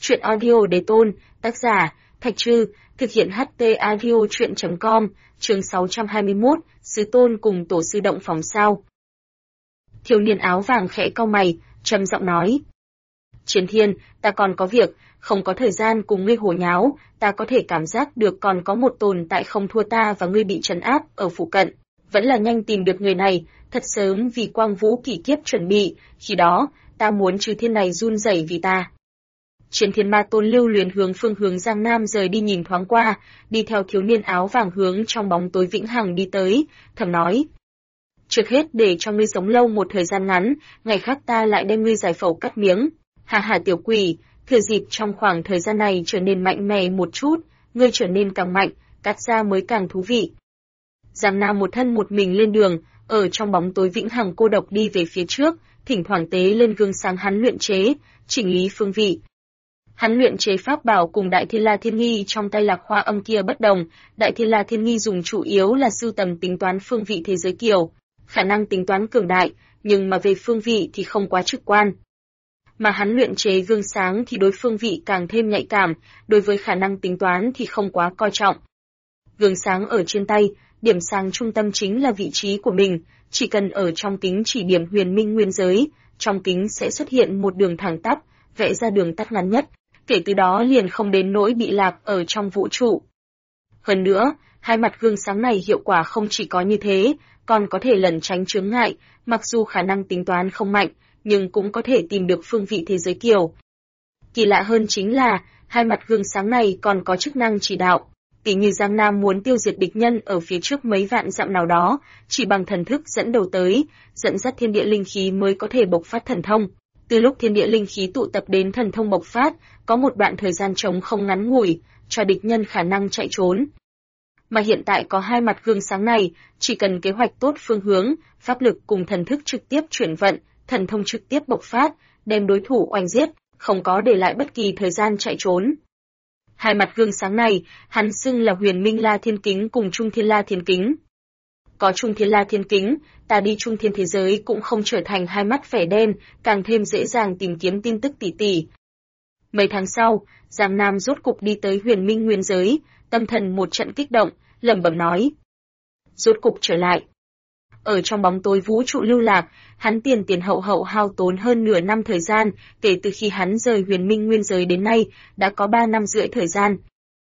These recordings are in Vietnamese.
Truyện audio đề tôn, tác giả, Thạch Trư, thực hiện HT audio truyện.com, chương 621, Sứ Tôn cùng Tổ sư động phòng sao. Thiếu niên áo vàng khẽ cau mày, trầm giọng nói. Chiến Thiên, ta còn có việc, không có thời gian cùng ngươi hồ nháo, ta có thể cảm giác được còn có một tồn tại không thua ta và ngươi bị trấn áp ở phụ cận. Vẫn là nhanh tìm được người này, thật sớm vì Quang Vũ kỷ kiếp chuẩn bị, khi đó, ta muốn Trừ Thiên này run rẩy vì ta. Chiến Thiên Ma Tôn lưu luyến hướng phương hướng Giang Nam rời đi nhìn thoáng qua, đi theo thiếu niên áo vàng hướng trong bóng tối vĩnh hằng đi tới, thầm nói. Trước hết để cho ngươi sống lâu một thời gian ngắn, ngày khác ta lại đem ngươi giải phẫu cắt miếng. Hà hà tiểu quỷ, thừa dịp trong khoảng thời gian này trở nên mạnh mẽ một chút, ngươi trở nên càng mạnh, cắt ra mới càng thú vị. Giang Nam một thân một mình lên đường, ở trong bóng tối vĩnh hằng cô độc đi về phía trước, thỉnh thoảng tế lên gương sáng hắn luyện chế, chỉnh lý phương vị. Hắn luyện chế pháp bảo cùng Đại Thiên La Thiên Nghi trong tay Lạc Hoa Âm kia bất đồng, Đại Thiên La Thiên Nghi dùng chủ yếu là sưu tầm tính toán phương vị thế giới kiều, khả năng tính toán cường đại, nhưng mà về phương vị thì không quá trực quan. Mà hắn luyện chế gương sáng thì đối phương vị càng thêm nhạy cảm, đối với khả năng tính toán thì không quá coi trọng. Gương sáng ở trên tay, điểm sáng trung tâm chính là vị trí của mình, chỉ cần ở trong kính chỉ điểm huyền minh nguyên giới, trong kính sẽ xuất hiện một đường thẳng tắp, vẽ ra đường tắt ngắn nhất, kể từ đó liền không đến nỗi bị lạc ở trong vũ trụ. Hơn nữa, hai mặt gương sáng này hiệu quả không chỉ có như thế, còn có thể lẩn tránh chướng ngại, mặc dù khả năng tính toán không mạnh, nhưng cũng có thể tìm được phương vị thế giới kiều. Kỳ lạ hơn chính là, hai mặt gương sáng này còn có chức năng chỉ đạo. Tỉ như Giang Nam muốn tiêu diệt địch nhân ở phía trước mấy vạn dặm nào đó, chỉ bằng thần thức dẫn đầu tới, dẫn dắt thiên địa linh khí mới có thể bộc phát thần thông. Từ lúc thiên địa linh khí tụ tập đến thần thông bộc phát, có một đoạn thời gian trống không ngắn ngủi, cho địch nhân khả năng chạy trốn. Mà hiện tại có hai mặt gương sáng này, chỉ cần kế hoạch tốt phương hướng, pháp lực cùng thần thức trực tiếp chuyển vận, thần thông trực tiếp bộc phát, đem đối thủ oanh giết, không có để lại bất kỳ thời gian chạy trốn. Hai mặt gương sáng này, hắn xưng là Huyền Minh La Thiên Kính cùng Trung Thiên La Thiên Kính. Có Trung Thiên La Thiên Kính, ta đi Trung Thiên thế giới cũng không trở thành hai mắt vẻ đen, càng thêm dễ dàng tìm kiếm tin tức tỉ tỉ. Mấy tháng sau, Giang Nam rốt cục đi tới Huyền Minh nguyên giới, tâm thần một trận kích động, lẩm bẩm nói. Rốt cục trở lại. Ở trong bóng tối vũ trụ lưu lạc, hắn tiền hậu hậu hao tốn hơn nửa năm thời gian, kể từ khi hắn rời Huyền Minh nguyên giới đến nay, đã có 3 năm rưỡi thời gian.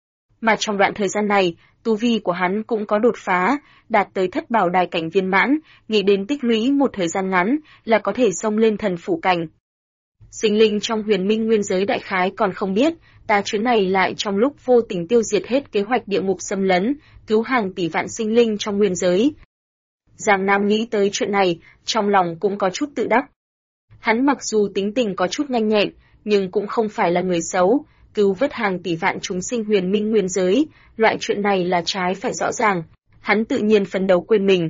Mà trong đoạn thời gian này, tu vi của hắn cũng có đột phá, đạt tới thất bảo đài cảnh viên mãn, nghĩ đến tích lũy một thời gian ngắn là có thể xông lên thần phủ cảnh. Sinh linh trong Huyền Minh nguyên giới đại khái còn không biết, ta chuyến này lại trong lúc vô tình tiêu diệt hết kế hoạch địa ngục xâm lấn, cứu hàng tỷ vạn sinh linh trong nguyên giới. Giang Nam nghĩ tới chuyện này, trong lòng cũng có chút tự đắc. Hắn mặc dù tính tình có chút nhanh nhẹn, nhưng cũng không phải là người xấu, cứu vớt hàng tỷ vạn chúng sinh Huyền Minh nguyên giới, loại chuyện này là trái phải rõ ràng, hắn tự nhiên phấn đấu quên mình.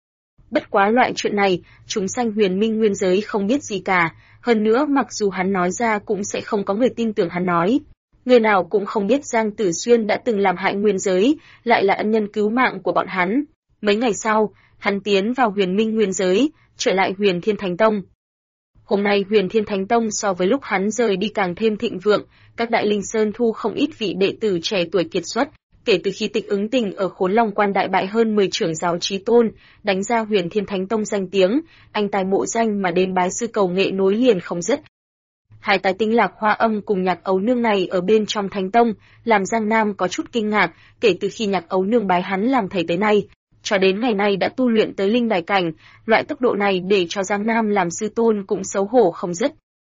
Bất quá loại chuyện này, chúng sanh Huyền Minh nguyên giới không biết gì cả, hơn nữa mặc dù hắn nói ra cũng sẽ không có người tin tưởng hắn nói. Người nào cũng không biết Giang Tử Xuyên đã từng làm hại nguyên giới, lại là ân nhân cứu mạng của bọn hắn. Mấy ngày sau, hắn tiến vào Huyền Minh nguyên giới, trở lại Huyền Thiên Thánh Tông. Hôm nay Huyền Thiên Thánh Tông so với lúc hắn rời đi càng thêm thịnh vượng, các đại linh sơn thu không ít vị đệ tử trẻ tuổi kiệt xuất, kể từ khi Tịch Ứng Tình ở Khốn Long Quan đại bại hơn 10 trưởng giáo chí tôn, đánh ra Huyền Thiên Thánh Tông danh tiếng, anh tài mộ danh mà đến bái sư cầu nghệ nối liền không dứt. Hai tài tinh Lạc Hoa Âm cùng Nhạc Ấu Nương này ở bên trong Thánh Tông, làm Giang Nam có chút kinh ngạc, kể từ khi Nhạc Ấu Nương bái hắn làm thầy tới nay, cho đến ngày nay đã tu luyện tới linh đài cảnh, loại tốc độ này để cho Giang Nam làm sư tôn cũng xấu hổ không dứt.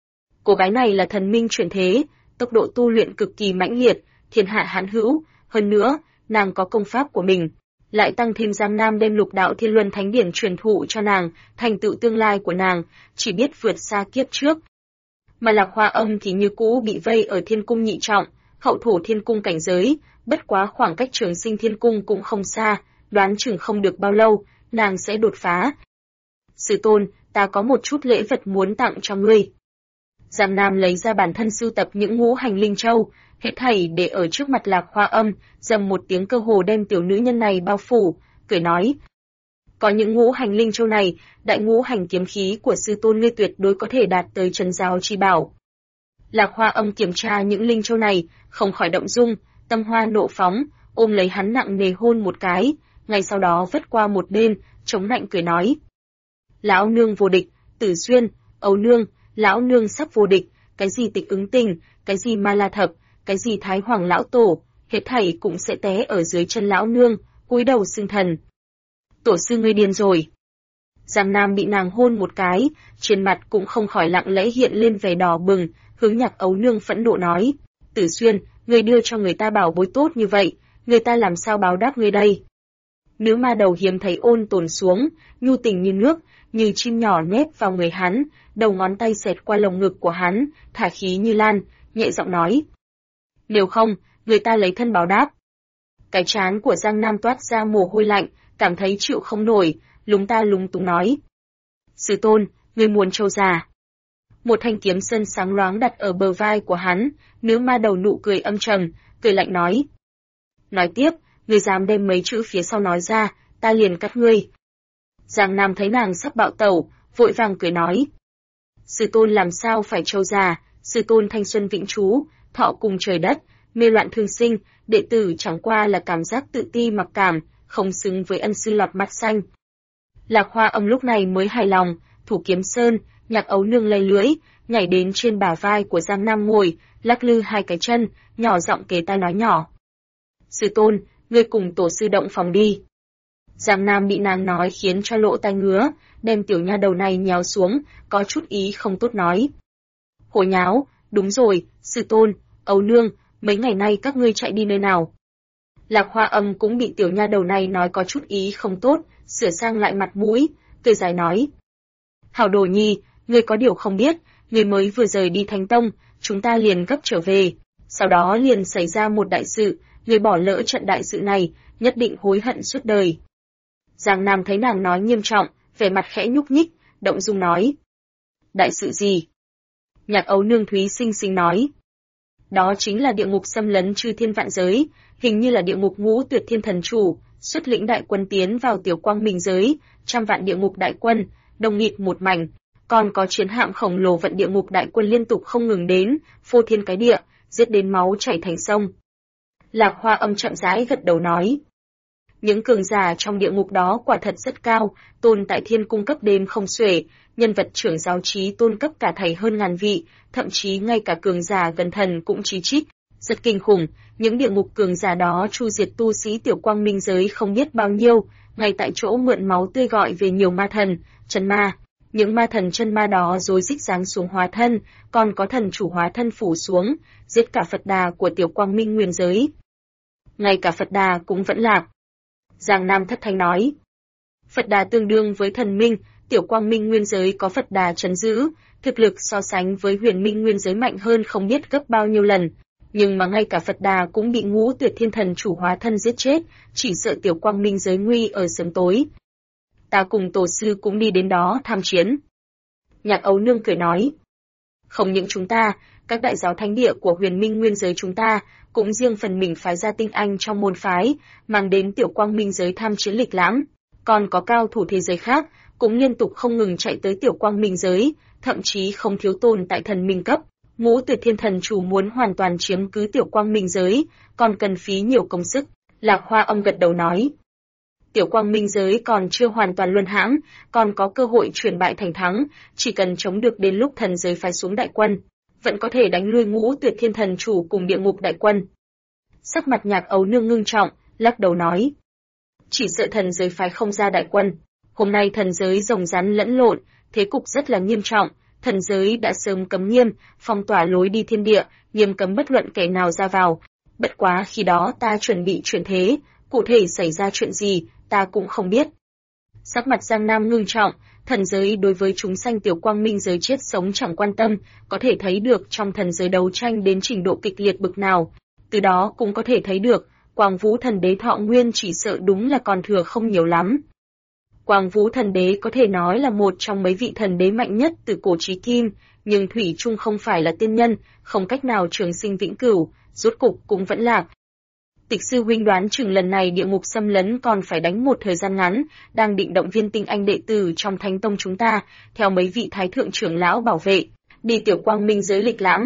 Cô gái này là thần minh chuyển thế, tốc độ tu luyện cực kỳ mãnh liệt, thiên hạ hãn hữu, hơn nữa, nàng có công pháp của mình, lại tăng thêm Giang Nam đem Lục Đạo Thiên Luân Thánh Điển truyền thụ cho nàng, thành tựu tương lai của nàng, chỉ biết vượt xa kiếp trước. Mà Lạc Hoa Âm thì như cũ bị vây ở Thiên Cung nhị trọng, hậu thổ Thiên Cung cảnh giới, bất quá khoảng cách Trường Sinh Thiên Cung cũng không xa, đoán chừng không được bao lâu, nàng sẽ đột phá. Sư tôn, ta có một chút lễ vật muốn tặng cho ngươi. Giang Nam lấy ra bản thân sưu tập những ngũ hành linh châu, hết thảy để ở trước mặt Lạc Hoa Âm, dầm một tiếng cơ hồ đem tiểu nữ nhân này bao phủ, cười nói. Có những ngũ hành linh châu này, đại ngũ hành kiếm khí của sư tôn ngươi tuyệt đối có thể đạt tới trấn giáo chi bảo. Lạc Hoa Âm kiểm tra những linh châu này, không khỏi động dung, tâm hoa nộ phóng, ôm lấy hắn nặng nề hôn một cái, ngay sau đó vất qua một bên, chống nạnh cười nói: "Lão nương vô địch, Tử Xuyên, Âu nương, lão nương sắp vô địch, cái gì Tịch Ứng Tình, cái gì Ma La Thập, cái gì Thái Hoàng lão tổ, hết thảy cũng sẽ té ở dưới chân lão nương, cúi đầu xưng thần." "Tổ sư ngươi điên rồi." Giang Nam bị nàng hôn một cái, trên mặt cũng không khỏi lặng lẽ hiện lên vẻ đỏ bừng, hướng Nhạc Ấu Nương phẫn nộ nói: "Tử Xuyên, ngươi đưa cho người ta bảo bối tốt như vậy, người ta làm sao báo đáp ngươi đây?" Nữ ma đầu hiếm thấy ôn tồn xuống, nhu tình như nước, như chim nhỏ nép vào người hắn, đầu ngón tay xẹt qua lồng ngực của hắn, thả khí như lan, nhẹ giọng nói: "Nếu không, người ta lấy thân báo đáp." Cái trán của Giang Nam toát ra mồ hôi lạnh, cảm thấy chịu không nổi, lúng ta lúng túng nói: "Sư tôn, ngươi muốn trâu già?" Một thanh kiếm sơn sáng loáng đặt ở bờ vai của hắn, nữ ma đầu nụ cười âm trầm, cười lạnh nói: "Nói tiếp, ngươi dám đem mấy chữ phía sau nói ra, ta liền cắt ngươi." Giang Nam thấy nàng sắp bạo tẩu, vội vàng cười nói: "Sư tôn làm sao phải trâu già, sư tôn thanh xuân vĩnh trú, thọ cùng trời đất, mê loạn thương sinh, đệ tử chẳng qua là cảm giác tự ti mặc cảm, không xứng với ân sư lọt mắt xanh." Lạc Hoa Âm lúc này mới hài lòng, thủ kiếm sơn, Nhạc Ấu Nương lay lưỡi, nhảy đến trên bả vai của Giang Nam ngồi, lắc lư hai cái chân, nhỏ giọng kề tai nói nhỏ: "Sư tôn, ngươi cùng tổ sư động phòng đi." Giang Nam bị nàng nói khiến cho lỗ tai ngứa, đem tiểu nha đầu này nhéo xuống, có chút ý không tốt nói: "Hồ nháo, đúng rồi, sư tôn, Ấu Nương, mấy ngày nay các ngươi chạy đi nơi nào?" Lạc Hoa Âm cũng bị tiểu nha đầu này nói có chút ý không tốt, sửa sang lại mặt mũi, cười dài nói: "Hảo đồ nhi, ngươi có điều không biết, ngươi mới vừa rời đi Thánh Tông, chúng ta liền gấp trở về, sau đó liền xảy ra một đại sự, ngươi bỏ lỡ trận đại sự này, nhất định hối hận suốt đời." Giang Nam thấy nàng nói nghiêm trọng, vẻ mặt khẽ nhúc nhích, động dung nói: "Đại sự gì?" Nhạc Ấu Nương thúy xinh xinh nói: "Đó chính là địa ngục xâm lấn chư thiên vạn giới, hình như là địa ngục Ngũ Tuyệt Thiên Thần Chủ xuất lĩnh đại quân tiến vào Tiểu Quang Minh giới, trăm vạn địa ngục đại quân, đông nghịt một mảnh, còn có chiến hạm khổng lồ vận địa ngục đại quân liên tục không ngừng đến, phô thiên cái địa, giết đến máu chảy thành sông." Lạc Hoa Âm chậm rãi gật đầu nói: "Những cường giả trong địa ngục đó quả thật rất cao, tồn tại thiên cung cấp đêm không xuể, nhân vật trưởng giáo trí tôn cấp cả thầy hơn ngàn vị, thậm chí ngay cả cường giả gần thần cũng chí trích, rất kinh khủng. Những địa ngục cường giả đó chu diệt tu sĩ Tiểu Quang Minh giới không biết bao nhiêu, ngay tại chỗ mượn máu tươi gọi về nhiều ma thần, chân ma. Những ma thần chân ma đó rối rít giáng xuống hóa thân, còn có thần chủ hóa thân phủ xuống, giết cả Phật Đà của Tiểu Quang Minh nguyên giới. Ngay cả Phật Đà cũng vẫn lạc." Giang Nam thất thanh nói: "Phật Đà tương đương với thần minh, Tiểu Quang Minh nguyên giới có Phật Đà trấn giữ, thực lực so sánh với Huyền Minh nguyên giới mạnh hơn không biết gấp bao nhiêu lần, nhưng mà ngay cả Phật Đà cũng bị Ngũ Tuyệt Thiên Thần chủ hóa thân giết chết, chỉ sợ Tiểu Quang Minh giới nguy ở sớm tối. Ta cùng tổ sư cũng đi đến đó tham chiến." Nhạc Ấu Nương cười nói: "Không những chúng ta, các đại giáo thánh địa của Huyền Minh nguyên giới chúng ta cũng riêng phần mình phái ra tinh anh trong môn phái, mang đến Tiểu Quang Minh giới tham chiến lịch lãm, còn có cao thủ thế giới khác cũng liên tục không ngừng chạy tới Tiểu Quang Minh giới, thậm chí không thiếu tồn tại thần minh cấp. Ngũ Tuyệt Thiên Thần chủ muốn hoàn toàn chiếm cứ Tiểu Quang Minh giới, còn cần phí nhiều công sức." Lạc Hoa Âm gật đầu nói: "Tiểu Quang Minh giới còn chưa hoàn toàn luân hãm, còn có cơ hội chuyển bại thành thắng, chỉ cần chống được đến lúc thần giới phái xuống đại quân, vẫn có thể đánh lui Ngũ Tuyệt Thiên Thần chủ cùng địa ngục đại quân." Sắc mặt Nhạc Ấu Nương ngưng trọng, lắc đầu nói: "Chỉ sợ thần giới phái không ra đại quân. Hôm nay thần giới rồng rắn lẫn lộn, thế cục rất là nghiêm trọng, thần giới đã sớm cấm nghiêm, phong tỏa lối đi thiên địa, nghiêm cấm bất luận kẻ nào ra vào. Bất quá khi đó ta chuẩn bị chuyển thế, cụ thể xảy ra chuyện gì, ta cũng không biết." Sắc mặt Giang Nam ngưng trọng, thần giới đối với chúng sanh Tiểu Quang Minh giới chết sống chẳng quan tâm, có thể thấy được trong thần giới đấu tranh đến trình độ kịch liệt bực nào. Từ đó cũng có thể thấy được, Quang Vũ Thần Đế thọ nguyên chỉ sợ đúng là còn thừa không nhiều lắm. Quang Vũ Thần Đế có thể nói là một trong mấy vị thần đế mạnh nhất từ cổ chí kim, nhưng thủy chung không phải là tiên nhân, không cách nào trường sinh vĩnh cửu, rốt cục cũng vẫn lạc. Tịch sư huynh đoán chừng lần này địa ngục xâm lấn còn phải đánh một thời gian ngắn, đang định động viên tinh anh đệ tử trong Thánh Tông chúng ta, theo mấy vị thái thượng trưởng lão bảo vệ, đi Tiểu Quang Minh giới lịch lãm.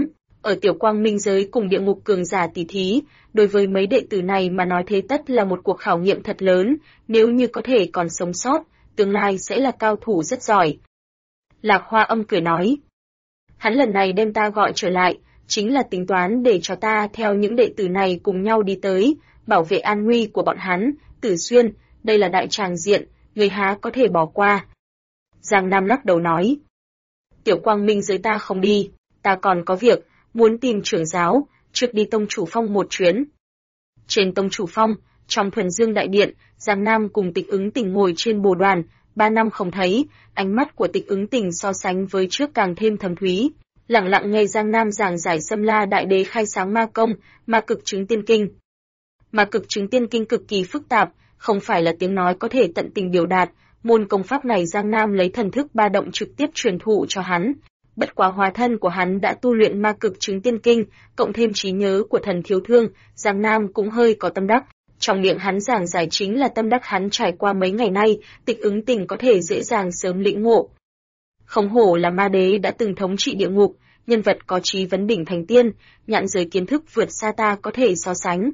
Ở Tiểu Quang Minh giới cùng địa ngục cường giả tỷ thí, đối với mấy đệ tử này mà nói thế tất là một cuộc khảo nghiệm thật lớn, nếu như có thể còn sống sót, tương lai sẽ là cao thủ rất giỏi. Lạc Hoa Âm cười nói, hắn lần này đem ta gọi trở lại, chính là tính toán để cho ta theo những đệ tử này cùng nhau đi tới, bảo vệ an nguy của bọn hắn. Tử Xuyên, đây là đại tràng diện, người há có thể bỏ qua. Giang Nam lắc đầu nói, Tiểu Quang Minh giới ta không đi, ta còn có việc, muốn tìm trưởng giáo, trước đi Tông Chủ Phong một chuyến. Trên Tông Chủ Phong, trong Thuần Dương Đại Điện, Giang Nam cùng Tịch Ứng Tình ngồi trên bồ đoàn, 3 năm không thấy, ánh mắt của Tịch Ứng Tình so sánh với trước càng thêm thâm thúy. Lặng lặng nghe Giang Nam giảng giải Xâm La Đại Đế khai sáng ma công, ma cực chứng tiên kinh. Ma cực chứng tiên kinh cực kỳ phức tạp, không phải là tiếng nói có thể tận tình biểu đạt, môn công pháp này Giang Nam lấy thần thức ba động trực tiếp truyền thụ cho hắn. Bất quá hóa thân của hắn đã tu luyện ma cực chứng tiên kinh, cộng thêm trí nhớ của thần thiếu thương, Giang Nam cũng hơi có tâm đắc. Trong miệng hắn giảng giải chính là tâm đắc hắn trải qua mấy ngày nay, Tịch Ứng Tình có thể dễ dàng sớm lĩnh ngộ. Không hổ là ma đế đã từng thống trị địa ngục, nhân vật có trí vấn đỉnh thành tiên, nhãn giới kiến thức vượt xa ta có thể so sánh.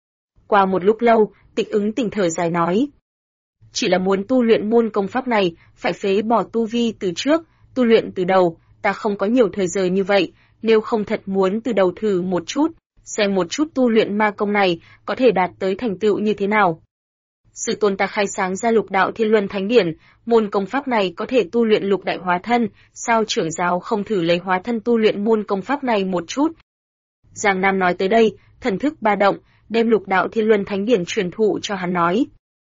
Qua một lúc lâu, Tịch Ứng Tình thở dài nói, chỉ là muốn tu luyện môn công pháp này, phải phế bỏ tu vi từ trước, tu luyện từ đầu, ta không có nhiều thời giờ như vậy, nếu không thật muốn từ đầu thử một chút, xem một chút tu luyện ma công này có thể đạt tới thành tựu như thế nào. Sư tôn ta khai sáng ra Lục Đạo Thiên Luân Thánh Điển, môn công pháp này có thể tu luyện lục đại hóa thân, sao trưởng giáo không thử lấy hóa thân tu luyện môn công pháp này một chút? Giang Nam nói tới đây, thần thức ba động, đem Lục Đạo Thiên Luân Thánh Điển truyền thụ cho hắn nói.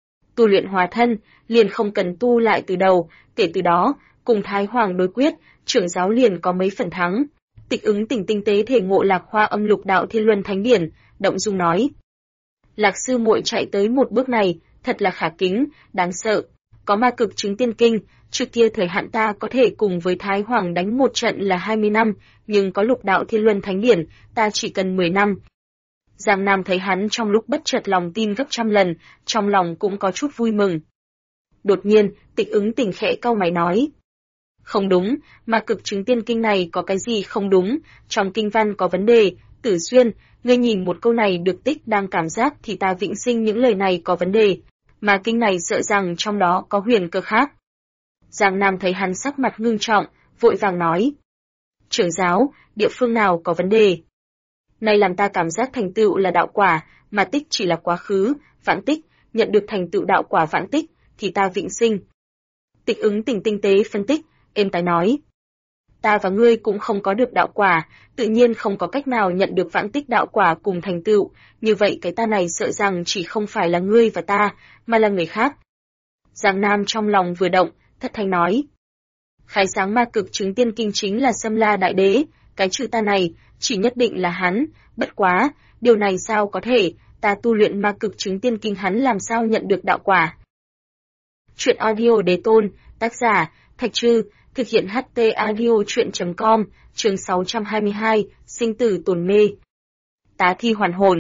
Tu luyện hóa thân, liền không cần tu lại từ đầu, kể từ đó, cùng Thái Hoàng đối quyết, trưởng giáo liền có mấy phần thắng. Tịch Ứng Tình tinh tế thể ngộ Lạc Hoa Âm Lục Đạo Thiên Luân Thánh Điển, động dung nói. Lạc sư muội chạy tới một bước này, thật là khả kính, đáng sợ. Có ma cực chứng tiên kinh, trước kia thời hạn ta có thể cùng với Thái Hoàng đánh một trận là 20 năm, nhưng có Lục Đạo Thiên Luân Thánh Điển, ta chỉ cần 10 năm. Giang Nam thấy hắn trong lúc bất chợt lòng tin gấp trăm lần, trong lòng cũng có chút vui mừng. Đột nhiên, Tịch Ứng Tình khẽ cau mày nói. Không đúng, ma cực chứng tiên kinh này có cái gì không đúng, trong kinh văn có vấn đề. Tử Xuyên, ngươi nhìn một câu này được tích đang cảm giác thì ta vĩnh sinh những lời này có vấn đề, mà kinh này sợ rằng trong đó có huyền cơ khác. Giang Nam thấy hắn sắc mặt ngưng trọng, vội vàng nói. Trưởng giáo, địa phương nào có vấn đề? Này làm ta cảm giác thành tựu là đạo quả, mà tích chỉ là quá khứ, vãn tích, nhận được thành tựu đạo quả vãn tích, thì ta vĩnh sinh. Tịch Ứng Tình tinh tế phân tích, êm tai nói. Ta và ngươi cũng không có được đạo quả, tự nhiên không có cách nào nhận được vãn tích đạo quả cùng thành tựu, như vậy cái ta này sợ rằng chỉ không phải là ngươi và ta, mà là người khác. Giang Nam trong lòng vừa động, thất thanh nói. Khai sáng ma cực chứng tiên kinh chính là Xâm La Đại Đế, cái chữ ta này, chỉ nhất định là hắn, bất quá, điều này sao có thể, ta tu luyện ma cực chứng tiên kinh hắn làm sao nhận được đạo quả. Chuyện audio Đế Tôn, tác giả, Thạch Trư, thực hiện HT audio chuyện.com, chương 622, sinh tử tồn mê. Tá thi hoàn hồn.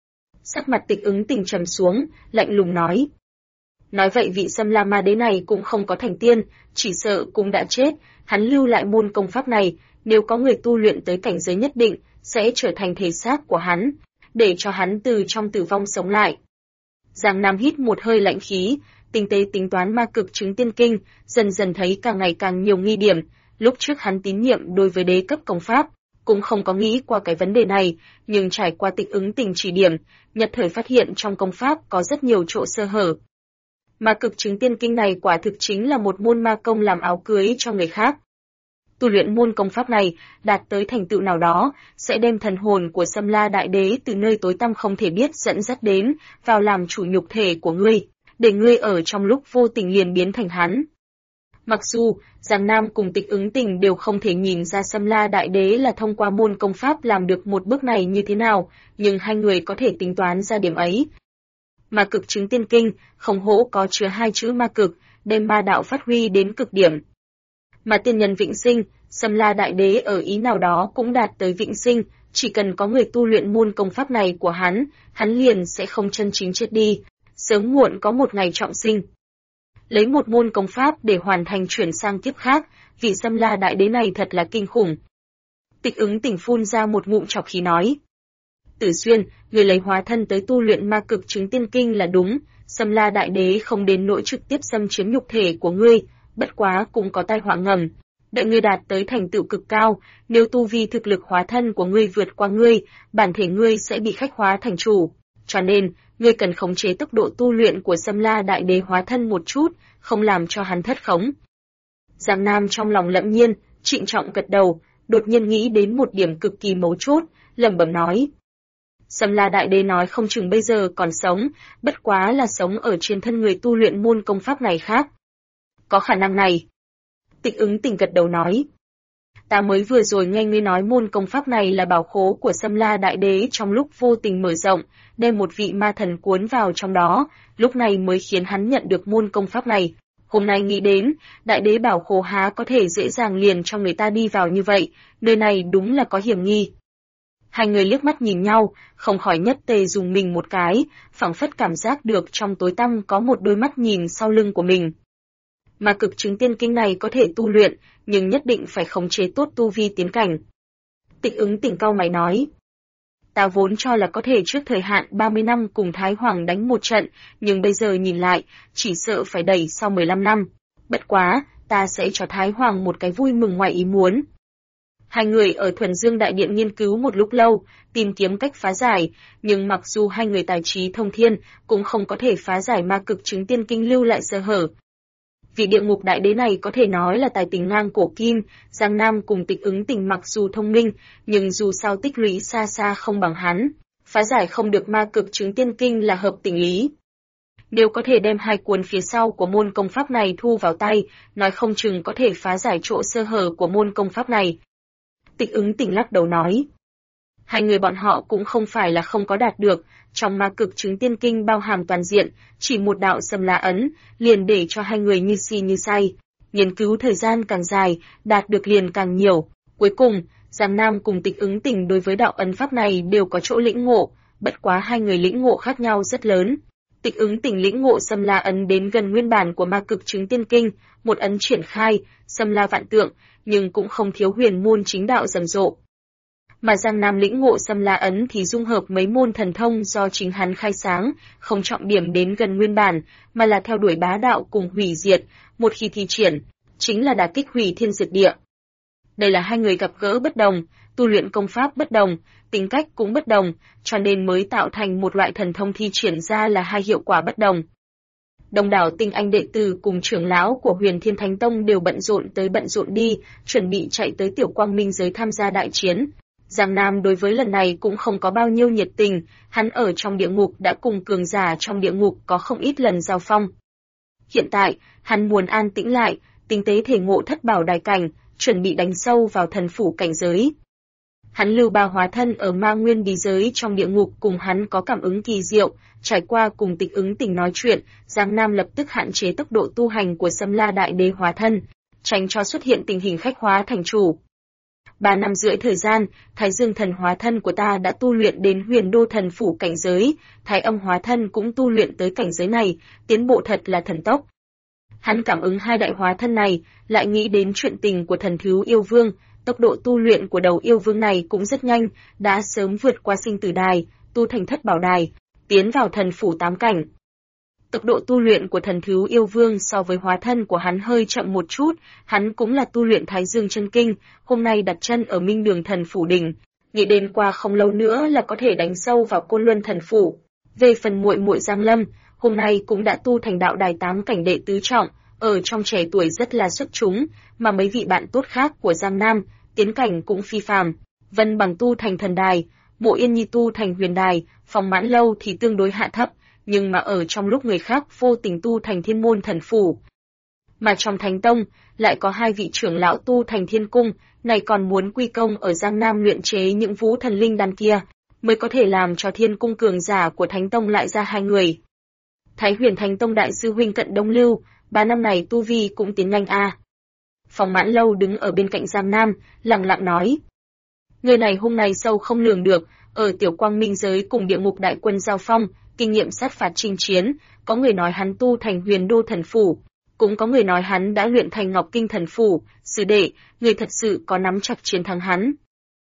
Sắc mặt Tịch Ứng Tình trầm xuống, lạnh lùng nói. Nói vậy vị Xâm La Ma Đế này cũng không có thành tiên, chỉ sợ cũng đã chết, hắn lưu lại môn công pháp này, nếu có người tu luyện tới cảnh giới nhất định, sẽ trở thành thể xác của hắn, để cho hắn từ trong tử vong sống lại. Giang Nam hít một hơi lạnh khí, tinh tế tính toán ma cực chứng tiên kinh, dần dần thấy càng ngày càng nhiều nghi điểm, lúc trước hắn tín nhiệm đối với đế cấp công pháp, cũng không có nghĩ qua cái vấn đề này, nhưng trải qua Tịch Ứng Tình chỉ điểm, nhất thời phát hiện trong công pháp có rất nhiều chỗ sơ hở. Ma cực chứng tiên kinh này quả thực chính là một môn ma công làm áo cưới cho người khác. Tu luyện môn công pháp này, đạt tới thành tựu nào đó, sẽ đem thần hồn của Xâm La Đại Đế từ nơi tối tăm không thể biết dẫn dắt đến, vào làm chủ nhục thể của ngươi, để ngươi ở trong lúc vô tình liền biến thành hắn. Mặc dù, Giang Nam cùng Tịch Ứng Tình đều không thể nhìn ra Xâm La Đại Đế là thông qua môn công pháp làm được một bước này như thế nào, nhưng hai người có thể tính toán ra điểm ấy. Ma cực chứng tiên kinh, không hổ có chứa hai chữ ma cực, đem ma đạo phát huy đến cực điểm. Mà tiên nhân vĩnh sinh, Xâm La Đại Đế ở ý nào đó cũng đạt tới vĩnh sinh, chỉ cần có người tu luyện môn công pháp này của hắn liền sẽ không chân chính chết đi, sớm muộn có một ngày trọng sinh. Lấy một môn công pháp để hoàn thành chuyển sang kiếp khác, vị Xâm La Đại Đế này thật là kinh khủng. Tịch Ứng Tỉnh phun ra một ngụm trọc khí nói. Tử Xuyên, người lấy hóa thân tới tu luyện ma cực chứng tiên kinh là đúng, Sâm La Đại Đế không đến nỗi trực tiếp xâm chiếm nhục thể của ngươi, bất quá cũng có tai họa ngầm. Đợi ngươi đạt tới thành tựu cực cao, nếu tu vi thực lực hóa thân của ngươi vượt qua ngươi, bản thể ngươi sẽ bị khách hóa thành chủ. Cho nên, ngươi cần khống chế tốc độ tu luyện của Sâm La Đại Đế hóa thân một chút, không làm cho hắn thất khống. Giang Nam trong lòng lẫm nhiên, trịnh trọng gật đầu, đột nhiên nghĩ đến một điểm cực kỳ mấu chốt, lẩm bẩm nói. Sâm La Đại Đế nói không chừng bây giờ còn sống, bất quá là sống ở trên thân người tu luyện môn công pháp này khác. Có khả năng này. Tịch Ứng Tỉnh gật đầu nói. Ta mới vừa rồi nghe ngươi nói môn công pháp này là bảo khố của Sâm La Đại Đế trong lúc vô tình mở rộng, đem một vị ma thần cuốn vào trong đó, lúc này mới khiến hắn nhận được môn công pháp này. Hôm nay nghĩ đến, Đại Đế bảo khố há có thể dễ dàng liền cho người ta đi vào như vậy, nơi này đúng là có hiểm nghi. Hai người liếc mắt nhìn nhau, không khỏi nhất tề dùng mình một cái, phảng phất cảm giác được trong tối tăm có một đôi mắt nhìn sau lưng của mình. Mà cực chứng tiên kinh này có thể tu luyện, nhưng nhất định phải khống chế tốt tu vi tiến cảnh. Tịch Ứng Tỉnh cau mày nói. Ta vốn cho là có thể trước thời hạn 30 năm cùng Thái Hoàng đánh một trận, nhưng bây giờ nhìn lại, chỉ sợ phải đẩy sau 15 năm. Bất quá, ta sẽ cho Thái Hoàng một cái vui mừng ngoài ý muốn. Hai người ở Thuần Dương Đại Điện nghiên cứu một lúc lâu, tìm kiếm cách phá giải, nhưng mặc dù hai người tài trí thông thiên, cũng không có thể phá giải ma cực chứng tiên kinh lưu lại sơ hở. Vị địa ngục đại đế này có thể nói là tài tình ngang cổ kim, Giang Nam cùng Tịch Ứng Tỉnh mặc dù thông minh, nhưng dù sao tích lũy xa xa không bằng hắn, phá giải không được ma cực chứng tiên kinh là hợp tình lý. Nếu có thể đem hai cuốn phía sau của môn công pháp này thu vào tay, nói không chừng có thể phá giải chỗ sơ hở của môn công pháp này. Tịch Ứng Tỉnh lắc đầu nói. Hai người bọn họ cũng không phải là không có đạt được, trong ma cực chứng tiên kinh bao hàm toàn diện, chỉ một đạo Sâm La ấn, liền để cho hai người như si như say. Nghiên cứu thời gian càng dài, đạt được liền càng nhiều. Cuối cùng, Giang Nam cùng Tịch Ứng Tỉnh đối với đạo ấn pháp này đều có chỗ lĩnh ngộ, bất quá hai người lĩnh ngộ khác nhau rất lớn. Tịch Ứng Tỉnh lĩnh ngộ Sâm La ấn đến gần nguyên bản của ma cực chứng tiên kinh, một ấn triển khai, Sâm La vạn tượng, nhưng cũng không thiếu huyền môn chính đạo rầm rộ. Mà Giang Nam lĩnh ngộ Sâm La ấn thì dung hợp mấy môn thần thông do chính hắn khai sáng, không trọng điểm đến gần nguyên bản, mà là theo đuổi bá đạo cùng hủy diệt, một khi thi triển, chính là đả kích hủy thiên diệt địa. Đây là hai người gặp gỡ bất đồng, tu luyện công pháp bất đồng, tính cách cũng bất đồng, cho nên mới tạo thành một loại thần thông thi triển ra là hai hiệu quả bất đồng. Đông đảo tinh anh đệ tử cùng trưởng lão của Huyền Thiên Thánh Tông đều bận rộn tới bận rộn đi, chuẩn bị chạy tới Tiểu Quang Minh giới tham gia đại chiến. Giang Nam đối với lần này cũng không có bao nhiêu nhiệt tình, hắn ở trong địa ngục đã cùng cường giả trong địa ngục có không ít lần giao phong. Hiện tại, hắn muốn an tĩnh lại, tinh tế thể ngộ thất bảo đài cảnh, chuẩn bị đánh sâu vào thần phủ cảnh giới. Hắn lưu ba hóa thân ở ma nguyên bí giới trong địa ngục cùng hắn có cảm ứng kỳ diệu, trải qua cùng Tịch Ứng Tỉnh nói chuyện, Giang Nam lập tức hạn chế tốc độ tu hành của Sâm La Đại Đế hóa thân, tránh cho xuất hiện tình hình khách hóa thành chủ. 3 năm rưỡi thời gian, Thái Dương thần hóa thân của ta đã tu luyện đến huyền đô thần phủ cảnh giới, Thái Âm hóa thân cũng tu luyện tới cảnh giới này, tiến bộ thật là thần tốc. Hắn cảm ứng hai đại hóa thân này, lại nghĩ đến chuyện tình của thần thú yêu vương, tốc độ tu luyện của đầu yêu vương này cũng rất nhanh, đã sớm vượt qua sinh tử đài, tu thành thất bảo đài, tiến vào thần phủ 8 cảnh. Tốc độ tu luyện của thần thú yêu vương so với hóa thân của hắn hơi chậm một chút, hắn cũng là tu luyện Thái Dương chân kinh, hôm nay đặt chân ở Minh Đường thần phủ đỉnh, nghĩ đến qua không lâu nữa là có thể đánh sâu vào Côn Luân thần phủ. Về phần muội muội Giang Lâm, hôm nay cũng đã tu thành đạo đài 8 cảnh đệ tứ trọng, ở trong trẻ tuổi rất là xuất chúng, mà mấy vị bạn tốt khác của Giang Nam, tiến cảnh cũng phi phàm. Vân Bằng tu thành thần đài, Mộ Yên Nhi tu thành huyền đài, Phong Mãn Lâu thì tương đối hạ thấp, nhưng mà ở trong lúc người khác vô tình tu thành thiên môn thần phủ. Mà trong Thánh Tông, lại có hai vị trưởng lão tu thành thiên cung, này còn muốn quy công ở Giang Nam luyện chế những vũ thần linh đan kia, mới có thể làm cho thiên cung cường giả của Thánh Tông lại ra hai người. Thái Huyền Thánh Tông đại sư huynh Cận Đông Lưu, 3 năm này tu vi cũng tiến nhanh a. Phong Mãn Lâu đứng ở bên cạnh Giang Nam, lặng lặng nói. Người này hôm nay sâu không lường được, ở Tiểu Quang Minh giới cùng địa ngục đại quân giao phong, kinh nghiệm sát phạt chinh chiến, có người nói hắn tu thành huyền đô thần phủ, cũng có người nói hắn đã luyện thành Ngọc Kinh thần phủ, sư đệ, người thật sự có nắm chắc chiến thắng hắn.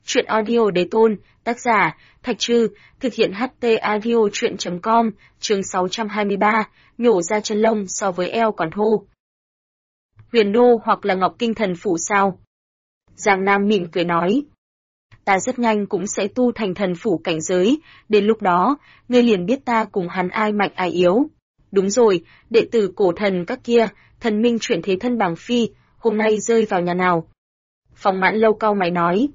Truyện audio đế tôn, tác giả, Thạch Trư, thực hiện HT audio truyện.com, chương 623, nhổ ra chân lông so với eo còn thô. Huyền Đô hoặc là Ngọc Kinh Thần Phủ sao? Giang Nam mỉm cười nói. Ta rất nhanh cũng sẽ tu thành thần phủ cảnh giới, đến lúc đó, ngươi liền biết ta cùng hắn ai mạnh ai yếu. Đúng rồi, đệ tử cổ thần các kia, thần minh chuyển thế thân Bàng Phi, hôm nay rơi vào nhà nào? Phong Mãn Lâu cau mày nói.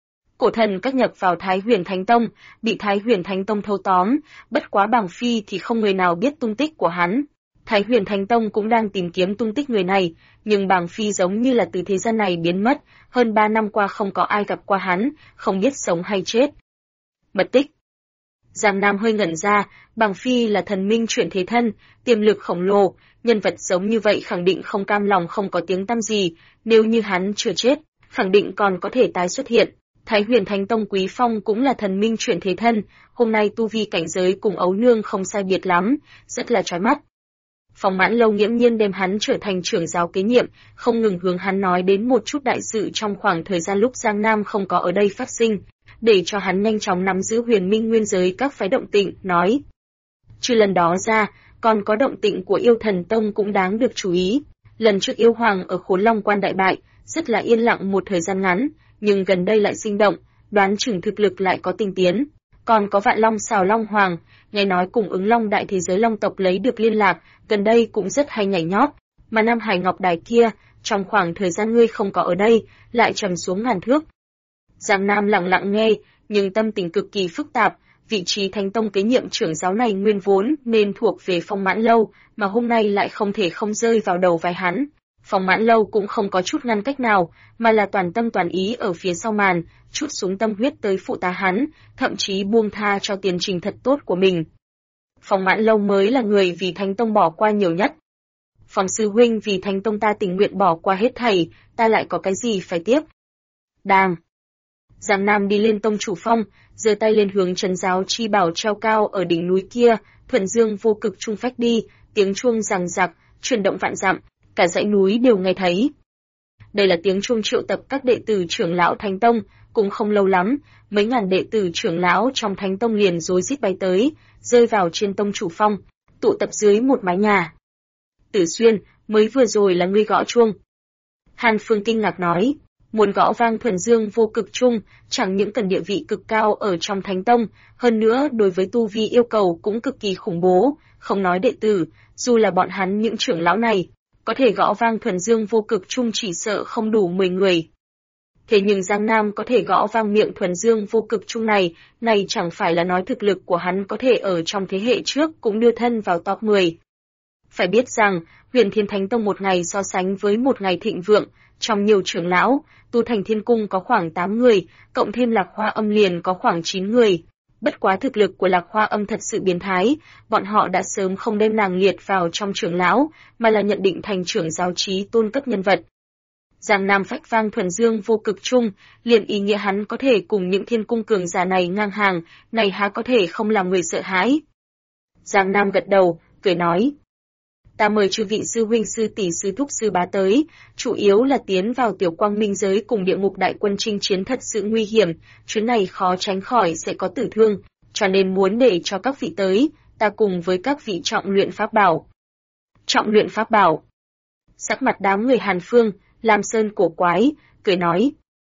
Cổ thần các nhập vào Thái Huyền Thánh Tông, bị Thái Huyền Thánh Tông thâu tóm, bất quá Bàng Phi thì không người nào biết tung tích của hắn. Thái Huyền Thánh Tông cũng đang tìm kiếm tung tích người này, nhưng Bàng Phi giống như là từ thế gian này biến mất, hơn 3 năm qua không có ai gặp qua hắn, không biết sống hay chết. Mất tích. Giang Nam hơi ngẩn ra, Bàng Phi là thần minh chuyển thế thân, tiềm lực khổng lồ, nhân vật giống như vậy khẳng định không cam lòng không có tiếng tăm gì, nếu như hắn chưa chết, khẳng định còn có thể tái xuất hiện. Thái Huyền Thánh Tông Quý Phong cũng là thần minh chuyển thế thân, hôm nay tu vi cảnh giới cùng Ấu Nương không sai biệt lắm, rất là chói mắt. Phong Mãn Lâu nghiễm nhiên đem hắn trở thành trưởng giáo kế nhiệm, không ngừng hướng hắn nói đến một chút đại sự trong khoảng thời gian lúc Giang Nam không có ở đây phát sinh, để cho hắn nhanh chóng nắm giữ huyền minh nguyên giới các phái động tĩnh, nói. Trừ lần đó ra, còn có động tĩnh của Yêu Thần Tông cũng đáng được chú ý. Lần trước Yêu Hoàng ở Khốn Long Quan đại bại, rất là yên lặng một thời gian ngắn, nhưng gần đây lại sinh động, đoán chừng thực lực lại có tinh tiến. Còn có Vạn Long Xào Long Hoàng, nghe nói cùng Ứng Long đại thế giới Long tộc lấy được liên lạc, gần đây cũng rất hay nhảy nhót, mà Nam Hải Ngọc Đài kia, trong khoảng thời gian ngươi không có ở đây, lại trầm xuống ngàn thước. Giang Nam lặng lặng nghe, nhưng tâm tình cực kỳ phức tạp, vị trí Thánh Tông kế nhiệm trưởng giáo này nguyên vốn nên thuộc về Phong Mãn Lâu, mà hôm nay lại không thể không rơi vào đầu vai hắn. Phong Mãn Lâu cũng không có chút ngăn cách nào, mà là toàn tâm toàn ý ở phía sau màn, chút xuống tâm huyết tới phụ tá hắn, thậm chí buông tha cho tiền trình thật tốt của mình. Phong Mãn Lâu mới là người vì Thánh Tông bỏ qua nhiều nhất. Phong sư huynh vì Thánh Tông ta tình nguyện bỏ qua hết thảy, ta lại có cái gì phải tiếc? Đàng. Giang Nam đi lên tông chủ phong, giơ tay lên hướng trấn giáo chi bảo treo cao ở đỉnh núi kia, thuận dương vô cực trung phách đi, tiếng chuông rằng rặc, chuyển động vạn dặm, cả dãy núi đều nghe thấy. Đây là tiếng chuông triệu tập các đệ tử trưởng lão Thánh Tông, cũng không lâu lắm, mấy ngàn đệ tử trưởng lão trong Thánh Tông liền rối rít bay tới, rơi vào trên tông chủ phong, tụ tập dưới một mái nhà. Tử Xuyên, mới vừa rồi là ngươi gõ chuông. Hàn Phương kinh ngạc nói, muốn gõ vang thuần dương vô cực trung, chẳng những cần địa vị cực cao ở trong Thánh Tông, hơn nữa đối với tu vi yêu cầu cũng cực kỳ khủng bố, không nói đệ tử, dù là bọn hắn những trưởng lão này, có thể gõ vang thuần dương vô cực trung chỉ sợ không đủ 10 người. Thế nhưng Giang Nam có thể gõ vang miệng thuần dương vô cực trung này chẳng phải là nói thực lực của hắn có thể ở trong thế hệ trước cũng đưa thân vào top 10. Phải biết rằng, Huyền Thiên Thánh Tông một ngày so sánh với một ngày thịnh vượng, trong nhiều trưởng lão, tu thành thiên cung có khoảng 8 người, cộng thêm Lạc Hoa Âm liền có khoảng 9 người. Bất quá thực lực của Lạc Hoa Âm thật sự biến thái, bọn họ đã sớm không đem nàng liệt vào trong trưởng lão, mà là nhận định thành trưởng giáo trí tôn cấp nhân vật. Giang Nam phách vang thuần dương vô cực trung, liền ý nghĩa hắn có thể cùng những thiên cung cường giả này ngang hàng, này há có thể không làm người sợ hãi. Giang Nam gật đầu, cười nói. Ta mời chư vị sư huynh sư tỷ sư thúc sư bá tới, chủ yếu là tiến vào tiểu quang minh giới cùng địa ngục đại quân chinh chiến thật sự nguy hiểm, chuyến này khó tránh khỏi sẽ có tử thương, cho nên muốn để cho các vị tới, ta cùng với các vị trọng luyện pháp bảo. Trọng luyện pháp bảo. Sắc mặt đám người Hàn Phương, Lam Sơn cổ quái, cười nói.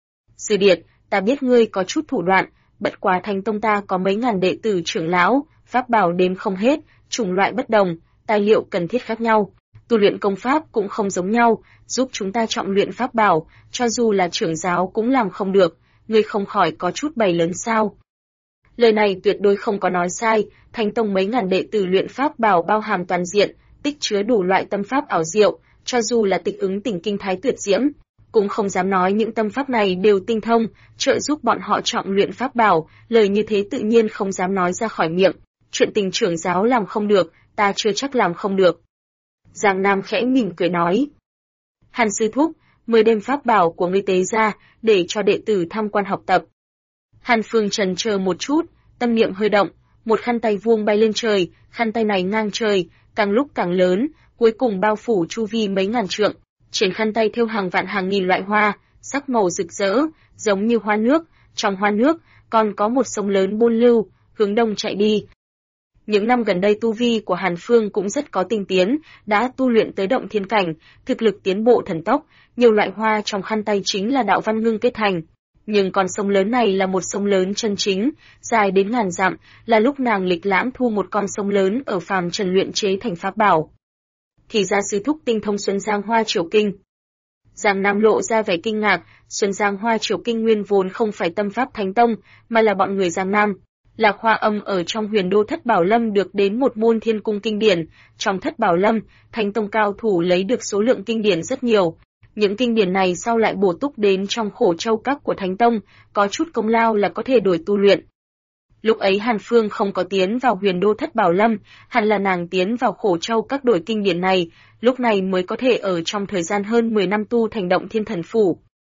Sư điệt, ta biết ngươi có chút thủ đoạn, bất quá Thánh Tông ta có mấy ngàn đệ tử trưởng lão, pháp bảo đếm không hết, chủng loại bất đồng, tài liệu cần thiết khác nhau, tu luyện công pháp cũng không giống nhau, giúp chúng ta trọng luyện pháp bảo, cho dù là trưởng giáo cũng làm không được, ngươi không khỏi có chút bày lớn sao. Lời này tuyệt đối không có nói sai, Thánh Tông mấy ngàn đệ tử luyện pháp bảo bao hàm toàn diện, tích chứa đủ loại tâm pháp ảo diệu, cho dù là tịch ứng tỉnh kinh thái tuyệt diễm, cũng không dám nói những tâm pháp này đều tinh thông, trợ giúp bọn họ trọng luyện pháp bảo, lời như thế tự nhiên không dám nói ra khỏi miệng, chuyện tình trưởng giáo làm không được, ta chưa chắc làm không được. Giang Nam khẽ mỉm cười nói. Hàn sư thúc, mới đem pháp bảo của ngươi tế ra, để cho đệ tử tham quan học tập. Hàn Phương trần chờ một chút, tâm niệm hơi động, một khăn tay vuông bay lên trời, khăn tay này ngang trời, càng lúc càng lớn, cuối cùng bao phủ chu vi mấy ngàn trượng. Trên khăn tay thêu hàng vạn hàng nghìn loại hoa, sắc màu rực rỡ, giống như hoa nước, Trong hoa nước, còn có một sông lớn buôn lưu, hướng đông chạy đi. Những năm gần đây tu vi của Hàn Phương cũng rất có tinh tiến, đã tu luyện tới động thiên cảnh, thực lực tiến bộ thần tốc, nhiều loại hoa trong khăn tay chính là đạo văn ngưng kết thành. Nhưng con sông lớn này là một sông lớn chân chính, dài đến ngàn dặm, là lúc nàng lịch lãm thu một con sông lớn ở phàm trần luyện chế thành pháp bảo. Thì ra sư thúc tinh thông Xuân Giang Hoa Triều Kinh. Giang Nam lộ ra vẻ kinh ngạc, Xuân Giang Hoa Triều Kinh nguyên vốn không phải tâm pháp Thánh Tông, mà là bọn người Giang Nam. Lạc Hoa Âm ở trong Huyền Đô Thất Bảo Lâm được đến một môn thiên cung kinh điển, trong Thất Bảo Lâm, Thánh Tông cao thủ lấy được số lượng kinh điển rất nhiều. Những kinh điển này sau lại bổ túc đến trong Khổ Châu Các của Thánh Tông, có chút công lao là có thể đổi tu luyện. Lúc ấy Hàn Phương không có tiến vào Huyền Đô Thất Bảo Lâm, hẳn là nàng tiến vào Khổ Châu Các đổi kinh điển này, lúc này mới có thể ở trong thời gian hơn 10 năm tu thành động thiên thần phủ.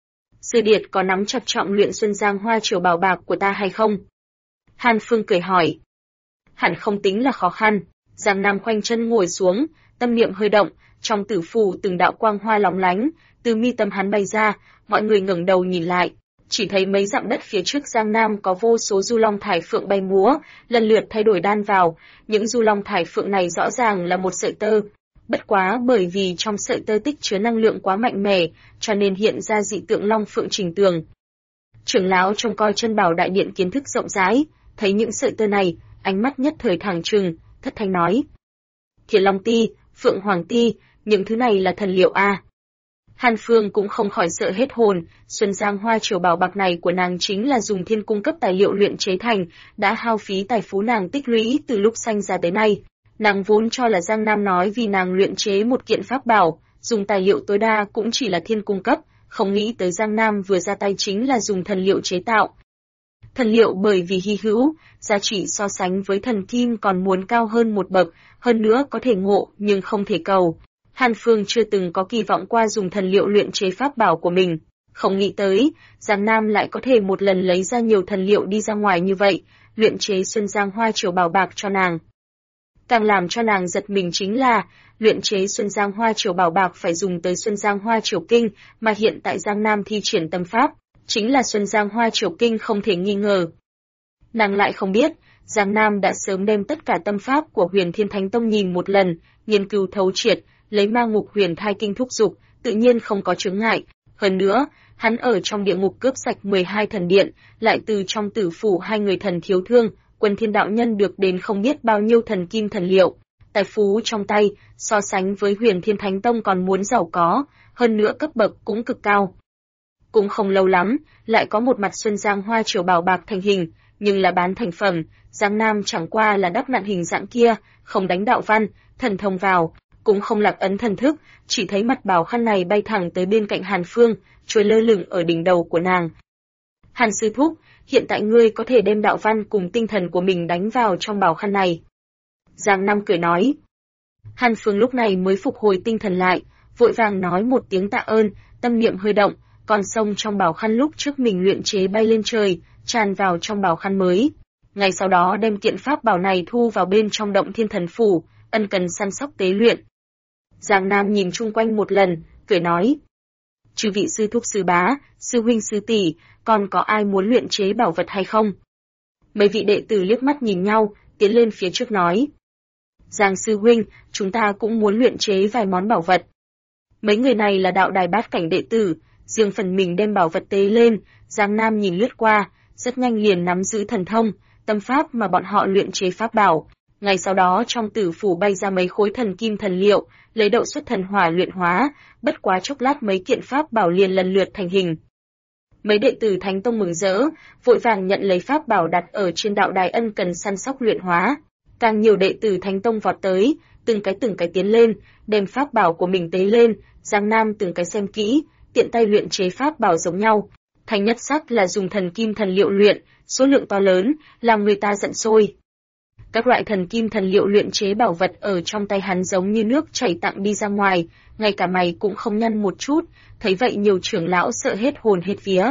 Sư điệt có nắm chặt trọng luyện Xuân Giang Hoa Triều Bảo Bạc của ta hay không? Hàn Phương cười hỏi. Hẳn không tính là khó khăn. Giang Nam khoanh chân ngồi xuống, tâm niệm hơi động, trong tử phù từng đạo quang hoa lóng lánh, từ mi tâm hắn bay ra, mọi người ngẩng đầu nhìn lại, chỉ thấy mấy dặm đất phía trước Giang Nam có vô số du long thải phượng bay múa, lần lượt thay đổi đan vào, những du long thải phượng này rõ ràng là một sợi tơ. Bất quá bởi vì trong sợi tơ tích chứa năng lượng quá mạnh mẽ, cho nên hiện ra dị tượng long phượng trình tường. Trưởng lão trông coi chân bảo đại điện kiến thức rộng rãi, thấy những sợi tơ này, ánh mắt nhất thời thẳng trừng, thất thanh nói: Thiên Long Ti, Phượng Hoàng Ti, những thứ này là thần liệu a. Hàn Phương cũng không khỏi sợ hết hồn, Xuân Giang Hoa Triều Bảo Bạc này của nàng chính là dùng thiên cung cấp tài liệu luyện chế thành, đã hao phí tài phú nàng tích lũy từ lúc sanh ra tới nay. Nàng vốn cho là Giang Nam nói vì nàng luyện chế một kiện pháp bảo, dùng tài liệu tối đa cũng chỉ là thiên cung cấp, không nghĩ tới Giang Nam vừa ra tay chính là dùng thần liệu chế tạo. Thần liệu bởi vì hy hữu, giá trị so sánh với thần kim còn muốn cao hơn một bậc, hơn nữa có thể ngộ nhưng không thể cầu. Hàn Phương chưa từng có kỳ vọng qua dùng thần liệu luyện chế pháp bảo của mình, không nghĩ tới, Giang Nam lại có thể một lần lấy ra nhiều thần liệu đi ra ngoài như vậy, luyện chế Xuân Giang Hoa Triều Bảo Bạc cho nàng. Càng làm cho nàng giật mình chính là, luyện chế Xuân Giang Hoa Triều Bảo Bạc phải dùng tới Xuân Giang Hoa Triều Kinh, mà hiện tại Giang Nam thi triển tâm pháp, chính là Xuân Giang Hoa Triều Kinh không thể nghi ngờ. Nàng lại không biết, Giang Nam đã sớm đem tất cả tâm pháp của Huyền Thiên Thánh Tông nhìn một lần, nghiên cứu thấu triệt, lấy Ma Ngục Huyền Thai Kinh thúc dục, tự nhiên không có chướng ngại. Hơn nữa, hắn ở trong địa ngục cướp sạch 12 thần điện, lại từ trong tử phủ hai người thần thiếu thương, Quân Thiên đạo nhân được đến không biết bao nhiêu thần kim thần liệu, tài phú trong tay, so sánh với Huyền Thiên Thánh Tông còn muốn giàu có, hơn nữa cấp bậc cũng cực cao. Cũng không lâu lắm, lại có một mặt Xuân Giang Hoa Triều Bảo Bạc thành hình, nhưng là bán thành phẩm, Giang Nam chẳng qua là đắp nặn hình dạng kia, không đánh đạo văn, thần thông vào, cũng không lạc ấn thần thức, chỉ thấy mặt bảo khăn này bay thẳng tới bên cạnh Hàn Phương, trôi lơ lửng ở đỉnh đầu của nàng. Hàn sư thúc, hiện tại ngươi có thể đem đạo văn cùng tinh thần của mình đánh vào trong bảo khăn này. Giang Nam cười nói. Hàn Phương lúc này mới phục hồi tinh thần lại, vội vàng nói một tiếng tạ ơn, tâm niệm hơi động, con sông trong bảo khăn lúc trước mình luyện chế bay lên trời, tràn vào trong bảo khăn mới. Ngay sau đó đem kiện pháp bảo này thu vào bên trong động thiên thần phủ, ân cần săn sóc tế luyện. Giang Nam nhìn chung quanh một lần, cười nói. Chư vị sư thúc sư bá, sư huynh sư tỷ, còn có ai muốn luyện chế bảo vật hay không? Mấy vị đệ tử liếc mắt nhìn nhau, tiến lên phía trước nói. Giang sư huynh, chúng ta cũng muốn luyện chế vài món bảo vật. Mấy người này là đạo đài bát cảnh đệ tử, riêng phần mình đem bảo vật tế lên, Giang Nam nhìn lướt qua, rất nhanh liền nắm giữ thần thông, tâm pháp mà bọn họ luyện chế pháp bảo. Ngay sau đó trong tử phủ bay ra mấy khối thần kim thần liệu, lấy đậu xuất thần hỏa luyện hóa, bất quá chốc lát mấy kiện pháp bảo liền lần lượt thành hình. Mấy đệ tử Thánh Tông mừng rỡ, vội vàng nhận lấy pháp bảo đặt ở trên đạo đài ân cần săn sóc luyện hóa. Càng nhiều đệ tử Thánh Tông vọt tới, từng cái tiến lên, đem pháp bảo của mình tế lên, Giang Nam từng cái xem kỹ, tiện tay luyện chế pháp bảo giống nhau. Thanh nhất sắc là dùng thần kim thần liệu luyện, số lượng to lớn, làm người ta giận sôi. Các loại thần kim thần liệu luyện chế bảo vật ở trong tay hắn giống như nước chảy tặng đi ra ngoài, ngay cả mày cũng không nhăn một chút, thấy vậy nhiều trưởng lão sợ hết hồn hết vía.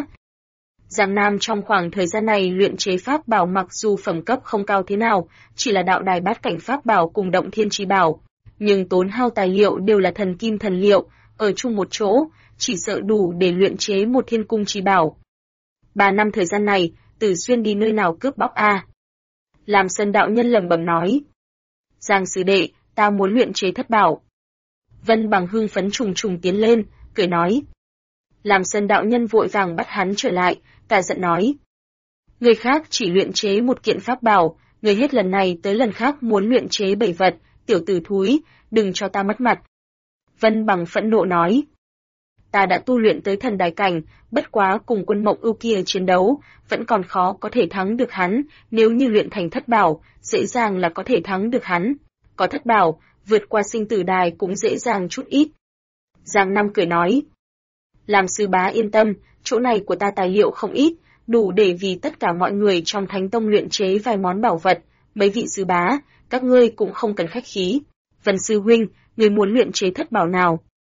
Giang Nam trong khoảng thời gian này luyện chế pháp bảo mặc dù phẩm cấp không cao thế nào, chỉ là đạo đài bát cảnh pháp bảo cùng động thiên chi bảo, nhưng tốn hao tài liệu đều là thần kim thần liệu, ở chung một chỗ, chỉ sợ đủ để luyện chế một thiên cung chi bảo. 3 năm thời gian này, Tử Xuyên đi nơi nào cướp bóc a? Lam Sơn đạo nhân lẩm bẩm nói. Giang sư đệ, ta muốn luyện chế thất bảo. Vân Bằng hưng phấn trùng trùng tiến lên, cười nói. Lam Sơn đạo nhân vội vàng bắt hắn trở lại, cả giận nói. Người khác chỉ luyện chế một kiện pháp bảo, người hết lần này tới lần khác muốn luyện chế 7 vật, tiểu tử thúi, đừng cho ta mất mặt. Vân Bằng phẫn nộ nói. Ta đã tu luyện tới thần đài cảnh, bất quá cùng Quân Mộng Ưu kia chiến đấu, vẫn còn khó có thể thắng được hắn, nếu như luyện thành thất bảo, dễ dàng là có thể thắng được hắn. Có thất bảo, vượt qua sinh tử đài cũng dễ dàng chút ít. Giang Nam cười nói. Làm sư bá yên tâm, chỗ này của ta tài liệu không ít, đủ để vì tất cả mọi người trong Thánh Tông luyện chế vài món bảo vật, mấy vị sư bá, các ngươi cũng không cần khách khí. Vân sư huynh, ngươi muốn luyện chế thất bảo nào?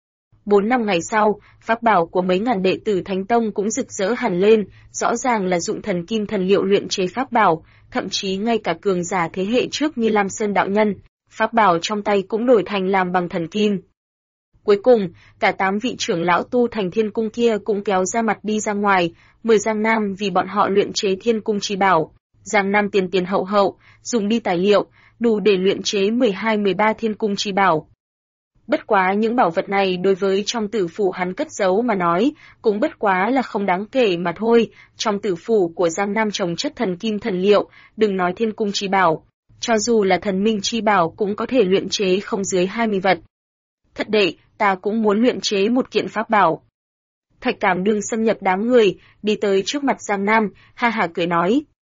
4 năm ngày sau, pháp bảo của mấy ngàn đệ tử Thánh Tông cũng rực rỡ hẳn lên, rõ ràng là dụng thần kim thần liệu luyện chế pháp bảo, thậm chí ngay cả cường giả thế hệ trước như Lam Sơn đạo nhân, pháp bảo trong tay cũng đổi thành làm bằng thần kim. Cuối cùng, cả 8 vị trưởng lão tu thành thiên cung kia cũng kéo ra mặt đi ra ngoài, mời Giang Nam vì bọn họ luyện chế thiên cung chi bảo. Giang Nam tiền tiền hậu hậu, dùng đi tài liệu, đủ để luyện chế 12-13 thiên cung chi bảo. Bất quá những bảo vật này đối với trong tử phủ hắn cất giấu mà nói, cũng bất quá là không đáng kể mà thôi, trong tử phủ của Giang Nam trồng chất thần kim thần liệu, đừng nói thiên cung chi bảo, cho dù là thần minh chi bảo cũng có thể luyện chế không dưới 20 vật. Thất đệ, ta cũng muốn luyện chế một kiện pháp bảo. Thạch Cảm Đương xâm nhập đám người, đi tới trước mặt Giang Nam, ha hả cười nói.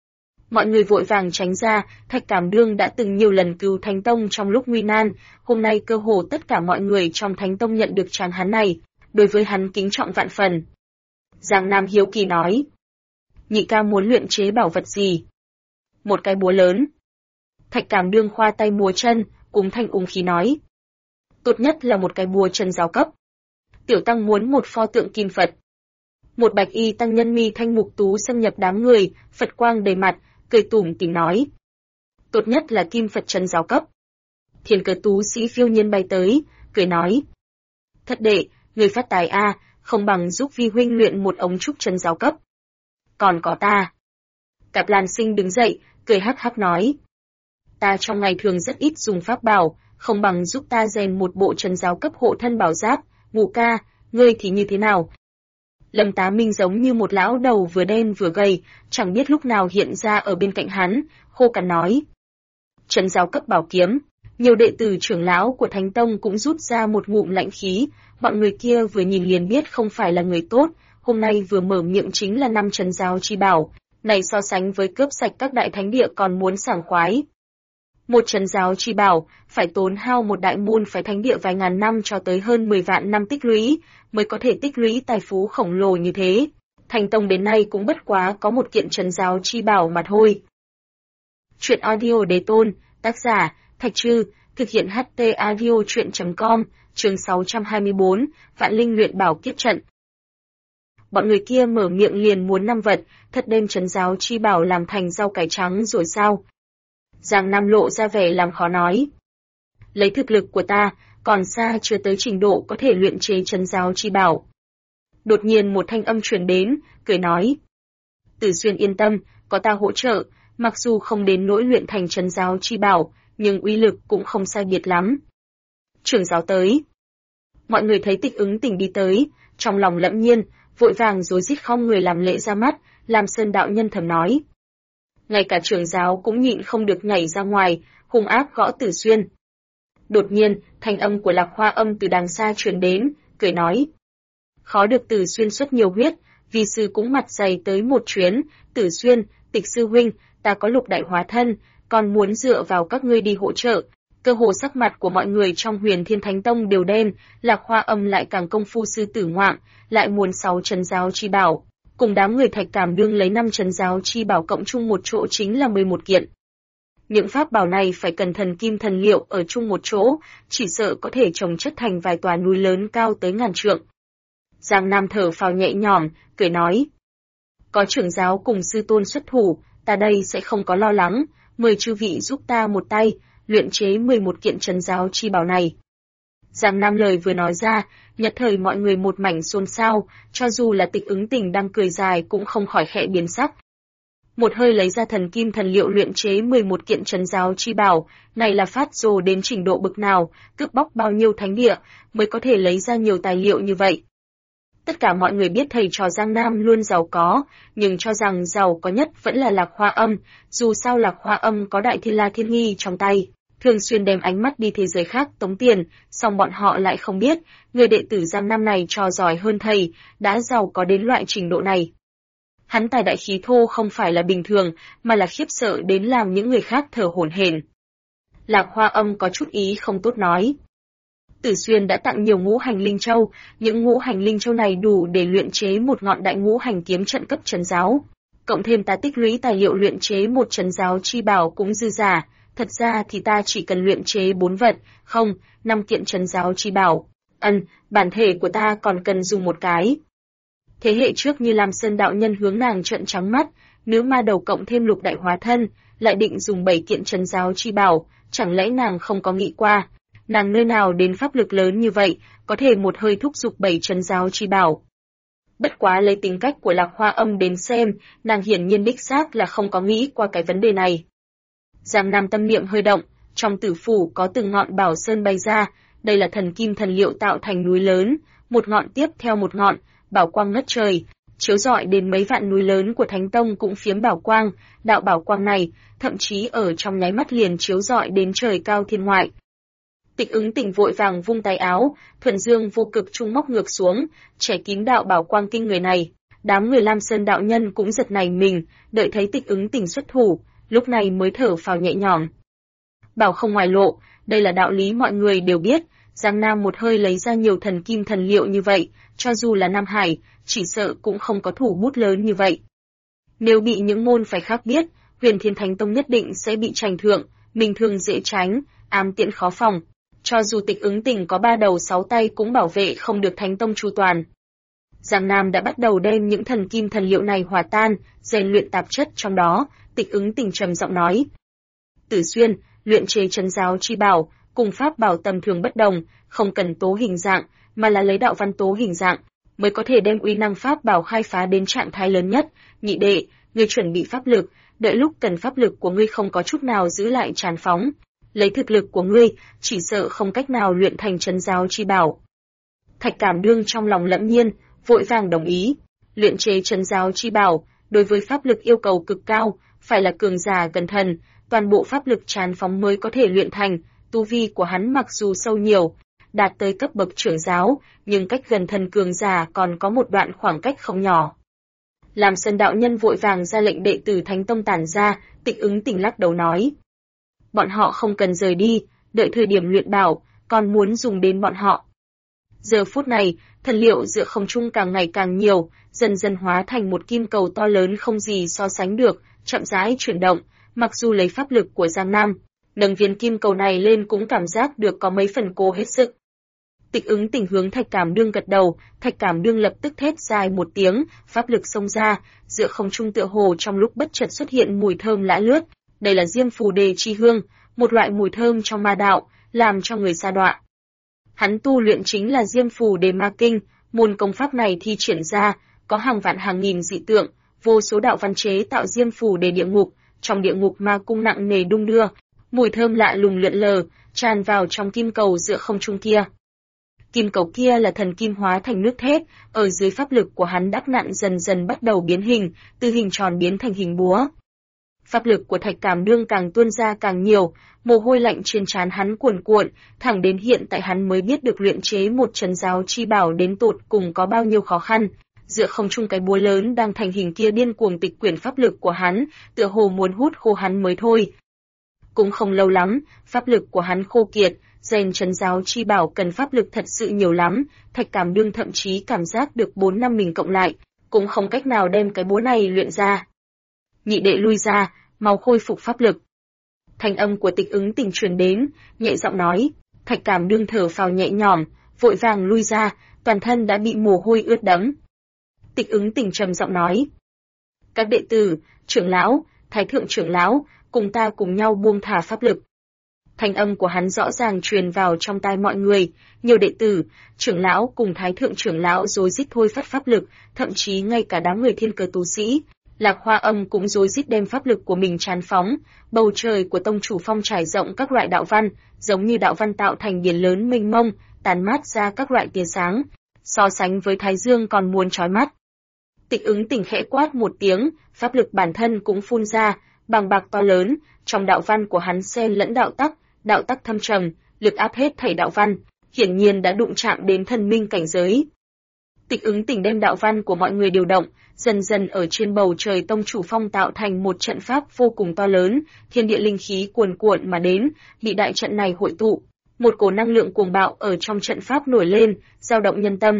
Mọi người vội vàng tránh ra, Thạch Cảm Đương đã từng nhiều lần cứu Thánh Tông trong lúc nguy nan, hôm nay cơ hồ tất cả mọi người trong Thánh Tông nhận được tràng hắn này, đối với hắn kính trọng vạn phần. Giang Nam hiếu kỳ nói. Nhị ca muốn luyện chế bảo vật gì? Một cái búa lớn. Thạch Cảm Đương khoa tay múa chân, cúng thanh ung khí nói. Tốt nhất là một cái búa chân giáo cấp. Tiểu tăng muốn một pho tượng kim Phật. Một bạch y tăng nhân mi thanh mục tú xâm nhập đám người, Phật quang đầy mặt, cười tủm tỉm nói. Tốt nhất là kim Phật chân giáo cấp. Thiên Cơ tú sĩ phiêu nhiên bay tới, cười nói. Thất đệ, người phát tài a, không bằng giúp vi huynh luyện một ống trúc chân giáo cấp. Còn có ta. Cạp Lan Sinh đứng dậy, cười hắc hắc nói. Ta trong ngày thường rất ít dùng pháp bảo, không bằng giúp ta rèn một bộ chân giáo cấp hộ thân bảo giáp. Ngũ ca, ngươi thì như thế nào? Lâm Tá Minh giống như một lão đầu vừa đen vừa gầy, chẳng biết lúc nào hiện ra ở bên cạnh hắn, khô cằn nói. Chân giáo cấp bảo kiếm, nhiều đệ tử trưởng lão của Thánh Tông cũng rút ra một ngụm lạnh khí, bọn người kia vừa nhìn liền biết không phải là người tốt, hôm nay vừa mở miệng chính là 5 chân giáo chi bảo, này so sánh với cướp sạch các đại thánh địa còn muốn sảng khoái. Một chân giáo chi bảo, phải tốn hao một đại môn phải thánh địa vài ngàn năm cho tới hơn 10 vạn năm tích lũy, mới có thể tích lũy tài phú khổng lồ như thế. Thành Tông đến nay cũng bất quá có một kiện chân giáo chi bảo mà thôi. Chuyện audio đề tôn, tác giả, Thạch Trư, thực hiện HT audio chuyện.com, chương 624, Vạn Linh luyện bảo kiếp trận. Bọn người kia mở miệng liền muốn 5 vật, thật đem chân giáo chi bảo làm thành rau cải trắng rồi sao? Giang Nam lộ ra vẻ làm khó nói. Lấy thực lực của ta, còn xa chưa tới trình độ có thể luyện chế chân giáo chi bảo. Đột nhiên một thanh âm truyền đến, cười nói. Tử Xuyên yên tâm, có ta hỗ trợ, mặc dù không đến nỗi luyện thành chân giáo chi bảo, nhưng uy lực cũng không sai biệt lắm. Trưởng giáo tới. Mọi người thấy Tịch Ứng Tình đi tới, trong lòng lẫm nhiên, vội vàng rối rít khom người làm lễ ra mắt, Lam Sơn đạo nhân thầm nói. Ngay cả trưởng giáo cũng nhịn không được nhảy ra ngoài, hung ác gõ Tử Xuyên. Đột nhiên, thanh âm của Lạc Hoa Âm từ đằng xa truyền đến, cười nói. Khó được Tử Xuyên xuất nhiều huyết, vi sư cũng mặt dày tới một chuyến, Tử Xuyên, Tịch sư huynh, ta có lục đại hóa thân, còn muốn dựa vào các ngươi đi hỗ trợ. Cơ hồ sắc mặt của mọi người trong Huyền Thiên Thánh Tông đều đen, Lạc Hoa Âm lại càng công phu sư tử ngoạm, lại muốn 6 chân giáo chi bảo. Cùng đám người Thạch Cảm Đương lấy 5 chân giáo chi bảo cộng chung một chỗ chính là 11 kiện. Những pháp bảo này phải cần thần kim thần liệu ở chung một chỗ, chỉ sợ có thể chồng chất thành vài tòa núi lớn cao tới ngàn trượng. Giang Nam thở phào nhẹ nhõm, cười nói. Có trưởng giáo cùng sư tôn xuất thủ, ta đây sẽ không có lo lắng, mời chư vị giúp ta một tay, luyện chế 11 kiện chân giáo chi bảo này. Giang Nam lời vừa nói ra, nhất thời mọi người một mảnh xôn xao, cho dù là Tịch Ứng Tình đang cười dài cũng không khỏi khẽ biến sắc. Một hơi lấy ra thần kim thần liệu luyện chế 11 kiện trấn giáo chi bảo, này là phát rồ đến trình độ bực nào, cướp bóc bao nhiêu thánh địa mới có thể lấy ra nhiều tài liệu như vậy. Tất cả mọi người biết thầy trò Giang Nam luôn giàu có, nhưng cho rằng giàu có nhất vẫn là Lạc Hoa Âm, dù sao Lạc Hoa Âm có Đại Thiên La Thiên Nghi trong tay, thường xuyên đem ánh mắt đi thế giới khác tống tiền, song bọn họ lại không biết, người đệ tử Giang Nam này trò giỏi hơn thầy, đã giàu có đến loại trình độ này. Hắn tài đại khí thô không phải là bình thường, mà là khiếp sợ đến làm những người khác thở hổn hển. Lạc Hoa Âm có chút ý không tốt nói. Tử Xuyên đã tặng nhiều ngũ hành linh châu, những ngũ hành linh châu này đủ để luyện chế một ngọn đại ngũ hành kiếm trận cấp trấn giáo. Cộng thêm ta tích lũy tài liệu luyện chế một trấn giáo chi bảo cũng dư giả, thật ra thì ta chỉ cần luyện chế 4 vật, không, 5 kiện trấn giáo chi bảo. Bản thể của ta còn cần dùng một cái. Thế hệ trước như Lam Sơn đạo nhân hướng nàng trợn trắng mắt, nếu ma đầu cộng thêm lục đại hóa thân, lại định dùng 7 kiện trấn giáo chi bảo, chẳng lẽ nàng không có nghĩ qua, nàng nơi nào đến pháp lực lớn như vậy, có thể một hơi thúc giục 7 trấn giáo chi bảo. Bất quá lấy tính cách của Lạc Hoa Âm đến xem, nàng hiển nhiên đích xác là không có nghĩ qua cái vấn đề này. Giang Nam tâm niệm hơi động, trong tử phủ có từng ngọn bảo sơn bay ra, đây là thần kim thần liệu tạo thành núi lớn, một ngọn tiếp theo một ngọn, bảo quang ngất trời, chiếu rọi đến mấy vạn núi lớn của Thánh Tông cũng phiếm bảo quang, đạo bảo quang này, thậm chí ở trong nháy mắt liền chiếu rọi đến trời cao thiên ngoại. Tịch Ứng Tình vội vàng vung tay áo, thuần dương vô cực trung móc ngược xuống, che kín đạo bảo quang kinh người này. Đám người Lam Sơn đạo nhân cũng giật nảy mình, đợi thấy Tịch Ứng Tình xuất thủ, lúc này mới thở phào nhẹ nhõm. Bảo không ngoài lộ, đây là đạo lý mọi người đều biết, Giang Nam một hơi lấy ra nhiều thần kim thần liệu như vậy, cho dù là Nam Hải, chỉ sợ cũng không có thủ bút lớn như vậy. Nếu bị những môn phái khác biết, Huyền Thiên Thánh Tông nhất định sẽ bị trành thượng, mình thường dễ tránh, ám tiện khó phòng. Cho dù Tịch Ứng Tình có 3 đầu 6 tay cũng bảo vệ không được Thánh Tông chu toàn. Giang Nam đã bắt đầu đem những thần kim thần liệu này hòa tan, rèn luyện tạp chất trong đó, Tịch Ứng Tình trầm giọng nói. Tử Xuyên, luyện chế trấn giáo chi bảo, cùng pháp bảo tầm thường bất đồng, không cần tố hình dạng, mà là lấy đạo văn tố hình dạng, mới có thể đem uy năng pháp bảo khai phá đến trạng thái lớn nhất. Nhị đệ, ngươi chuẩn bị pháp lực, đợi lúc cần pháp lực của ngươi không có chút nào giữ lại tràn phóng. Lấy thực lực của ngươi, chỉ sợ không cách nào luyện thành trấn giáo chi bảo. Thạch Cảm Đương trong lòng lẫm nhiên, vội vàng đồng ý. Luyện chế trấn giáo chi bảo, đối với pháp lực yêu cầu cực cao, phải là cường giả gần thần, toàn bộ pháp lực tràn phóng mới có thể luyện thành. Tu vi của hắn mặc dù sâu nhiều, đạt tới cấp bậc trưởng giáo, nhưng cách gần thần cường giả còn có một đoạn khoảng cách không nhỏ. Lam Sơn đạo nhân vội vàng ra lệnh đệ tử Thánh Tông tản ra, Tịch Ứng Tình lắc đầu nói. Bọn họ không cần rời đi, đợi thời điểm luyện bảo, còn muốn dùng đến bọn họ. Giờ phút này, thần liệu giữa không trung càng ngày càng nhiều, dần dần hóa thành một kim cầu to lớn không gì so sánh được, chậm rãi chuyển động, mặc dù lấy pháp lực của Giang Nam, nâng viên kim cầu này lên cũng cảm giác được có mấy phần cố hết sức. Tịch Ứng Tình hướng Thạch Cảm Đương gật đầu, Thạch Cảm Đương lập tức thét dài một tiếng, pháp lực xông ra, giữa không trung tựa hồ trong lúc bất chợt xuất hiện mùi thơm lã lướt, đây là Diêm Phù Đề chi hương, một loại mùi thơm trong ma đạo, làm cho người sa đọa. Hắn tu luyện chính là Diêm Phù Đề Ma Kinh, môn công pháp này thi triển ra, có hàng vạn hàng nghìn dị tượng, vô số đạo văn chế tạo Diêm Phù Đề địa ngục, trong địa ngục ma cung nặng nề đung đưa, mùi thơm lạ lùng lượn lờ, tràn vào trong kim cầu giữa không trung kia. Kim cầu kia là thần kim hóa thành nước thép, ở dưới pháp lực của hắn đắc nạn dần dần bắt đầu biến hình, từ hình tròn biến thành hình búa. Pháp lực của Thạch Cảm Đương càng tuôn ra càng nhiều, mồ hôi lạnh trên trán hắn cuồn cuộn, thẳng đến hiện tại hắn mới biết được luyện chế một trấn giáo chi bảo đến tột cùng có bao nhiêu khó khăn. Giữa không trung cái búa lớn đang thành hình kia điên cuồng tịch quyển pháp lực của hắn, tựa hồ muốn hút khô hắn mới thôi. Cũng không lâu lắm, pháp lực của hắn khô kiệt, rèn trấn giáo chi bảo cần pháp lực thật sự nhiều lắm, Thạch Cảm Đương thậm chí cảm giác được 4 năm mình cộng lại, cũng không cách nào đem cái búa này luyện ra. Nhị đệ lui ra, mau khôi phục pháp lực. Thanh âm của Tịch Ứng Tình truyền đến, nhẹ giọng nói, Thạch Cảm Đương thở phào nhẹ nhõm, vội vàng lui ra, toàn thân đã bị mồ hôi ướt đẫm. Tịch Ứng Tình trầm giọng nói, các đệ tử, trưởng lão, thái thượng trưởng lão, cùng ta cùng nhau buông thả pháp lực. Thanh âm của hắn rõ ràng truyền vào trong tai mọi người, nhiều đệ tử, trưởng lão cùng thái thượng trưởng lão rối rít thôi phát pháp lực, thậm chí ngay cả đám người thiên cơ tu sĩ, Lạc Hoa Âm cũng rối rít đem pháp lực của mình tràn phóng, bầu trời của tông chủ phong trải rộng các loại đạo văn, giống như đạo văn tạo thành biển lớn mênh mông, tàn mát ra các loại tia sáng, so sánh với thái dương còn muốn chói mắt. Tịch Ứng Tỉnh khẽ quát một tiếng, pháp lực bản thân cũng phun ra, bằng bạc to lớn, trong đạo văn của hắn xen lẫn đạo tắc thâm trầm, lực áp hết thảy đạo văn, hiển nhiên đã đụng chạm đến thần minh cảnh giới. Tịch Ứng Tỉnh đem đạo văn của mọi người điều động, dần dần ở trên bầu trời tông chủ phong tạo thành một trận pháp vô cùng to lớn, thiên địa linh khí cuồn cuộn mà đến, bị đại trận này hội tụ, một cổ năng lượng cuồng bạo ở trong trận pháp nổi lên, dao động nhân tâm.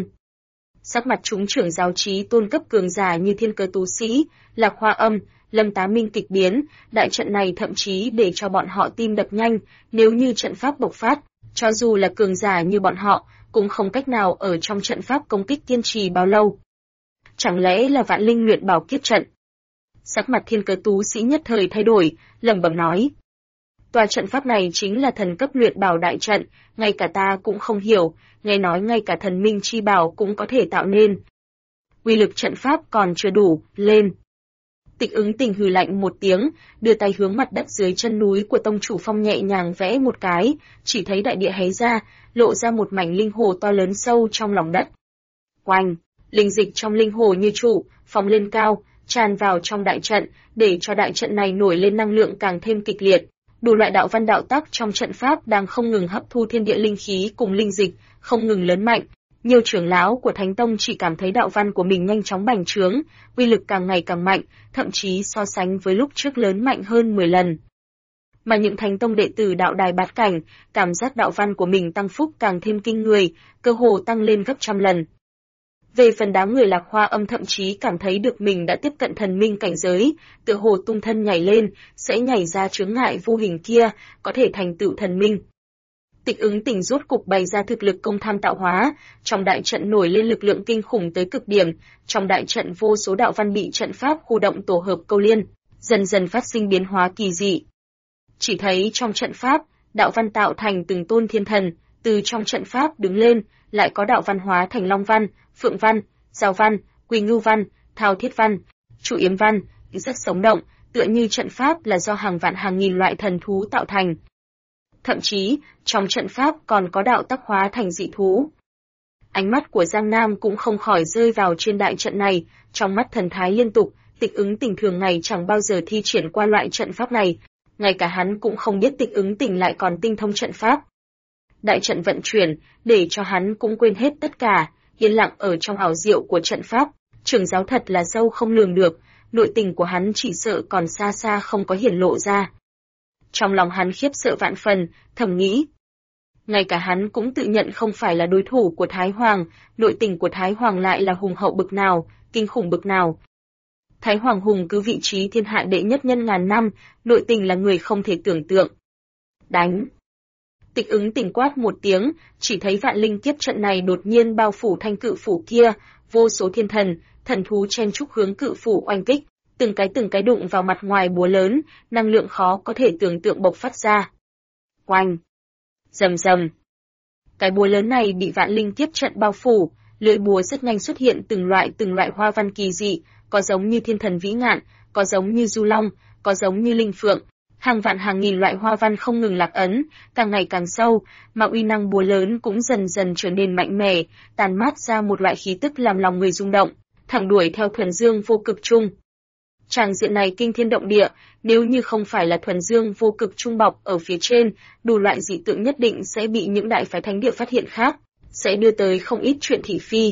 Sắc mặt chúng trưởng giáo trí tôn cấp cường giả như thiên cơ tu sĩ, Lạc Hoa Âm, Lâm Tá Minh kịch biến, đại trận này thậm chí để cho bọn họ tim đập nhanh, nếu như trận pháp bộc phát, cho dù là cường giả như bọn họ, cũng không cách nào ở trong trận pháp công kích kiên trì bao lâu. Chẳng lẽ là Vạn Linh luyện bảo kiếp trận? Sắc mặt thiên cơ tú sĩ nhất thời thay đổi, lẩm bẩm nói. Tòa trận pháp này chính là thần cấp luyện bảo đại trận, ngay cả ta cũng không hiểu, nghe nói ngay cả thần minh chi bảo cũng có thể tạo nên. Uy lực trận pháp còn chưa đủ, lên. Tịch Ứng Tỉnh hừ lạnh một tiếng, đưa tay hướng mặt đất dưới chân núi của tông chủ phong nhẹ nhàng vẽ một cái, chỉ thấy đại địa hé ra, lộ ra một mảnh linh hồ to lớn sâu trong lòng đất. Oanh, linh dịch trong linh hồ như trụ, phóng lên cao, tràn vào trong đại trận, để cho đại trận này nổi lên năng lượng càng thêm kịch liệt. Đủ loại đạo văn đạo tắc trong trận pháp đang không ngừng hấp thu thiên địa linh khí cùng linh dịch, không ngừng lớn mạnh. Nhiều trưởng lão của Thánh Tông chỉ cảm thấy đạo văn của mình nhanh chóng bành trướng, uy lực càng ngày càng mạnh, thậm chí so sánh với lúc trước lớn mạnh hơn 10 lần. Mà những Thánh Tông đệ tử đạo đài bát cảnh, cảm giác đạo văn của mình tăng phúc càng thêm kinh người, cơ hồ tăng lên gấp trăm lần. Về phần đám người Lạc Hoa Âm thậm chí cảm thấy được mình đã tiếp cận thần minh cảnh giới, tựa hồ tung thân nhảy lên, sẽ nhảy ra chướng ngại vô hình kia, có thể thành tựu thần minh. Tịch Ứng Tỉnh rốt cục bày ra thực lực công tham tạo hóa, trong đại trận nổi lên lực lượng kinh khủng tới cực điểm, trong đại trận vô số đạo văn bị trận pháp khu động tổ hợp câu liên, dần dần phát sinh biến hóa kỳ dị. Chỉ thấy trong trận pháp, đạo văn tạo thành từng tôn thiên thần, từ trong trận pháp đứng lên, lại có đạo văn hóa thành long văn, phượng văn, giao văn, quỳ ngưu văn, thao thiết văn, trụ yếm văn, rất sống động, tựa như trận pháp là do hàng vạn hàng nghìn loại thần thú tạo thành. Thậm chí, trong trận pháp còn có đạo tắc hóa thành dị thú. Ánh mắt của Giang Nam cũng không khỏi rơi vào trên đại trận này, trong mắt thần thái liên tục, Tịch Ứng Tỉnh thường ngày chẳng bao giờ thi triển qua loại trận pháp này, ngay cả hắn cũng không biết Tịch Ứng Tỉnh lại còn tinh thông trận pháp. Đại trận vận chuyển, để cho hắn cũng quên hết tất cả, yên lặng ở trong ảo diệu của trận pháp, trưởng giáo thật là sâu không lường được, nội tình của hắn chỉ sợ còn xa xa không có hiển lộ ra. Trong lòng hắn khiếp sợ vạn phần, thầm nghĩ. Ngay cả hắn cũng tự nhận không phải là đối thủ của Thái Hoàng, nội tình của Thái Hoàng lại là hùng hậu bực nào, kinh khủng bực nào. Thái Hoàng hùng cứ vị trí thiên hạ đệ nhất nhân ngàn năm, nội tình là người không thể tưởng tượng. Đánh! Tịch Ứng Tỉnh quát một tiếng, chỉ thấy vạn linh kiếp trận này đột nhiên bao phủ thanh cự phủ kia, vô số thiên thần, thần thú chen chúc hướng cự phủ oanh kích, từng cái đụng vào mặt ngoài búa lớn, năng lượng khó có thể tưởng tượng bộc phát ra. Oanh! Rầm rầm! Cái búa lớn này bị vạn linh kiếp trận bao phủ, lưỡi búa rất nhanh xuất hiện từng loại hoa văn kỳ dị, có giống như thiên thần vĩ ngạn, có giống như du long, có giống như linh phượng. Hàng vạn hàng nghìn loại hoa văn không ngừng lạc ấn, càng ngày càng sâu, mà uy năng búa lớn cũng dần dần trở nên mạnh mẽ, tàn mát ra một loại khí tức làm lòng người rung động, thẳng đuổi theo thuần dương vô cực trung. Tràng diện này kinh thiên động địa, nếu như không phải là thuần dương vô cực trung bọc ở phía trên, đủ loại dị tượng nhất định sẽ bị những đại phái thánh địa phát hiện khác, sẽ đưa tới không ít chuyện thị phi.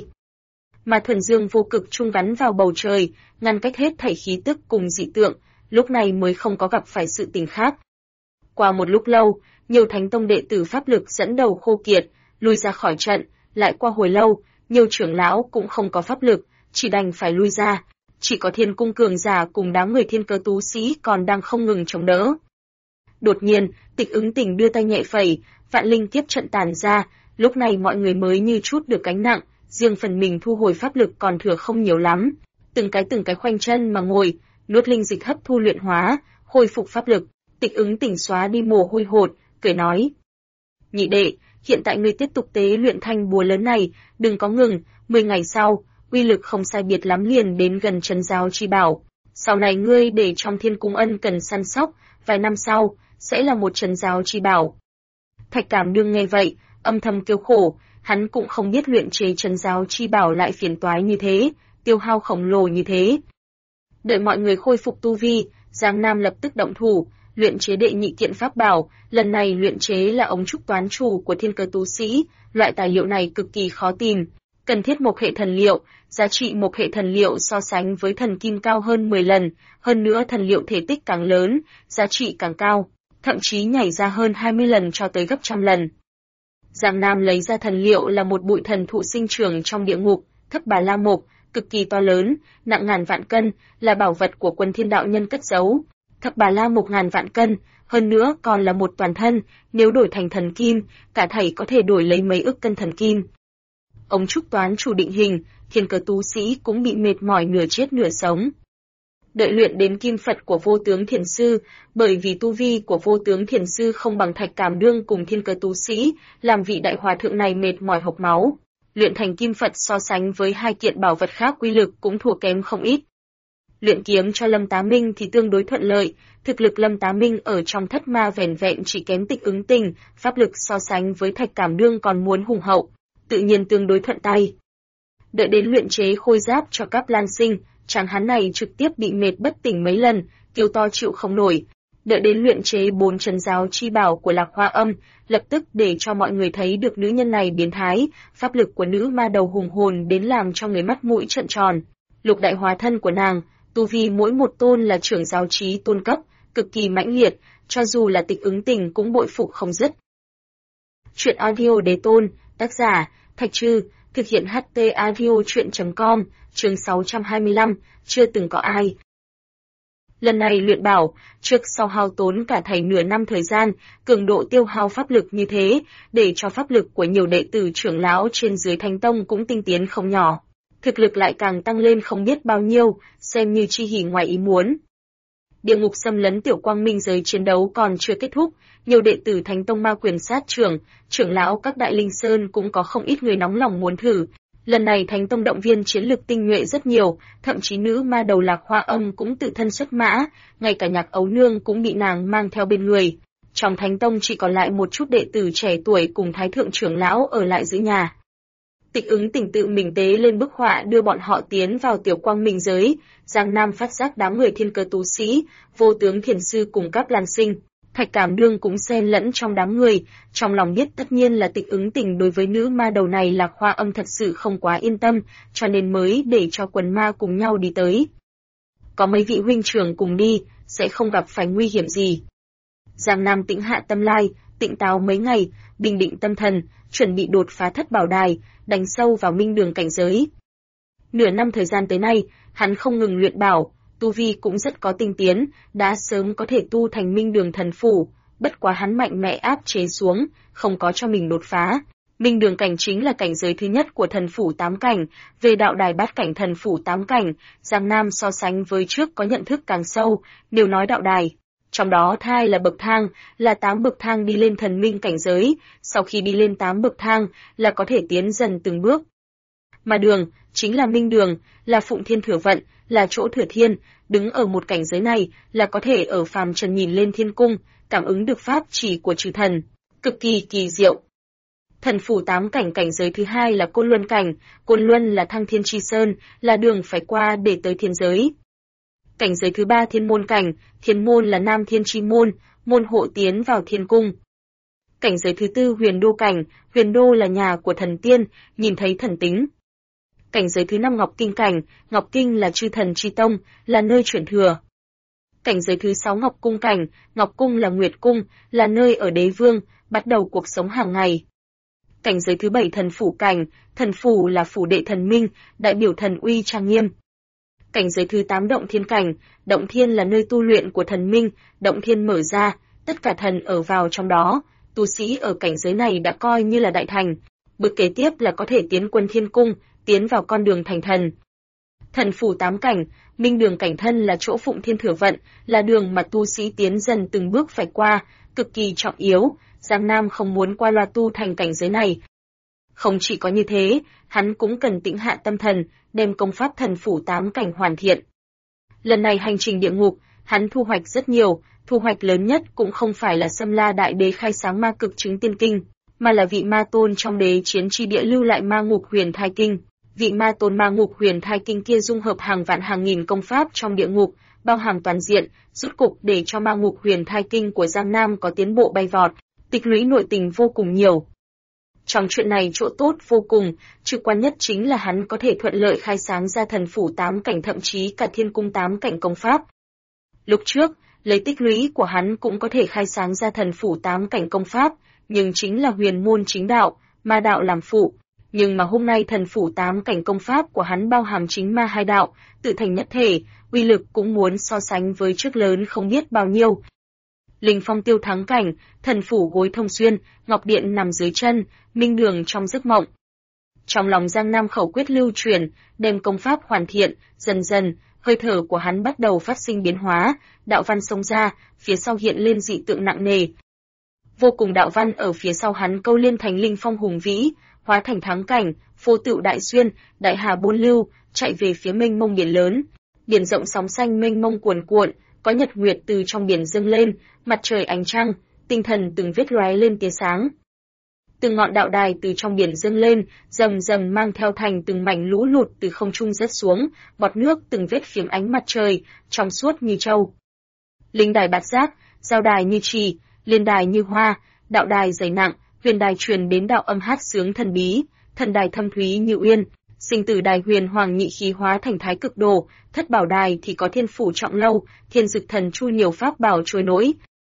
Mà thuần dương vô cực trung gắn vào bầu trời, ngăn cách hết thảy khí tức cùng dị tượng, lúc này mới không có gặp phải sự tình khác. Qua một lúc lâu, nhiều Thánh Tông đệ tử pháp lực dẫn đầu khô kiệt, lui ra khỏi trận, lại qua hồi lâu, nhiều trưởng lão cũng không có pháp lực, chỉ đành phải lui ra, chỉ có Thiên Cung cường giả cùng đám người thiên cơ tú sĩ còn đang không ngừng chống đỡ. Đột nhiên, Tịch Ứng Tỉnh đưa tay nhẹ phẩy, vạn linh kiếp trận tàn ra, lúc này mọi người mới như chút được gánh nặng, riêng phần mình thu hồi pháp lực còn thừa không nhiều lắm, từng cái khoanh chân mà ngồi, nuốt linh dịch hấp thu luyện hóa, khôi phục pháp lực. Tịch Ứng Tỉnh xóa đi mồ hôi hột, cười nói. Nhị đệ, hiện tại ngươi tiếp tục tế luyện thanh búa lớn này, đừng có ngừng, 10 ngày sau, uy lực không sai biệt lắm liền đến gần trấn giáo chi bảo. Sau này ngươi để trong thiên cung ân cần săn sóc, vài năm sau, sẽ là một trấn giáo chi bảo. Thạch Cảm Đương nghe vậy, âm thầm kêu khổ, hắn cũng không biết luyện chế trấn giáo chi bảo lại phiền toái như thế, tiêu hao khổng lồ như thế. Đợi mọi người khôi phục tu vi, Giang Nam lập tức động thủ, luyện chế đệ nhị kiện pháp bảo, lần này luyện chế là ống trúc toán chủ của thiên cơ tu sĩ, loại tài liệu này cực kỳ khó tìm, cần thiết một hệ thần liệu, giá trị một hệ thần liệu so sánh với thần kim cao hơn 10 lần, hơn nữa thần liệu thể tích càng lớn, giá trị càng cao, thậm chí nhảy ra hơn 20 lần cho tới gấp trăm lần. Giang Nam lấy ra thần liệu là một bụi thần thụ sinh trưởng trong địa ngục, Thấp Bà La Mộc, cực kỳ to lớn, nặng ngàn vạn cân, là bảo vật của Quân Thiên đạo nhân cất giấu. Thấp Bà La Mộc ngàn vạn cân, hơn nữa còn là một toàn thân, nếu đổi thành thần kim, cả thảy có thể đổi lấy mấy ức cân thần kim. Ống trúc toán chủ định hình, thiên cơ tu sĩ cũng bị mệt mỏi nửa chết nửa sống. Đợi luyện đến kim Phật của Vô Tướng Thiền Sư, bởi vì tu vi của Vô Tướng Thiền Sư không bằng Thạch Cảm Đương cùng thiên cơ tu sĩ, làm vị đại hòa thượng này mệt mỏi hộc máu. Luyện thành kim Phật so sánh với hai kiện bảo vật khác uy lực cũng thua kém không ít. Luyện kiếm cho Lâm Tá Minh thì tương đối thuận lợi, thực lực Lâm Tá Minh ở trong thất ma vẻn vẹn chỉ kém Tịch Ứng Tình, pháp lực so sánh với Thạch Cảm Đương còn muốn hùng hậu, tự nhiên tương đối thuận tay. Đợi đến luyện chế khôi giáp cho Cáp Lan Sinh, chàng hắn này trực tiếp bị mệt bất tỉnh mấy lần, kêu to chịu không nổi. Đợi đến luyện chế 4 trấn giáo chi bảo của Lạc Hoa Âm, lập tức để cho mọi người thấy được nữ nhân này biến thái, pháp lực của nữ ma đầu hùng hồn đến làm cho người mắt mũi trợn tròn. Lục đại hóa thân của nàng, tu vi mỗi một tôn là trưởng giáo chí tôn cấp, cực kỳ mãnh liệt, cho dù là Tịch Ứng Tình cũng bội phục không dứt. Truyện audio đế tôn, tác giả, Thạch Trư, thực hiện HT audio truyện.com, chương 625, chưa từng có ai. Lần này luyện bảo, trước sau hao tốn cả thảy nửa năm thời gian, cường độ tiêu hao pháp lực như thế, để cho pháp lực của nhiều đệ tử trưởng lão trên dưới Thánh Tông cũng tinh tiến không nhỏ. Thực lực lại càng tăng lên không biết bao nhiêu, xem như chi hỉ ngoài ý muốn. Địa ngục xâm lấn Tiểu Quang Minh giới chiến đấu còn chưa kết thúc, nhiều đệ tử Thánh Tông Ma Quyền sát trưởng lão các đại linh sơn cũng có không ít người nóng lòng muốn thử. Lần này Thánh Tông động viên chiến lực tinh nhuệ rất nhiều, thậm chí nữ ma đầu Lạc Hoa Âm cũng tự thân xuất mã, ngay cả Nhạc Ấu Nương cũng bị nàng mang theo bên người. Trong Thánh Tông chỉ còn lại một chút đệ tử trẻ tuổi cùng Thái Thượng trưởng lão ở lại giữ nhà. Tịch Ứng Tình tự mình tế lên bức họa đưa bọn họ tiến vào Tiểu Quang Minh giới, Giang Nam phát giác đám người thiên cơ tu sĩ, Vô Tướng Thiền Sư cùng Cáp Lan Sinh, Thạch Cảm Đương cũng xen lẫn trong đám người, trong lòng biết tất nhiên là Tịch Ứng Tình đối với nữ ma đầu này Lạc Hoa Âm thật sự không quá yên tâm, cho nên mới để cho quần ma cùng nhau đi tới. Có mấy vị huynh trưởng cùng đi, sẽ không gặp phải nguy hiểm gì. Giang Nam tĩnh hạ tâm lai, tĩnh táo mấy ngày, bình định tâm thần, chuẩn bị đột phá Thất Bảo Đài, đánh sâu vào minh đường cảnh giới. Nửa năm thời gian tới nay, hắn không ngừng luyện bảo, tu vi cũng rất có tinh tiến, đã sớm có thể tu thành minh đường thần phủ, bất quá hắn mạnh mẽ áp chế xuống, không có cho mình đột phá. Minh đường cảnh chính là cảnh giới thứ nhất của thần phủ 8 cảnh, về đạo đài bát cảnh thần phủ 8 cảnh, Giang Nam so sánh với trước có nhận thức càng sâu, nếu nói đạo đài. Trong đó thai là bậc thang, là 8 bậc thang đi lên thần minh cảnh giới, sau khi đi lên 8 bậc thang là có thể tiến dần từng bước. Mà đường, chính là minh đường, là phụng thiên thừa vận, là chỗ thừa thiên, đứng ở một cảnh giới này là có thể ở phàm trần nhìn lên thiên cung, cảm ứng được pháp chỉ của chư thần, cực kỳ kỳ diệu. Thần phủ 8 cảnh cảnh giới thứ hai là Côn Luân cảnh, Côn Luân là thăng thiên chi sơn, là đường phải qua để tới thiên giới. Cảnh giới thứ ba Thiên Môn cảnh, Thiên Môn là Nam Thiên chi môn, môn hộ tiến vào thiên cung. Cảnh giới thứ tư Huyền Đô cảnh, Huyền Đô là nhà của thần tiên, nhìn thấy thần tính. Cảnh giới thứ 5 Ngọc Kinh cảnh, Ngọc Kinh là chư thần chi tông, là nơi chuyển thừa. Cảnh giới thứ 6 Ngọc Cung cảnh, Ngọc Cung là Nguyệt Cung, là nơi ở đế vương, bắt đầu cuộc sống hàng ngày. Cảnh giới thứ 7 Thần Phủ cảnh, thần phủ là phủ đệ thần minh, đại biểu thần uy trang nghiêm. Cảnh giới thứ 8 Động Thiên cảnh, Động Thiên là nơi tu luyện của thần minh, Động Thiên mở ra, tất cả thần ở vào trong đó, tu sĩ ở cảnh giới này đã coi như là đại thành. Bước kế tiếp là có thể tiến quân thiên cung, tiến vào con đường thành thần. Thần phủ 8 cảnh, minh đường cảnh thân là chỗ phụng thiên thừa vận, là đường mà tu sĩ tiến dần từng bước phải qua, cực kỳ trọng yếu, Giang Nam không muốn qua loa tu thành cảnh giới này. Không chỉ có như thế, hắn cũng cần tĩnh hạ tâm thần, đem công pháp thần phủ 8 cảnh hoàn thiện. Lần này hành trình địa ngục, hắn thu hoạch rất nhiều, thu hoạch lớn nhất cũng không phải là Xâm La Đại Đế khai sáng ma cực chứng tiên kinh, mà là vị ma tôn trong đế chiến chi địa lưu lại ma ngục huyền thai kinh. Vị ma tôn ma ngục huyền thai kinh kia dung hợp hàng vạn hàng nghìn công pháp trong địa ngục, bao hàm toàn diện, rút cục để cho ma ngục huyền thai kinh của Giang Nam có tiến bộ bay vọt, tích lũy nội tình vô cùng nhiều. Trong chuyện này chỗ tốt vô cùng, trực quan nhất chính là hắn có thể thuận lợi khai sáng ra thần phủ 8 cảnh thậm chí cả thiên cung 8 cảnh công pháp. Lúc trước, lấy tích lũy của hắn cũng có thể khai sáng ra thần phủ 8 cảnh công pháp, nhưng chính là huyền môn chính đạo, ma đạo làm phụ. Nhưng mà hôm nay thần phủ 8 cảnh công pháp của hắn bao hàm chính ma hai đạo, tự thành nhất thể, uy lực cũng muốn so sánh với trước lớn không biết bao nhiêu. Linh phong tiêu thắng cảnh, thần phủ gối thông xuyên, ngọc điện nằm dưới chân, minh đường trong giấc mộng. Trong lòng Giang Nam khẩu quyết lưu truyền, đem công pháp hoàn thiện, dần dần, hơi thở của hắn bắt đầu phát sinh biến hóa, đạo văn xông ra, phía sau hiện lên dị tượng nặng nề. Vô cùng đạo văn ở phía sau hắn câu liên thành linh phong hùng vĩ, hóa thành thắng cảnh, phô tựu đại xuyên, đại hà bốn lưu, chạy về phía mênh mông biển lớn. Biển rộng sóng xanh mênh mông cuồn cuộn, có nhật nguyệt từ trong biển dâng lên, mặt trời ánh trăng, tinh thần từng vết lóe lên tia sáng. Từng ngọn đạo đài từ trong biển dâng lên, rầm rầm mang theo thành từng mảnh lũ lụt từ không trung rớt xuống, bọt nước từng vết phiếm ánh mặt trời, trong suốt như châu. Linh đài bát giác, giao đài như trì, liên đài như hoa, đạo đài dày nặng, huyền đài truyền đến đạo âm hát sướng thần bí, thần đài thâm thúy như uyên, sinh tử đài huyền hoàng nhị khí hóa thành thái cực đồ, thất bảo đài thì có thiên phủ trọng lâu, thiên dực thần chu nhiều pháp bảo trôi nổi.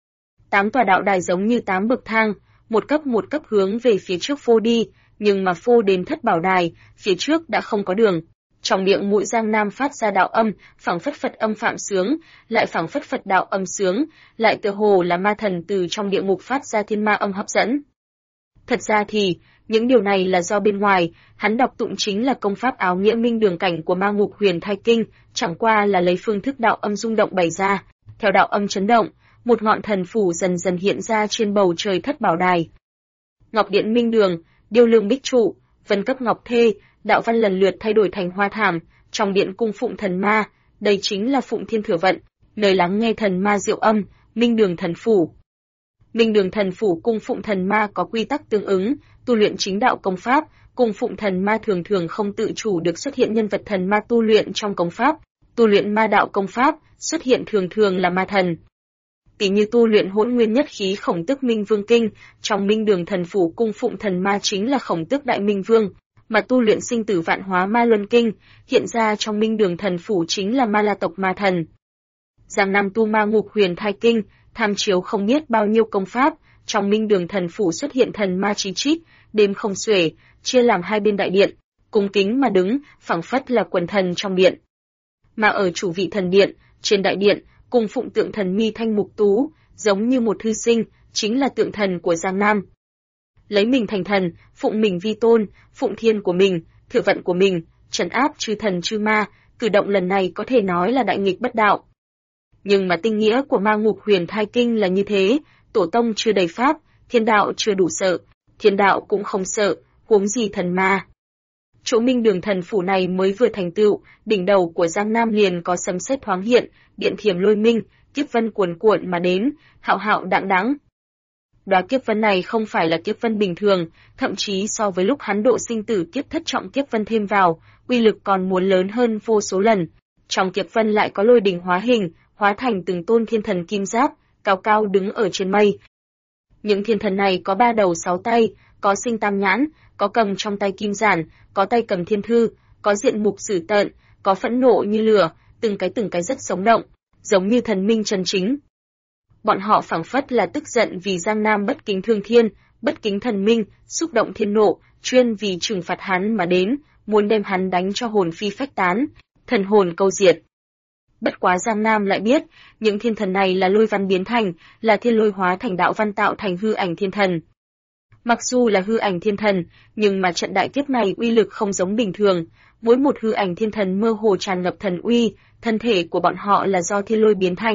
8 tòa đạo đài giống như 8 bậc thang, một cấp hướng về phía trước phô đi, nhưng mà phô đến thất bảo đài, phía trước đã không có đường. Trong miệng mũi Giang Nam phát ra đạo âm, phảng phất Phật âm phạm sướng, lại phảng phất Phật đạo âm sướng, lại tựa hồ là ma thần từ trong địa ngục phát ra thiên ma âm hấp dẫn. Thật ra thì, những điều này là do bên ngoài, hắn đọc tụng chính là công pháp áo nghĩa minh đường cảnh của ma ngục huyền thai kinh, chẳng qua là lấy phương thức đạo âm rung động bày ra. Theo đạo âm chấn động, một ngọn thần phủ dần dần hiện ra trên bầu trời thất bảo đài. Ngọc điện minh đường, điêu lương bích trụ, vân cấp ngọc thê, đạo văn lần lượt thay đổi thành hoa thảm, trong điện cung phụng thần ma, đây chính là Phụng Thiên Thừa Vận, nơi lắng nghe thần ma diệu âm, minh đường thần phủ. Minh đường thần phủ cung phụng thần ma có quy tắc tương ứng, tu luyện chính đạo công pháp, cung phụng thần ma thường thường không tự chủ được xuất hiện nhân vật thần ma tu luyện trong công pháp, tu luyện ma đạo công pháp, xuất hiện thường thường là ma thần. Tỷ như tu luyện hỗn nguyên nhất khí khổng tức minh vương kinh, trong minh đường thần phủ cung phụng thần ma chính là khổng tức đại minh vương, mà tu luyện sinh tử vạn hóa ma luân kinh, hiện ra trong minh đường thần phủ chính là ma la tộc ma thần. Giang Nam tu ma ngục huyền thai kinh, tham chiếu không biết bao nhiêu công pháp, trong minh đường thần phủ xuất hiện thần ma chí chít, đêm không xuể, chia làm hai bên đại điện, cung kính mà đứng, phảng phất là quần thần trong điện. Mà ở chủ vị thần điện, trên đại điện, cung phụng tượng thần mi thanh mục tú, giống như một thư sinh, chính là tượng thần của Giang Nam. Lấy mình thành thần, phụng mình vi tôn, phụng thiên của mình, thừa vận của mình, trấn áp chư thần chư ma, cử động lần này có thể nói là đại nghịch bất đạo. Nhưng mà tinh nghĩa của ma ngục huyền thai kinh là như thế, tổ tông chưa đầy pháp, thiên đạo chưa đủ sợ, thiên đạo cũng không sợ, huống gì thần ma. Chỗ minh đường thần phủ này mới vừa thành tựu, đỉnh đầu của Giang Nam liền có sấm sét thoáng hiện, điện thiểm lôi minh, kiếp vân cuồn cuộn mà đến, hạo hạo đãng đãng. Đóa kiếp vân này không phải là kiếp vân bình thường, thậm chí so với lúc hắn độ sinh tử kiếp thất trọng kiếp vân thêm vào, uy lực còn muốn lớn hơn vô số lần. Trong kiếp vân lại có lôi đỉnh hóa hình, hóa thành từng tôn thiên thần kim giáp, cao cao đứng ở trên mây. Những thiên thần này có 3 đầu 6 tay, có sinh tam nhãn, có cầm trong tay kim giản, có tay cầm thiên thư, có diện mục dữ tợn, có phẫn nộ như lửa, từng cái rất sống động, giống như thần minh chân chính. Bọn họ phảng phất là tức giận vì Giang Nam bất kính thương thiên, bất kính thần minh, xúc động thiên nộ, chuyên vì trừng phạt hắn mà đến, muốn đem hắn đánh cho hồn phi phách tán, thần hồn câu diệt. Bất quá Giang Nam lại biết, những thiên thần này là lôi văn biến thành, là thiên lôi hóa thành đạo văn tạo thành hư ảnh thiên thần. Mặc dù là hư ảnh thiên thần, nhưng mà trận đại kiếp này uy lực không giống bình thường, mỗi một hư ảnh thiên thần mơ hồ tràn ngập thần uy, thân thể của bọn họ là do thiên lôi biến thành,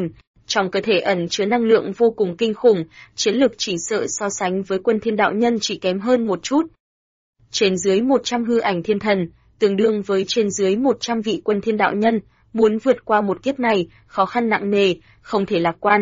Trong cơ thể ẩn chứa năng lượng vô cùng kinh khủng, chiến lực chỉ sợ so sánh với Quân Thiên đạo nhân chỉ kém hơn một chút. Trên dưới 100 hư ảnh thiên thần, tương đương với trên dưới 100 vị Quân Thiên đạo nhân, muốn vượt qua một kiếp này, khó khăn nặng nề, không thể lạc quan.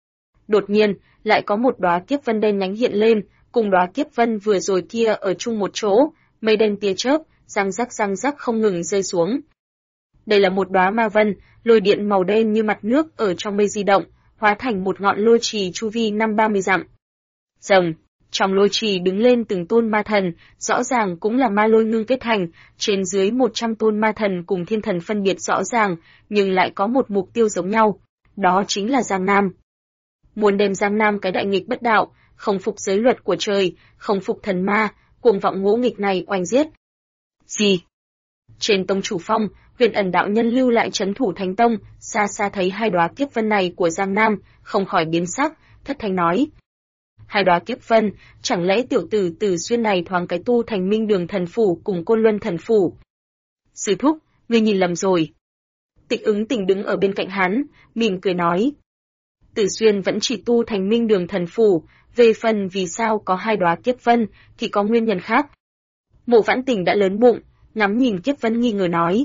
Đột nhiên, lại có một đóa kiếp vân đen nhánh hiện lên, cùng đóa kiếp vân vừa rồi kia ở chung một chỗ, mây đen tia chớp, răng rắc không ngừng rơi xuống. Đây là một đóa ma vân, lôi điện màu đen như mặt nước ở trong mây di động, hóa thành một ngọn lôi trì chu vi 50-30 dặm. Rồng, trong lôi trì đứng lên từng tôn ma thần, rõ ràng cũng là ma lôi ngưng kết thành, trên dưới 100 tôn ma thần cùng thiên thần phân biệt rõ ràng, nhưng lại có một mục tiêu giống nhau, đó chính là Giang Nam. Muốn đem Giang Nam cái đại nghịch bất đạo, không phục giới luật của trời, không phục thần ma, cuồng vọng ngỗ nghịch này oanh giết. Gì? Trên tông chủ phong, Huyền Ẩn đạo nhân lưu lại trấn thủ Thánh Tông, xa xa thấy hai đóa kiếp vân này của Giang Nam, không khỏi biến sắc, thất thanh nói: hai đóa kiếp vân, chẳng lẽ tiểu tử Tử Xuyên này thoáng cái tu thành Minh Đường thần phủ cùng Côn Luân thần phủ? Sư thúc, ngươi nhìn lầm rồi. Tịch Ứng Tình đứng ở bên cạnh hắn, mỉm cười nói: Tử Xuyên vẫn chỉ tu thành Minh Đường thần phủ, về phần vì sao có hai đóa kiếp vân thì có nguyên nhân khác. Mộ Vãn Tình đã lớn bụng, ngắm nhìn kiếp vân nghi ngờ nói: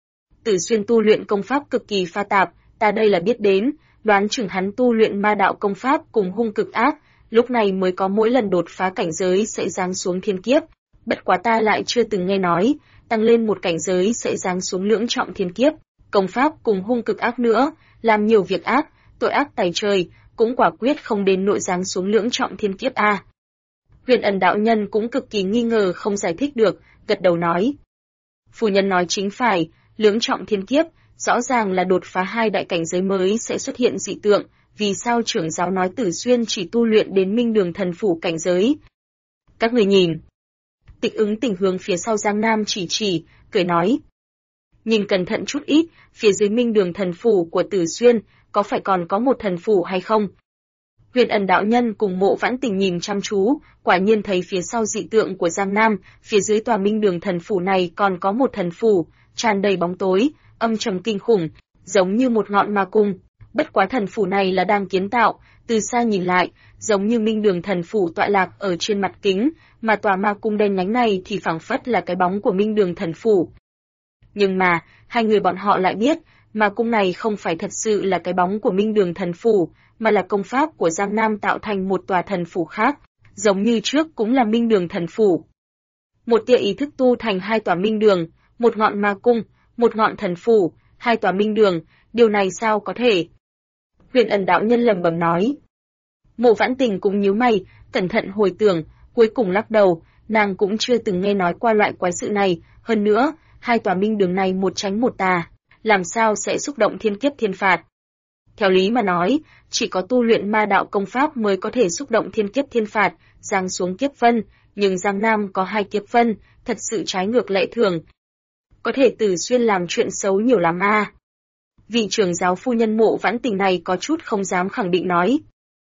Tử Xuyên tu luyện công pháp cực kỳ pha tạp, ta đây là biết đến, đoán chừng hắn tu luyện ma đạo công pháp cùng hung cực ác, lúc này mới có mỗi lần đột phá cảnh giới sẽ giáng xuống thiên kiếp. Bất quá ta lại chưa từng nghe nói, tăng lên một cảnh giới sẽ giáng xuống lưỡng trọng thiên kiếp, công pháp cùng hung cực ác nữa, làm nhiều việc ác, tội ác tày trời, cũng quả quyết không đến nội giáng xuống lưỡng trọng thiên kiếp a. Huyền Ẩn đạo nhân cũng cực kỳ nghi ngờ không giải thích được, gật đầu nói: phu nhân nói chính phải, lưỡng trọng thiên kiếp, rõ ràng là đột phá hai đại cảnh giới mới sẽ xuất hiện dị tượng, vì sao trưởng giáo nói Tử Xuyên chỉ tu luyện đến Minh Đường thần phủ cảnh giới? Các người nhìn. Tịch Ứng Tình hướng phía sau Giang Nam chỉ, cười nói: nhìn cẩn thận chút ít, phía dưới Minh Đường thần phủ của Tử Xuyên, có phải còn có một thần phủ hay không? Huyền Ẩn đạo nhân cùng Mộ Vãn Tình nhìn chăm chú, quả nhiên thấy phía sau dị tượng của Giang Nam, phía dưới tòa Minh Đường thần phủ này còn có một thần phủ, tràn đầy bóng tối, âm trầm kinh khủng, giống như một ngọn ma cung. Bất quá thần phủ này là đang kiến tạo, từ xa nhìn lại, giống như Minh Đường thần phủ tọa lạc ở trên mặt kính, mà tòa ma cung đen nhánh này thì phảng phất là cái bóng của Minh Đường thần phủ. Nhưng mà, hai người bọn họ lại biết, ma cung này không phải thật sự là cái bóng của Minh Đường thần phủ, mà là công pháp của Giang Nam tạo thành một tòa thần phủ khác, giống như trước cũng là Minh Đường thần phủ. Một tia ý thức tu thành hai tòa Minh Đường, một ngọn ma cung, một ngọn thần phủ, hai tòa Minh Đường, điều này sao có thể? Huyền Ẩn đạo nhân lẩm bẩm nói. Mộ Vãn Tình cũng nhíu mày, cẩn thận hồi tưởng, cuối cùng lắc đầu, nàng cũng chưa từng nghe nói qua loại quái sự này, hơn nữa, hai tòa Minh Đường này một tránh một tà, làm sao sẽ xúc động thiên kiếp thiên phạt? Theo lý mà nói, chỉ có tu luyện ma đạo công pháp mới có thể xúc động thiên kiếp thiên phạt, giáng xuống kiếp vân, nhưng Giang Nam có hai kiếp vân, thật sự trái ngược lẽ thường. Có thể Tử Xuyên làm chuyện xấu nhiều lắm a. Vị trưởng giáo phu nhân Mộ Vãn Tình này có chút không dám khẳng định nói.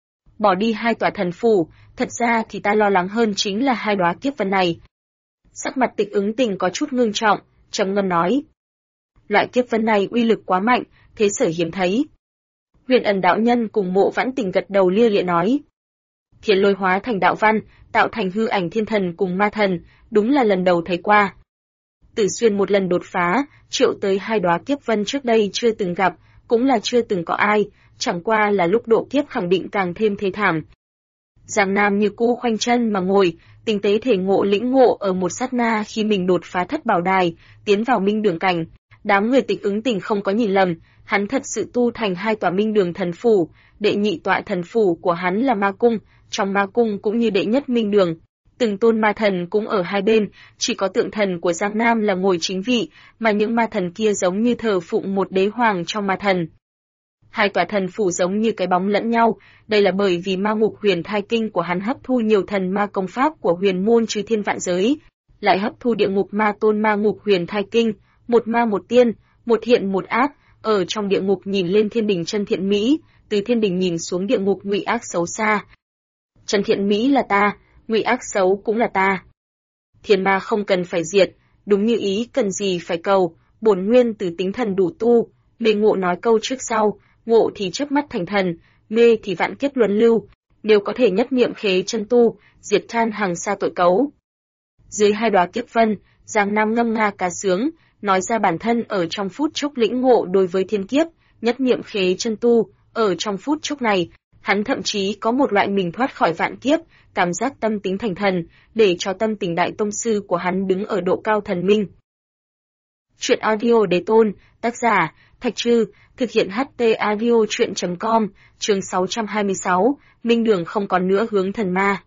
Bỏ đi hai tòa thần phủ, thật ra thì ta lo lắng hơn chính là hai đóa kiếp vân này. Sắc mặt Tịch Ứng Tình có chút ngưng trọng, trầm ngâm nói. Loại kiếp vân này uy lực quá mạnh, thế sở hiếm thấy. Huyền Ẩn đạo nhân cùng Mộ Vãn Tình gật đầu lia lịa nói. Thiên lôi hóa thành đạo văn, tạo thành hư ảnh thiên thần cùng ma thần, đúng là lần đầu thấy qua. Tử Xuyên một lần đột phá, triệu tới hai đóa kiếp vân trước đây chưa từng gặp, cũng là chưa từng có ai, chẳng qua là lúc độ kiếp khẳng định càng thêm thê thảm. Giang Nam như cũ khoanh chân mà ngồi, tinh tế thể ngộ lĩnh ngộ ở một sát na khi mình đột phá thất bảo đài, tiến vào Minh Đường cảnh. Đám người Tịch Ứng Tình không có nhìn lầm, hắn thật sự tu thành hai tòa Minh Đường thần phủ, đệ nhị tọa thần phủ của hắn là ma cung, trong ma cung cũng như đệ nhất Minh Đường. Từng tôn ma thần cũng ở hai bên, chỉ có tượng thần của Giang Nam là ngồi chính vị, mà những ma thần kia giống như thờ phụng một đế hoàng trong ma thần. Hai tòa thần phủ giống như cái bóng lẫn nhau, đây là bởi vì ma ngục huyền thai kinh của hắn hấp thu nhiều thần ma công pháp của huyền môn chư thiên vạn giới, lại hấp thu địa ngục ma tôn ma ngục huyền thai kinh, một ma một tiên, một thiện một ác, ở trong địa ngục nhìn lên thiên đình chân thiện mỹ, từ thiên đình nhìn xuống địa ngục ngụy ác xấu xa. Chân thiện mỹ là ta, ngụy ác xấu cũng là ta. Thiên ma không cần phải diệt, đúng như ý cần gì phải cầu, bổn nguyên từ tính thần đủ tu, Bề Ngộ nói câu trước sau, ngộ thì chớp mắt thành thần, mê thì vạn kiếp luân lưu, nếu có thể nhất niệm khế chân tu, diệt than hàng sa tội cấu. Dưới hai đóa kiếp vân, Giang Nam ngâm nga ca sướng, nói ra bản thân ở trong phút chốc lĩnh ngộ đối với thiên kiếp, nhất niệm khế chân tu, ở trong phút chốc này, hắn thậm chí có một loại mình thoát khỏi vạn kiếp, cảm giác tâm tính thành thần, để cho tâm tình đại tông sư của hắn đứng ở độ cao thần minh. Truyện audio Đế Tôn, tác giả, Thạch Trư, thực hiện HT audio truyện.com, chương 626, Minh Đường không còn nữa hướng thần ma.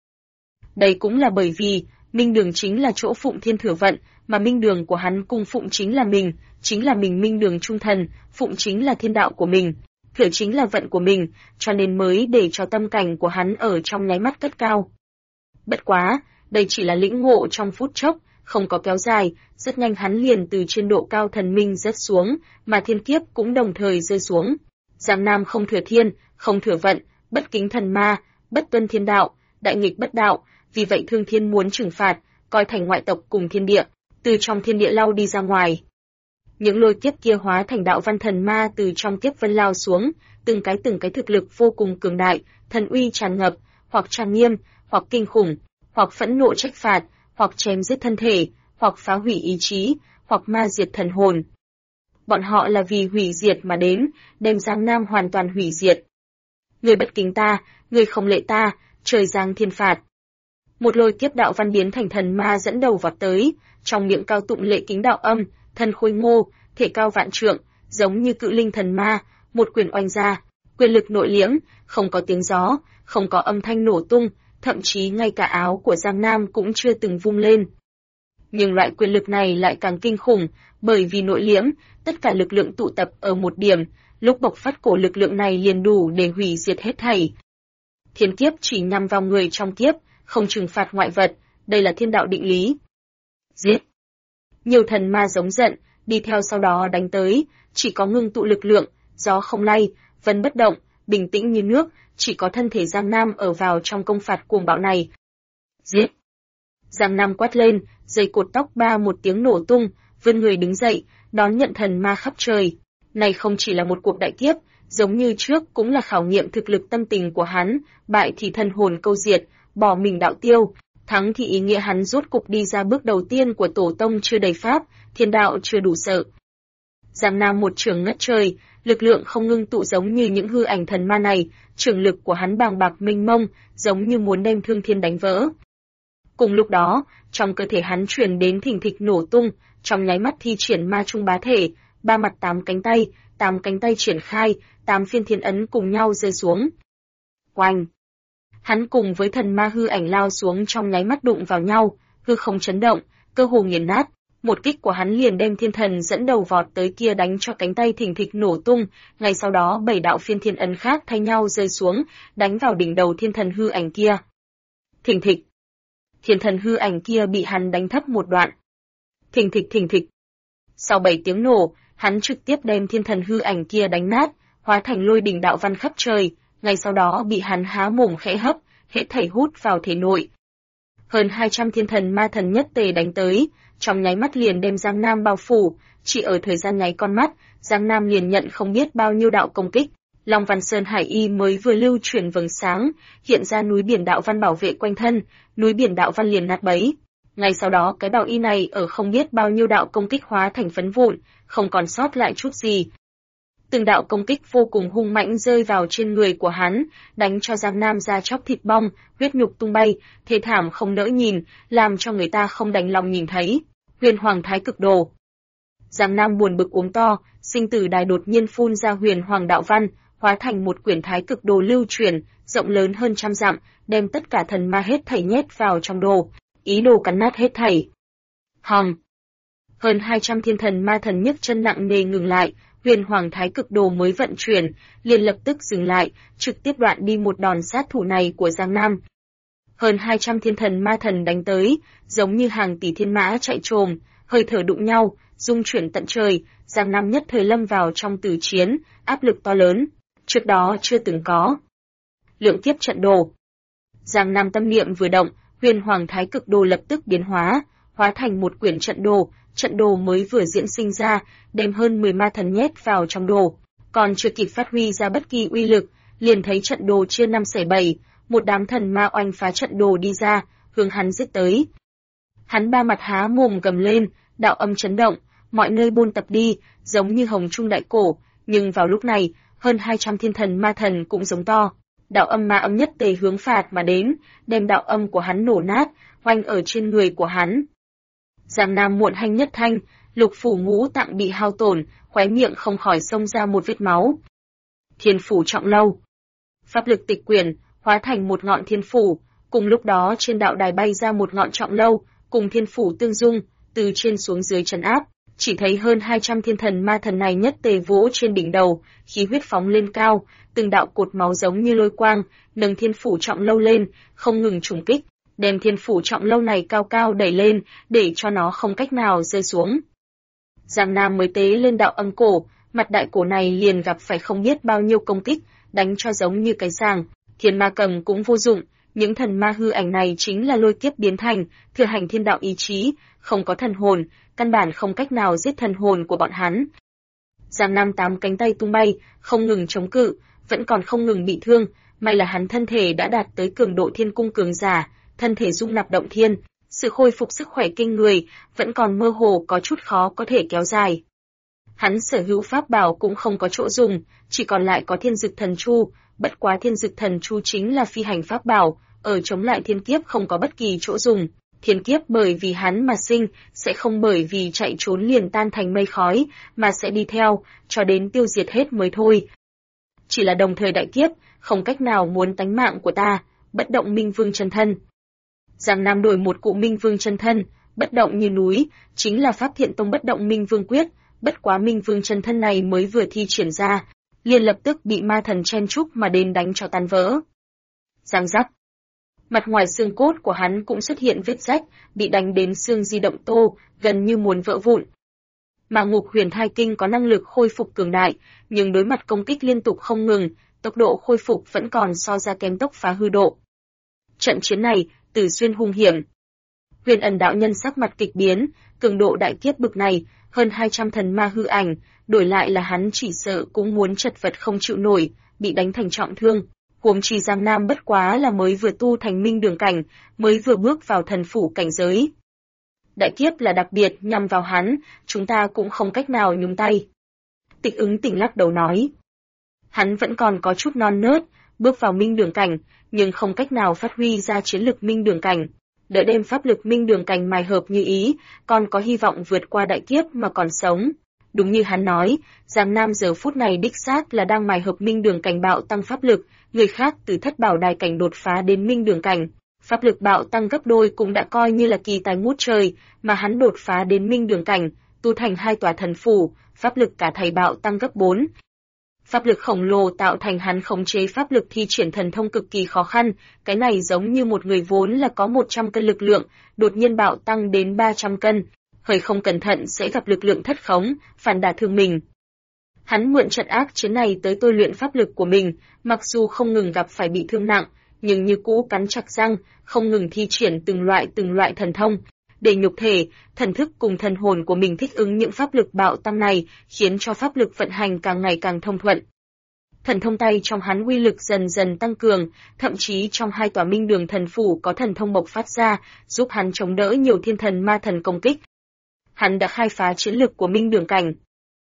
Đây cũng là bởi vì, Minh Đường chính là chỗ phụng thiên thừa vận, mà Minh Đường của hắn cung phụng chính là mình Minh Đường trung thần, phụng chính là thiên đạo của mình, thừa chính là vận của mình, cho nên mới để cho tâm cảnh của hắn ở trong nháy mắt cất cao. Bất quá, đây chỉ là lĩnh ngộ trong phút chốc, không có kéo dài, rất nhanh hắn liền từ trên độ cao thần minh rớt xuống, mà thiên kiếp cũng đồng thời rơi xuống. Giang Nam không thừa thiên, không thừa vận, bất kính thần ma, bất tuân thiên đạo, đại nghịch bất đạo, vì vậy Thương Thiên muốn trừng phạt, coi thành ngoại tộc cùng thiên địa, từ trong thiên địa lao đi ra ngoài. Những lôi kiếp kia hóa thành đạo văn thần ma từ trong kiếp vân lao xuống, từng cái thực lực vô cùng cường đại, thần uy tràn ngập, hoặc trang nghiêm, hoặc kinh khủng, hoặc phẫn nộ trách phạt, hoặc chém giết thân thể, hoặc phá hủy ý chí, hoặc ma diệt thần hồn. Bọn họ là vì hủy diệt mà đến, đem Giang Nam hoàn toàn hủy diệt. Người bất kính ta, người không lệ ta, trời giáng thiên phạt. Một lôi kiếp đạo văn biến thành thần ma dẫn đầu vọt tới, trong miệng cao tụng lệ kính đạo âm, thân khôi ngô, thể cao vạn trượng, giống như cự linh thần ma, một quyền oanh ra, quyền lực nội liễm, không có tiếng gió, không có âm thanh nổ tung, thậm chí ngay cả áo của Giang Nam cũng chưa từng vung lên. Nhưng loại quyền lực này lại càng kinh khủng, bởi vì nội liễm, tất cả lực lượng tụ tập ở một điểm, lúc bộc phát cổ lực lượng này liền đủ để hủy diệt hết thảy. Thiên kiếp chỉ nhằm vào người trong kiếp, không trừng phạt ngoại vật, đây là thiên đạo định lý. Giết! Nhiều thần ma giống giận, đi theo sau đó đánh tới, chỉ có ngưng tụ lực lượng, gió không lay, vân bất động, bình tĩnh như nước, chỉ có thân thể Giang Nam ở vào trong công phạt cuồng bạo này. Giết! Giang Nam quát lên, dây cột tóc ba một tiếng nổ tung, vươn người đứng dậy, đón nhận thần ma khắp trời. Này không chỉ là một cuộc đại kiếp, giống như trước cũng là khảo nghiệm thực lực tâm tình của hắn, bại thì thân hồn câu diệt, bỏ mình đạo tiêu, thắng thì ý nghĩa hắn rốt cục đi ra bước đầu tiên của tổ tông chưa đầy pháp, thiên đạo chưa đủ sợ. Giang Nam một trường ngất trời, lực lượng không ngưng tụ giống như những hư ảnh thần ma này, trường lực của hắn bàng bạc mênh mông, giống như muốn đem Thương Thiên đánh vỡ. Cùng lúc đó, trong cơ thể hắn truyền đến thình thịch nổ tung, trong nháy mắt thi triển ma trung bá thể, ba mặt tám cánh tay triển khai, 8 phiên thiên ấn cùng nhau rơi xuống. Oanh! Hắn cùng với thần ma hư ảnh lao xuống trong nháy mắt đụng vào nhau, hư không chấn động, cơ hồ nghiền nát. Một kích của hắn liền đem thiên thần dẫn đầu vọt tới kia đánh cho cánh tay thình thịch nổ tung, ngay sau đó 7 đạo phiên thiên ấn khác thay nhau rơi xuống, đánh vào đỉnh đầu thiên thần hư ảnh kia. Thình thịch! Thiên thần hư ảnh kia bị hắn đánh thấp một đoạn. Thình thịch! Sau 7 tiếng nổ, hắn trực tiếp đem thiên thần hư ảnh kia đánh nát, hóa thành lôi đỉnh đạo văn khắp trời, ngay sau đó bị hắn há mồm khẽ hấp, hễ thảy hút vào thể nội. Hơn 200 thiên thần ma thần nhất tề đánh tới, trong nháy mắt liền đem Giang Nam bao phủ, chỉ ở thời gian nháy con mắt, Giang Nam liền nhận không biết bao nhiêu đạo công kích. Long Văn Sơn Hải Y mới vừa lưu chuyển vầng sáng, hiện ra núi biển đạo văn bảo vệ quanh thân, núi biển đạo văn liền nát bấy. Ngay sau đó cái bảo y này ở không biết bao nhiêu đạo công kích hóa thành phấn vụn, không còn sót lại chút gì. Từng đạo công kích vô cùng hung mãnh rơi vào trên người của hắn, đánh cho Giang Nam da chóc thịt bong, huyết nhục tung bay, thê thảm không nỡ nhìn, làm cho người ta không đành lòng nhìn thấy. Huyền Hoàng Thái Cực Đồ. Giang Nam buồn bực uống to, sinh tử đài đột nhiên phun ra Huyền Hoàng đạo văn, hóa thành một quyển Thái Cực Đồ lưu truyền, rộng lớn hơn trăm dặm, đem tất cả thần ma hết thảy nhét vào trong đồ, ý đồ cắn nát hết thảy. Hòng. Hơn 200 thiên thần ma thần nhấc chân nặng nề ngừng lại, Huyền Hoàng Thái Cực Đồ mới vận chuyển, liền lập tức dừng lại, trực tiếp đoạn đi một đòn sát thủ này của Giang Nam. Hơn 200 thiên thần ma thần đánh tới, giống như hàng tỷ thiên mã chạy trồm, hơi thở đụng nhau, rung chuyển tận trời, Giang Nam nhất thời lâm vào trong tử chiến, áp lực to lớn, trước đó chưa từng có. Lượng kiếp trận đồ. Giang Nam tâm niệm vừa động, Huyền Hoàng Thái Cực Đồ lập tức biến hóa thành một quyển trận đồ mới vừa diễn sinh ra, đem hơn 10 ma thần nhét vào trong đồ, còn chưa kịp phát huy ra bất kỳ uy lực, liền thấy trận đồ chia 5/7, một đám thần ma oanh phá trận đồ đi ra, hướng hắn giết tới. Hắn ba mặt há mồm gầm lên, đạo âm chấn động, mọi nơi buôn tập đi, giống như hồng trung đại cổ, nhưng vào lúc này, hơn 200 thiên thần ma thần cũng giống to. Đạo âm ma âm nhất tề hướng phạt mà đến, đem đạo âm của hắn nổ nát, oanh ở trên người của hắn. Giang Nam muộn hanh nhất thanh, lục phủ ngũ tạng bị hao tổn, khóe miệng không khỏi xông ra một vết máu. Thiên phủ trọng lâu. Pháp lực tịch quyển, hóa thành một ngọn thiên phủ, cùng lúc đó trên đạo đài bay ra một ngọn trọng lâu, cùng thiên phủ tương dung, từ trên xuống dưới trấn áp. Chỉ thấy hơn 200 thiên thần ma thần này nhất tề vỗ trên đỉnh đầu, khí huyết phóng lên cao, từng đạo cột máu giống như lôi quang, nâng thiên phủ trọng lâu lên, không ngừng trùng kích, đem thiên phủ trọng lâu này cao cao đẩy lên, để cho nó không cách nào rơi xuống. Giang Nam mới tế lên đạo âm cổ, mặt đại cổ này liền gặp phải không biết bao nhiêu công kích, đánh cho giống như cái sàng, thiên ma cầm cũng vô dụng, những thần ma hư ảnh này chính là lôi kiếp biến thành, thừa hành thiên đạo ý chí, không có thần hồn, căn bản không cách nào giết thần hồn của bọn hắn. Giang Nam 8 cánh tay tung bay, không ngừng chống cự, vẫn còn không ngừng bị thương, may là hắn thân thể đã đạt tới cường độ thiên cung cường giả, thân thể dung nạp động thiên, sự khôi phục sức khỏe kinh người, vẫn còn mơ hồ có chút khó có thể kéo dài. Hắn sở hữu pháp bảo cũng không có chỗ dùng, chỉ còn lại có thiên dực thần chu, bất quá thiên dực thần chu chính là phi hành pháp bảo, ở chống lại thiên kiếp không có bất kỳ chỗ dùng. Thiên kiếp bởi vì hắn mà sinh, sẽ không bởi vì chạy trốn liền tan thành mây khói, mà sẽ đi theo, cho đến tiêu diệt hết mới thôi. Chỉ là đồng thời đại kiếp, không cách nào muốn tánh mạng của ta, bất động minh vương chân thân. Giang Nam đổi một cụ minh vương chân thân, bất động như núi, chính là pháp Thiện Tông bất động minh vương quyết, bất quá minh vương chân thân này mới vừa thi triển ra, liền lập tức bị ma thần chen chúc mà đến đánh cho tan vỡ. Giang giác. Mặt ngoài xương cốt của hắn cũng xuất hiện vết rách, bị đánh đến xương di động tô, gần như muốn vỡ vụn. Mà Ngục Huyền Thai Kinh có năng lực khôi phục cường đại, nhưng đối mặt công kích liên tục không ngừng, tốc độ khôi phục vẫn còn so ra kém tốc phá hư độ. Trận chiến này, Tử Xuyên hung hiểm. Huyền Ẩn đạo nhân sắc mặt kịch biến, cường độ đại kiếp bực này, hơn 200 thần ma hư ảnh, đổi lại là hắn chỉ sợ cũng muốn chật vật không chịu nổi, bị đánh thành trọng thương. Huống chi Giang Nam bất quá là mới vừa tu thành minh đường cảnh, mới vừa bước vào thần phủ cảnh giới. Đại kiếp là đặc biệt nhằm vào hắn, chúng ta cũng không cách nào nhúng tay. Tịch Ứng Tỉnh lắc đầu nói. Hắn vẫn còn có chút non nớt, bước vào minh đường cảnh, nhưng không cách nào phát huy ra chiến lực minh đường cảnh. Đợi đem pháp lực minh đường cảnh mài hợp như ý, còn có hy vọng vượt qua đại kiếp mà còn sống. Đúng như hắn nói, Giang Nam giờ phút này đích xác là đang mài hợp minh đường cảnh bạo tăng pháp lực, người khác từ thất bảo đài cảnh đột phá đến minh đường cảnh. Pháp lực bạo tăng gấp đôi cũng đã coi như là kỳ tài ngút trời, mà hắn đột phá đến minh đường cảnh, tu thành 2 tòa thần phủ, pháp lực cả thầy bạo tăng gấp 4. Pháp lực khổng lồ tạo thành hắn khống chế pháp lực thi triển thần thông cực kỳ khó khăn, cái này giống như một người vốn là có 100 cân lực lượng, đột nhiên bạo tăng đến 300 cân, hơi không cẩn thận sẽ gặp lực lượng thất khống, phản đả thương mình. Hắn mượn trận ác chiến này tới tôi luyện pháp lực của mình, mặc dù không ngừng gặp phải bị thương nặng, nhưng như cũ cắn chặt răng, không ngừng thi triển từng loại thần thông, để nhục thể, thần thức cùng thần hồn của mình thích ứng những pháp lực bạo tăng này, khiến cho pháp lực vận hành càng ngày càng thông thuận. Thần thông tay trong hắn uy lực dần dần tăng cường, thậm chí trong 2 tòa minh đường thần phủ có thần thông bộc phát ra, giúp hắn chống đỡ nhiều thiên thần ma thần công kích. Hắn đã khai phá chiến lực của minh đường cảnh.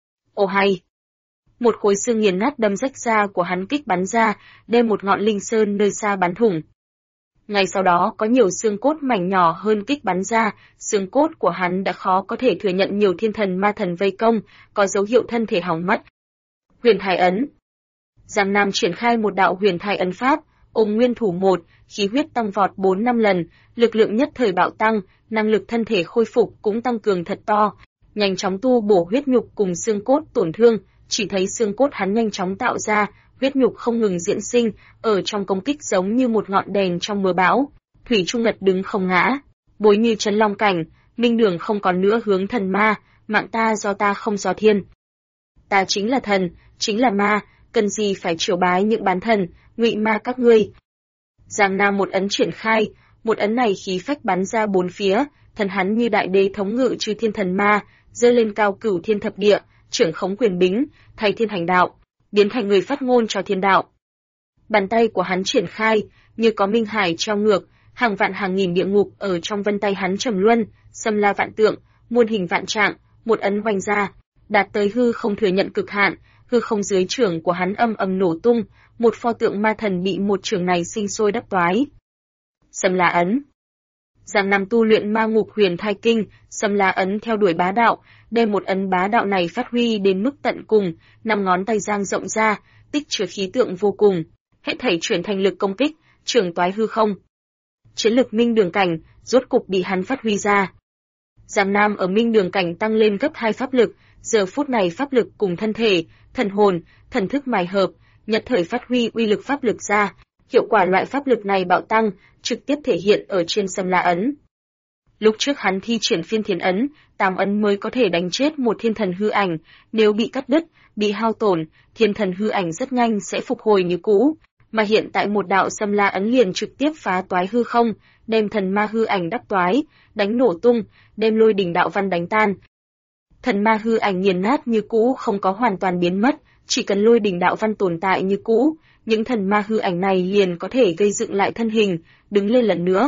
Ồ hay! Một khối xương nghiền nát đâm rách da của hắn kích bắn ra, đem một ngọn linh sơn nơi xa bắn thủng. Ngay sau đó có nhiều xương cốt mảnh nhỏ hơn kích bắn ra, xương cốt của hắn đã khó có thể thừa nhận nhiều thiên thần ma thần vây công, có dấu hiệu thân thể hỏng mất. Huyền Thai Ấn. Giang Nam triển khai một đạo Huyền Thai Ấn pháp, ôm nguyên thủ 1, khí huyết tăng vọt 4-5 lần, lực lượng nhất thời bạo tăng, năng lực thân thể khôi phục cũng tăng cường thật to, nhanh chóng tu bổ huyết nhục cùng xương cốt tổn thương, chỉ thấy xương cốt hắn nhanh chóng tạo ra, huyết nhục không ngừng diễn sinh, ở trong công kích giống như một ngọn đèn trong mưa bão, thủy chung ngật đứng không ngã, bối như trấn long cảnh, minh đường không còn nữa hướng thần ma, mạng ta do ta không do thiên. Ta chính là thần, chính là ma, cần gì phải triều bái những bán thần, ngụy ma các ngươi. Giang Nam một ấn triển khai, một ấn này khí phách bắn ra 4 phía, thần hắn như đại đế thống ngự chư thiên thần ma, giơ lên cao cửu thiên thập địa, trưởng khống quyền bính, thay thiên hành đạo. biến thành người phát ngôn cho thiên đạo. Bàn tay của hắn triển khai, như có minh hải treo ngược, hàng vạn hàng nghìn địa ngục ở trong vân tay hắn trầm luân, xâm la vạn tượng, muôn hình vạn trạng, một ấn hoành ra, đạt tới hư không thừa nhận cực hạn, hư không dưới trưởng của hắn âm ầm nổ tung, một pho tượng ma thần bị một trường này sinh sôi đắp toái. Xâm la ấn. Giang Nam tu luyện ma ngục huyền thai kinh, xâm la ấn theo đuổi bá đạo, đem một ấn bá đạo này phát huy đến mức tận cùng, 5 ngón tay giang rộng ra, tích chứa khí tượng vô cùng, hết thảy chuyển thành lực công kích, trường toái hư không. Chiến lực minh đường cảnh rốt cục bị hắn phát huy ra. Giang Nam ở minh đường cảnh tăng lên gấp 2 pháp lực, giờ phút này pháp lực cùng thân thể, thần hồn, thần thức mài hợp, nhật thời phát huy uy lực pháp lực ra, hiệu quả loại pháp lực này bạo tăng, trực tiếp thể hiện ở trên xâm la ấn. Lúc trước hắn thi triển phiên thiên ấn, 8 ấn mới có thể đánh chết một thiên thần hư ảnh, nếu bị cắt đứt, bị hao tổn, thiên thần hư ảnh rất nhanh sẽ phục hồi như cũ, mà hiện tại một đạo xâm la ấn liền trực tiếp phá toái hư không, đem thần ma hư ảnh đắp toái, đánh nổ tung, đem lôi đỉnh đạo văn đánh tan. Thần ma hư ảnh nghiền nát như cũ không có hoàn toàn biến mất, chỉ cần lôi đỉnh đạo văn tồn tại như cũ, những thần ma hư ảnh này liền có thể gây dựng lại thân hình, đứng lên lần nữa.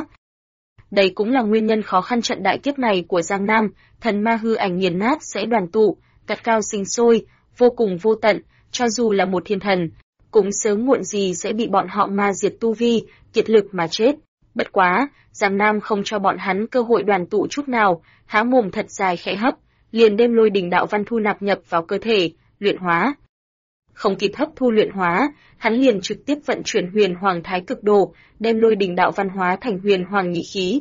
Đây cũng là nguyên nhân khó khăn trận đại kiếp này của Giang Nam, thần ma hư ảnh nghiền nát sẽ đoàn tụ, cắt cao sinh sôi, vô cùng vô tận, cho dù là một thiên thần, cũng sớm muộn gì sẽ bị bọn họ ma diệt tu vi, kiệt lực mà chết. Bất quá, Giang Nam không cho bọn hắn cơ hội đoàn tụ chút nào, há mồm thật dài khẽ hấp, liền đem lôi đỉnh đạo văn thu nạp nhập vào cơ thể, luyện hóa. Không kịp hấp thu luyện hóa, hắn liền trực tiếp vận chuyển huyền hoàng thái cực đồ, đem lôi đỉnh đạo văn hóa thành huyền hoàng nhị khí.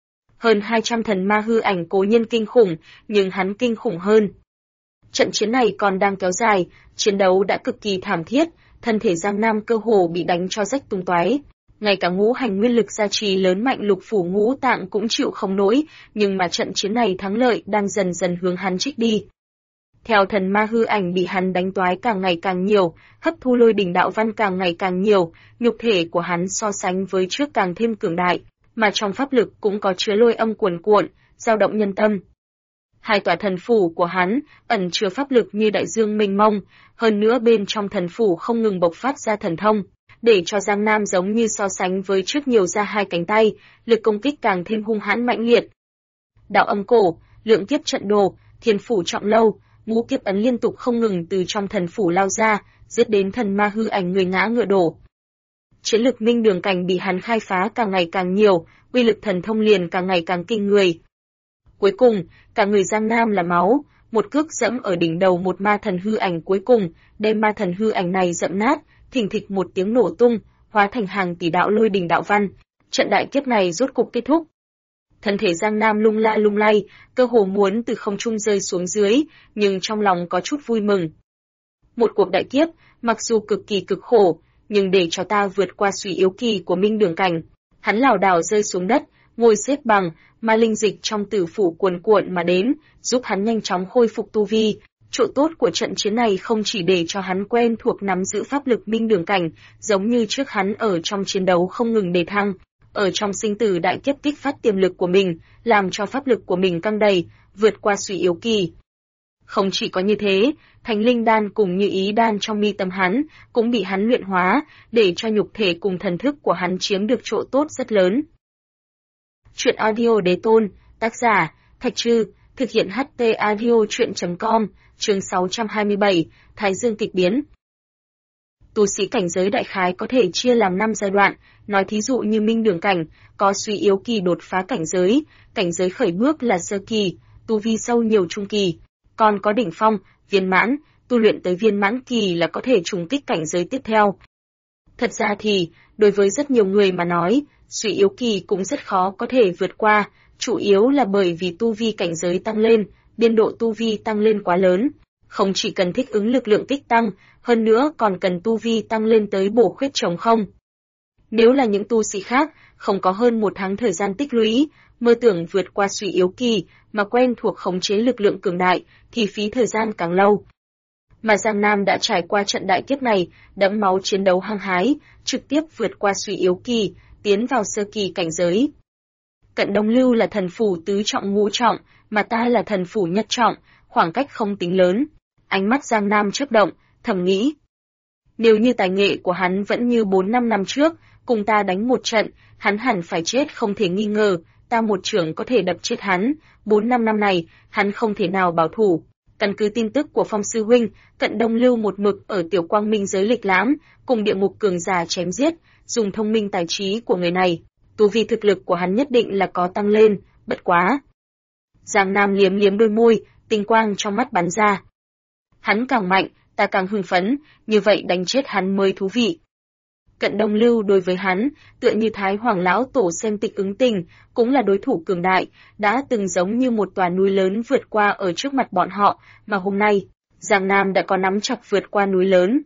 Hơn 200 thần ma hư ảnh cố nhiên kinh khủng, nhưng hắn kinh khủng hơn. Trận chiến này còn đang kéo dài, chiến đấu đã cực kỳ thảm thiết, thân thể Giang Nam cơ hồ bị đánh cho rách tung toái. Ngay cả ngũ hành nguyên lực gia trì lớn mạnh lục phủ ngũ tạng cũng chịu không nổi, nhưng mà trận chiến này thắng lợi đang dần dần hướng hắn trích đi. Theo thần ma hư ảnh bị hắn đánh toái càng ngày càng nhiều, hấp thu lôi đỉnh đạo văn càng ngày càng nhiều, nhục thể của hắn so sánh với trước càng thêm cường đại, mà trong pháp lực cũng có chứa lôi âm cuồn cuộn, dao động nhân tâm. Hai tòa thần phủ của hắn ẩn chứa pháp lực như đại dương mênh mông, hơn nữa bên trong thần phủ không ngừng bộc phát ra thần thông, để cho Giang Nam giống như so sánh với trước nhiều ra 2 cánh tay, lực công kích càng thêm hung hãn mãnh liệt. Đạo âm cổ, lượng kiếp trận đồ, thiên phủ trọng lâu, ngũ kiếp ấn liên tục không ngừng từ trong thần phủ lao ra, giết đến thần ma hư ảnh người ngã ngựa đổ. Chiến lực minh đường cảnh bị hắn khai phá càng ngày càng nhiều, uy lực thần thông liền càng ngày càng kinh người. Cuối cùng, cả người Giang Nam là máu, một cước dẫm ở đỉnh đầu một ma thần hư ảnh cuối cùng, đem ma thần hư ảnh này dẫm nát, thình thịch một tiếng nổ tung, hóa thành hàng tỷ đạo lôi đỉnh đạo văn. Trận đại kiếp này rốt cục kết thúc. Thân thể Giang Nam lung la lung lay, cơ hồ muốn từ không trung rơi xuống dưới, nhưng trong lòng có chút vui mừng. Một cuộc đại kiếp, mặc dù cực kỳ cực khổ, nhưng để cho ta vượt qua suy yếu kỳ của minh đường cảnh. Hắn lảo đảo rơi xuống đất, ngồi xếp bằng, ma linh dịch trong tử phủ cuồn cuộn mà đến, giúp hắn nhanh chóng khôi phục tu vi. Chỗ tốt của trận chiến này không chỉ để cho hắn quen thuộc nắm giữ pháp lực minh đường cảnh, giống như trước hắn ở trong chiến đấu không ngừng đề thăng, ở trong sinh tử đại kiếp kích phát tiềm lực của mình, làm cho pháp lực của mình căng đầy, vượt qua suy yếu kỳ. Không chỉ có như thế, thành linh đan cùng như ý đan trong mi tâm hắn, cũng bị hắn luyện hóa, để cho nhục thể cùng thần thức của hắn chiếm được chỗ tốt rất lớn. Chuyện audio đế tôn, tác giả, Thạch Trư, thực hiện HT audio chuyện.com, chương 627, Thái Dương kịch biến. Tu sĩ cảnh giới đại khái có thể chia làm 5 giai đoạn, nói thí dụ như minh đường cảnh, có suy yếu kỳ đột phá cảnh giới khởi bước là sơ kỳ, tu vi sâu nhiều trung kỳ, còn có đỉnh phong, viên mãn, tu luyện tới viên mãn kỳ là có thể trùng kích cảnh giới tiếp theo. Thật ra thì, đối với rất nhiều người mà nói, suy yếu kỳ cũng rất khó có thể vượt qua, chủ yếu là bởi vì tu vi cảnh giới tăng lên, biên độ tu vi tăng lên quá lớn, không chỉ cần thích ứng lực lượng kích tăng, hơn nữa còn cần tu vi tăng lên tới bổ khuyết trống không. Nếu là những tu sĩ khác, không có hơn 1 tháng thời gian tích lũy, mơ tưởng vượt qua suy yếu kỳ, mà quen thuộc khống chế lực lượng cường đại, thì phí thời gian càng lâu. Mà Giang Nam đã trải qua trận đại kiếp này, đẫm máu chiến đấu hăng hái, trực tiếp vượt qua suy yếu kỳ, tiến vào sơ kỳ cảnh giới. Cận Đông Lưu là thần phủ tứ trọng ngũ trọng, mà ta là thần phủ nhất trọng, khoảng cách không tính lớn. Ánh mắt Giang Nam chớp động, thầm nghĩ. Nếu như tài nghệ của hắn vẫn như 4-5 năm trước, cùng ta đánh một trận, hắn hẳn phải chết không thể nghi ngờ, ta một chưởng có thể đập chết hắn, 4-5 năm này, hắn không thể nào bảo thủ. Căn cứ tin tức của Phong sư huynh, Cận Đông Lưu một mực ở Tiểu Quang Minh giới lịch lãm, cùng địa ngục cường giả chém giết, dùng thông minh tài trí của người này, tu vi thực lực của hắn nhất định là có tăng lên, bất quá. Giang Nam liếm liếm đôi môi, tinh quang trong mắt bắn ra. Hắn càng mạnh, ta càng hưng phấn, như vậy đánh chết hắn mới thú vị. Cận Đông Lưu đối với hắn, tựa như Thái Hoàng lão tổ xem tịch ứng tình, cũng là đối thủ cường đại, đã từng giống như một tòa núi lớn vượt qua ở trước mặt bọn họ, mà hôm nay, Giang Nam đã có nắm chắc vượt qua núi lớn.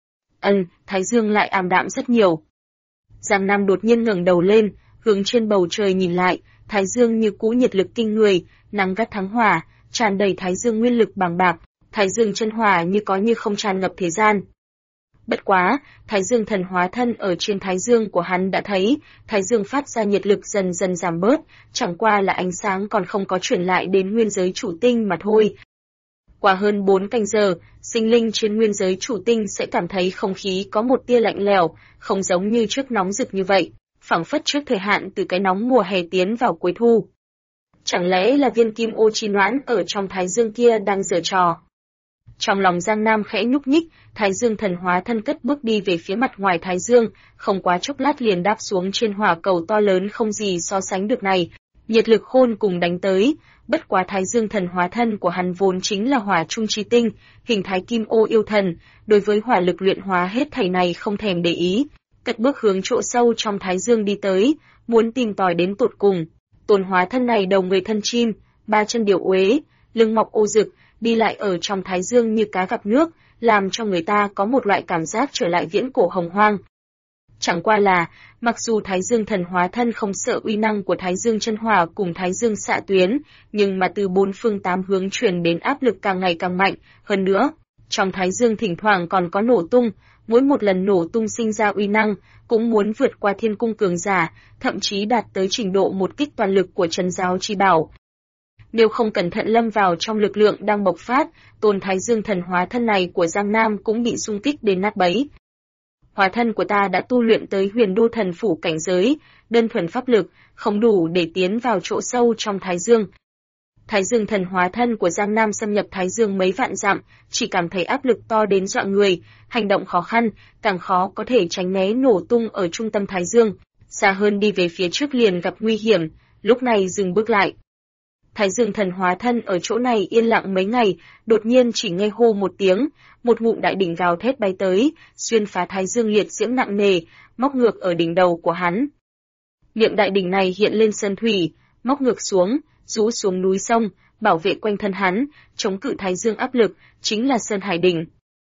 Thái dương lại ảm đạm rất nhiều. Giang Nam đột nhiên ngẩng đầu lên, hướng trên bầu trời nhìn lại, thái dương như cũ nhiệt lực kinh người, nắng gắt thắng hỏa, tràn đầy thái dương nguyên lực bàng bạc, thái dương chân hỏa như có như không tràn ngập thế gian. Bất quá, thái dương thần hóa thân ở trên thái dương của hắn đã thấy, thái dương phát ra nhiệt lực dần dần giảm bớt, chẳng qua là ánh sáng còn không có chuyển lại đến nguyên giới chủ tinh mà thôi. Qua hơn 4 canh giờ, sinh linh trên nguyên giới chủ tinh sẽ cảm thấy không khí có một tia lạnh lẽo, không giống như trước nóng rực như vậy, phảng phất trước thời hạn từ cái nóng mùa hè tiến vào cuối thu. Chẳng lẽ là viên kim ô chi noãn ở trong thái dương kia đang giở trò? Trong lòng Giang Nam khẽ nhúc nhích, thái dương thần hóa thân cất bước đi về phía mặt ngoài thái dương, không quá chốc lát liền đáp xuống trên hỏa cầu to lớn không gì so sánh được này, nhiệt lực khôn cùng đánh tới. Bất quá thái dương thần hóa thân của hắn vốn chính là hỏa trung chi tinh, hình thái kim ô yêu thần, đối với hỏa lực luyện hóa hết thảy này không thèm để ý, cất bước hướng chỗ sâu trong thái dương đi tới, muốn tìm tòi đến tột cùng. Tôn hóa thân này đầu người thân chim, 3 chân điểu uế, lưng mọc ô rực, đi lại ở trong thái dương như cá gặp nước, làm cho người ta có một loại cảm giác trở lại viễn cổ hồng hoang. Chẳng qua là, mặc dù thái dương thần hóa thân không sợ uy năng của thái dương chân hỏa cùng thái dương xạ tuyến, nhưng mà từ 4 phương 8 hướng truyền đến áp lực càng ngày càng mạnh, hơn nữa, trong thái dương thỉnh thoảng còn có nổ tung, mỗi một lần nổ tung sinh ra uy năng, cũng muốn vượt qua thiên cung cường giả, thậm chí đạt tới trình độ một kích toàn lực của Trấn giáo chi bảo. Nếu không cẩn thận lâm vào trong lực lượng đang bộc phát, tôn thái dương thần hóa thân này của Giang Nam cũng bị xung kích đến nát bấy. Hóa thân của ta đã tu luyện tới huyền đô thần phủ cảnh giới, đơn thuần pháp lực, không đủ để tiến vào chỗ sâu trong thái dương. Thái dương thần hóa thân của Giang Nam xâm nhập thái dương mấy vạn dặm, chỉ cảm thấy áp lực to đến dọa người, hành động khó khăn, càng khó có thể tránh né nổ tung ở trung tâm thái dương, xa hơn đi về phía trước liền gặp nguy hiểm, lúc này dừng bước lại. Thái dương thần hóa thân ở chỗ này yên lặng mấy ngày, đột nhiên chỉ nghe hô một tiếng, một ngụm đại đỉnh gào thét bay tới, xuyên phá thái dương liệt diễm nặng nề, móc ngược ở đỉnh đầu của hắn. Miệng đại đỉnh này hiện lên sơn thủy, móc ngược xuống, rũ xuống núi sông, bảo vệ quanh thân hắn, chống cự thái dương áp lực, chính là Sơn Hải đỉnh.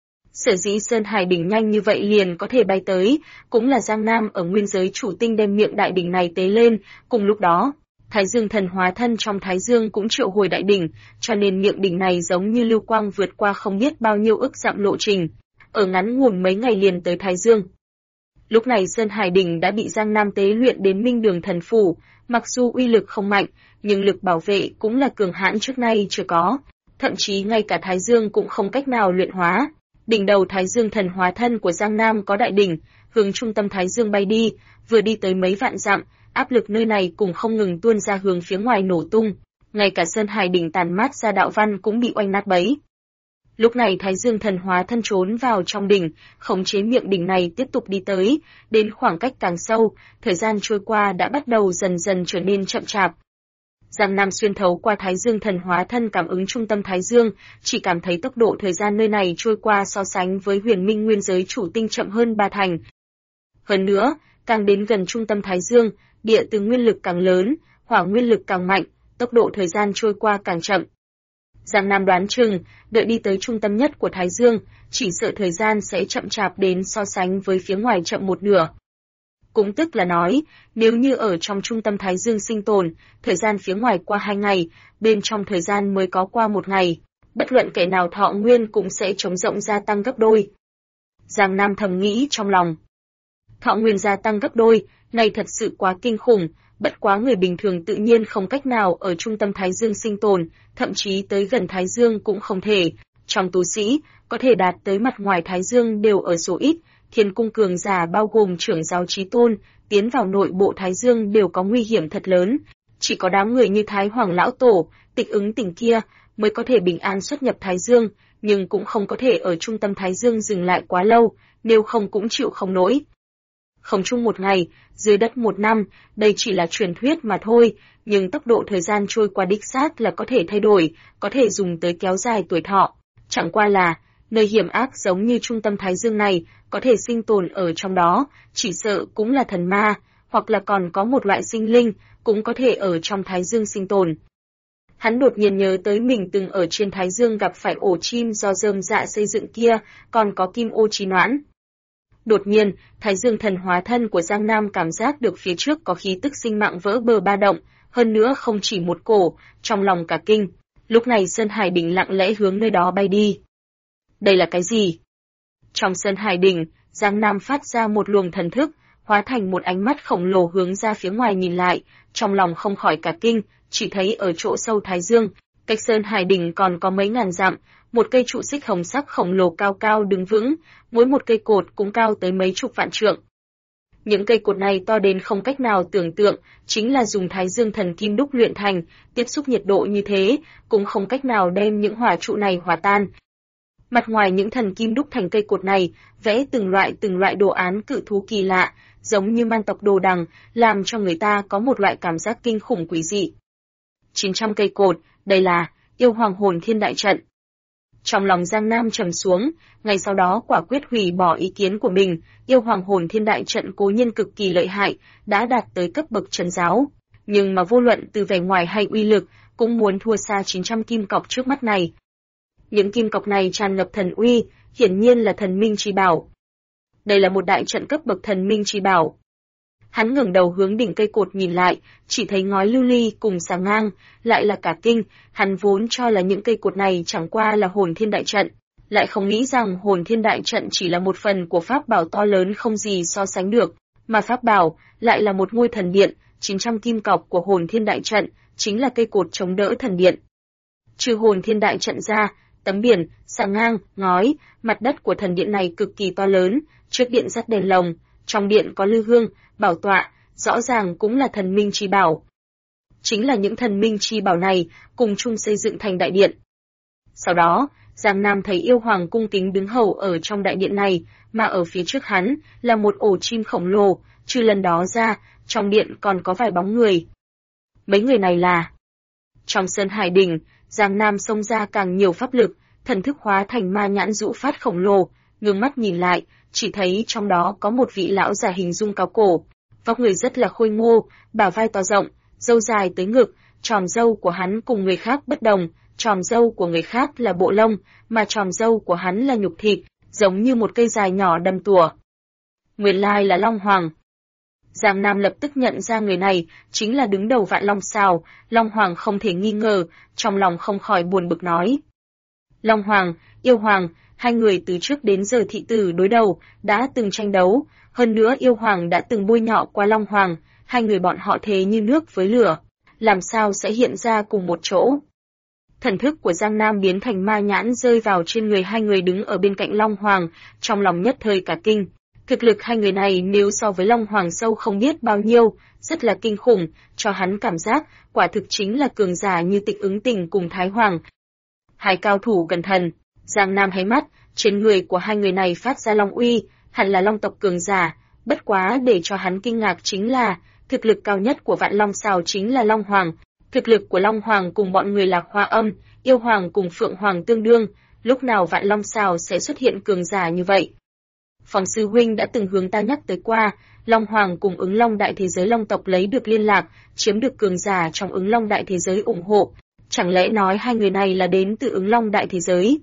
Sở dĩ Sơn Hải đỉnh nhanh như vậy liền có thể bay tới, cũng là Giang Nam ở nguyên giới chủ tinh đem miệng đại đỉnh này tế lên, cùng lúc đó, thái dương thần hóa thân trong thái dương cũng triệu hồi đại đỉnh, cho nên miệng đỉnh này giống như lưu quang vượt qua không biết bao nhiêu ức dặm lộ trình, ở ngắn ngủn mấy ngày liền tới thái dương. Lúc này Sơn Hải đỉnh đã bị Giang Nam tế luyện đến Minh Đường thần phủ, mặc dù uy lực không mạnh, nhưng lực bảo vệ cũng là cường hãn trước nay chưa có, thậm chí ngay cả thái dương cũng không cách nào luyện hóa. Đỉnh đầu thái dương thần hóa thân của Giang Nam có đại đỉnh, hướng trung tâm thái dương bay đi, vừa đi tới mấy vạn dặm, áp lực nơi này cũng không ngừng tuôn ra hướng phía ngoài nổ tung, ngay cả Sơn Hải đỉnh tàn mát ra đạo văn cũng bị oanh nát bấy. Lúc này thái dương thần hóa thân trốn vào trong đỉnh, khống chế miệng đỉnh này tiếp tục đi tới, đến khoảng cách càng sâu, thời gian trôi qua đã bắt đầu dần dần trở nên chậm chạp. Giang Nam xuyên thấu qua thái dương thần hóa thân cảm ứng trung tâm thái dương, chỉ cảm thấy tốc độ thời gian nơi này trôi qua so sánh với huyền minh nguyên giới chủ tinh chậm hơn 3 thành. Hơn nữa, càng đến gần trung tâm thái dương, địa từ nguyên lực càng lớn, hỏa nguyên lực càng mạnh, tốc độ thời gian trôi qua càng chậm. Giang Nam đoán chừng, đợi đi tới trung tâm nhất của thái dương, chỉ sợ thời gian sẽ chậm chạp đến so sánh với phía ngoài chậm một nửa. Cũng tức là nói, nếu như ở trong trung tâm thái dương sinh tồn, thời gian phía ngoài qua 2 ngày, bên trong thời gian mới có qua 1 ngày, bất luận kẻ nào thọ nguyên cũng sẽ trống rộng gia tăng gấp đôi. Giang Nam thầm nghĩ trong lòng. Thọ nguyên gia tăng gấp đôi, này thật sự quá kinh khủng, bất quá người bình thường tự nhiên không cách nào ở trung tâm thái dương sinh tồn, thậm chí tới gần thái dương cũng không thể, Trong tu sĩ, có thể đạt tới mặt ngoài Thái Dương đều ở số ít, Thiên cung cường giả bao gồm trưởng giáo Chí Tôn, tiến vào nội bộ Thái Dương đều có nguy hiểm thật lớn. Chỉ có đám người như Thái Hoàng Lão Tổ, Tịch Ứng Tỉnh kia mới có thể bình an xuất nhập Thái Dương, nhưng cũng không có thể ở trung tâm Thái Dương dừng lại quá lâu, nếu không cũng chịu không nổi. Không chung một ngày, dưới đất một năm, đây chỉ là truyền thuyết mà thôi, nhưng tốc độ thời gian trôi qua đích xác là có thể thay đổi, có thể dùng tới kéo dài tuổi thọ. Chẳng qua là, nơi hiểm ác giống như trung tâm Thái Dương này, có thể sinh tồn ở trong đó, chỉ sợ cũng là thần ma, hoặc là còn có một loại sinh linh, cũng có thể ở trong Thái Dương sinh tồn. Hắn đột nhiên nhớ tới mình từng ở trên Thái Dương gặp phải ổ chim do rơm dạ xây dựng kia, còn có kim ô trí noãn. Đột nhiên, Thái Dương thần hóa thân của Giang Nam cảm giác được phía trước có khí tức sinh mạng vỡ bờ ba động, hơn nữa không chỉ một cổ, trong lòng cả kinh. Lúc này Sơn Hải Đỉnh lặng lẽ hướng nơi đó bay đi. Đây là cái gì? Trong Sơn Hải Đỉnh, Giang Nam phát ra một luồng thần thức, hóa thành một ánh mắt khổng lồ hướng ra phía ngoài nhìn lại, trong lòng không khỏi cả kinh, chỉ thấy ở chỗ sâu Thái Dương, cách Sơn Hải Đỉnh còn có mấy ngàn dặm, một cây trụ xích hồng sắc khổng lồ cao cao đứng vững, mỗi một cây cột cũng cao tới mấy chục vạn trượng. Những cây cột này to đến không cách nào tưởng tượng, chính là dùng Thái Dương thần kim đúc luyện thành, tiếp xúc nhiệt độ như thế, cũng không cách nào đem những hỏa trụ này hòa tan. Mặt ngoài những thần kim đúc thành cây cột này, vẽ từng loại đồ án cự thú kỳ lạ, giống như man tộc đồ đằng, làm cho người ta có một loại cảm giác kinh khủng quỷ dị. 900 cây cột, đây là Yêu Hoàng Hồn Thiên Đại Trận. Trong lòng Giang Nam trầm xuống, ngay sau đó quả quyết hủy bỏ ý kiến của mình, Yêu Hoàng Hồn Thiên Đại Trận cố nhiên cực kỳ lợi hại, đã đạt tới cấp bậc trấn giáo, nhưng mà vô luận từ vẻ ngoài hay uy lực, cũng muốn thua xa 900 kim cọc trước mắt này. Những kim cọc này tràn ngập thần uy, hiển nhiên là thần minh chi bảo. Đây là một đại trận cấp bậc thần minh chi bảo. Hắn ngẩng đầu hướng đỉnh cây cột nhìn lại, chỉ thấy ngói lưu ly cùng xà ngang, lại là cả kinh, hắn vốn cho là những cây cột này chẳng qua là hồn thiên đại trận, lại không nghĩ rằng hồn thiên đại trận chỉ là một phần của pháp bảo to lớn không gì so sánh được, mà pháp bảo lại là một ngôi thần điện, 900 kim cọc của hồn thiên đại trận, chính là cây cột chống đỡ thần điện. Trừ hồn thiên đại trận ra, tấm biển, xà ngang, ngói, mặt đất của thần điện này cực kỳ to lớn, trước điện dắt đèn lồng, trong điện có lư hương, bảo tọa, rõ ràng cũng là thần minh chi bảo. Chính là những thần minh chi bảo này, cùng chung xây dựng thành đại điện. Sau đó, Giang Nam thấy Yêu Hoàng cung kính đứng hầu ở trong đại điện này, mà ở phía trước hắn, là một ổ chim khổng lồ, trừ lần đó ra, trong điện còn có vài bóng người. Mấy người này là... Trong Sơn Hải Đỉnh, Giang Nam xông ra càng nhiều pháp lực, thần thức hóa thành ma nhãn dụ phát khổng lồ, ngước mắt nhìn lại, chỉ thấy trong đó có một vị lão già hình dung cao cổ, vóc người rất là khôi ngô, bả vai to rộng, râu dài tới ngực, chòm râu của hắn cùng người khác bất đồng, chòm râu của người khác là bộ lông, mà chòm râu của hắn là nhục thịt, giống như một cây dài nhỏ đâm tủa. Nguyên lai là Long Hoàng. Giang Nam lập tức nhận ra người này chính là đứng đầu Vạn Long Sào, Long Hoàng không thể nghi ngờ, trong lòng không khỏi buồn bực nói. Long Hoàng, Yêu Hoàng, hai người từ trước đến giờ thị tử đối đầu, đã từng tranh đấu, hơn nữa Yêu Hoàng đã từng bôi nhọ qua Long Hoàng, hai người bọn họ thế như nước với lửa, làm sao sẽ hiện ra cùng một chỗ. Thần thức của Giang Nam biến thành ma nhãn rơi vào trên người hai người đứng ở bên cạnh Long Hoàng, trong lòng nhất thời cả kinh. Thực lực hai người này nếu so với Long Hoàng sâu không biết bao nhiêu, rất là kinh khủng, cho hắn cảm giác, quả thực chính là cường giả như Tịch Ứng Tình cùng Thái Hoàng. Hai cao thủ gần thần, Giang Nam hay mắt, trên người của hai người này phát ra long uy, hẳn là long tộc cường giả, bất quá để cho hắn kinh ngạc chính là, thực lực cao nhất của Vạn Long Sào chính là Long Hoàng, thực lực của Long Hoàng cùng bọn người Lạc Hoa Âm, Yêu Hoàng cùng Phượng Hoàng tương đương, lúc nào Vạn Long Sào sẽ xuất hiện cường giả như vậy? Phòng sư huynh đã từng hướng ta nhắc tới qua, Long Hoàng cùng Ứng Long đại thế giới Long tộc lấy được liên lạc, chiếm được cường giả trong Ứng Long đại thế giới ủng hộ, chẳng lẽ nói hai người này là đến từ Ứng Long đại thế giới?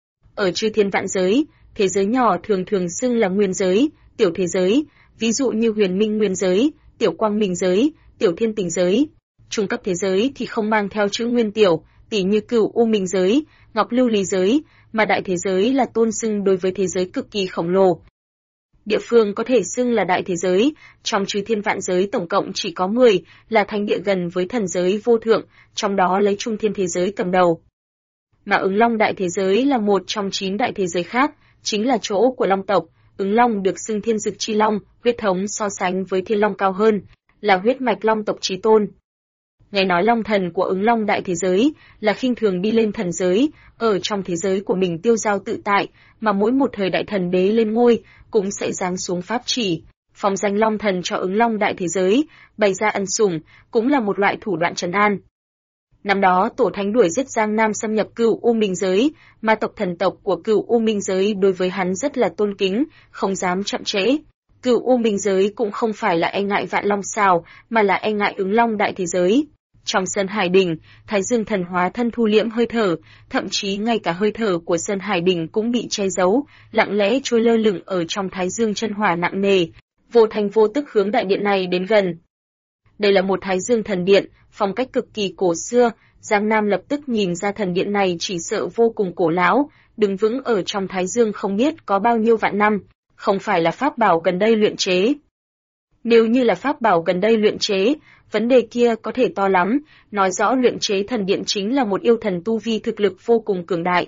Ở chư thiên vạn giới, thế giới nhỏ thường thường xưng là nguyên giới, tiểu thế giới, ví dụ như Huyền Minh nguyên giới, Tiểu Quang Minh giới, Tiểu Thiên Tình giới. Trung cấp thế giới thì không mang theo chữ nguyên tiểu, tỉ như Cửu U Minh giới, Ngọc Lưu Ly giới, mà đại thế giới là tôn xưng đối với thế giới cực kỳ khổng lồ. Địa phương có thể xưng là đại thế giới, trong chư thiên vạn giới tổng cộng chỉ có 10, là thánh địa gần với thần giới vô thượng, trong đó lấy trung thiên thế giới cầm đầu. mà Ứng Long đại thế giới là một trong 9 đại thế giới khác, chính là chỗ của Long tộc. Ứng Long được xưng Thiên Dực Chi Long, huyết thống so sánh với Thiên Long cao hơn, là huyết mạch Long tộc chí tôn. Nghe nói Long thần của Ứng Long đại thế giới là khinh thường đi lên thần giới, ở trong thế giới của mình tiêu dao tự tại, mà mỗi một thời đại thần đế lên ngôi cũng sẽ giáng xuống pháp chỉ, phong danh Long thần cho Ứng Long đại thế giới, bày ra ân sủng, cũng là một loại thủ đoạn trấn an. Năm đó Tổ Thánh đuổi giết Giang Nam xâm nhập Cửu U Minh giới, ma tộc thần tộc của Cửu U Minh giới đối với hắn rất là tôn kính, không dám chậm trễ. Cửu U Minh giới cũng không phải là e ngại Vạn Long Sào, mà là e ngại Ứng Long đại thế giới. Trong Sơn Hải Đỉnh, Thái Dương thần hóa thân thu liễm hơi thở, thậm chí ngay cả hơi thở của Sơn Hải Đỉnh cũng bị che giấu, lặng lẽ trôi lơ lửng ở trong Thái Dương chân hỏa nặng nề, vô thành vô tức hướng đại điện này đến gần. Đây là một Thái Dương thần điện, phong cách cực kỳ cổ xưa, Giang Nam lập tức nhìn ra thần điện này chỉ sợ vô cùng cổ lão, đứng vững ở trong Thái Dương không biết có bao nhiêu vạn năm, không phải là pháp bảo gần đây luyện chế. Nếu như là pháp bảo gần đây luyện chế, vấn đề kia có thể to lắm, nói rõ luyện chế thần điện chính là một yêu thần tu vi thực lực vô cùng cường đại.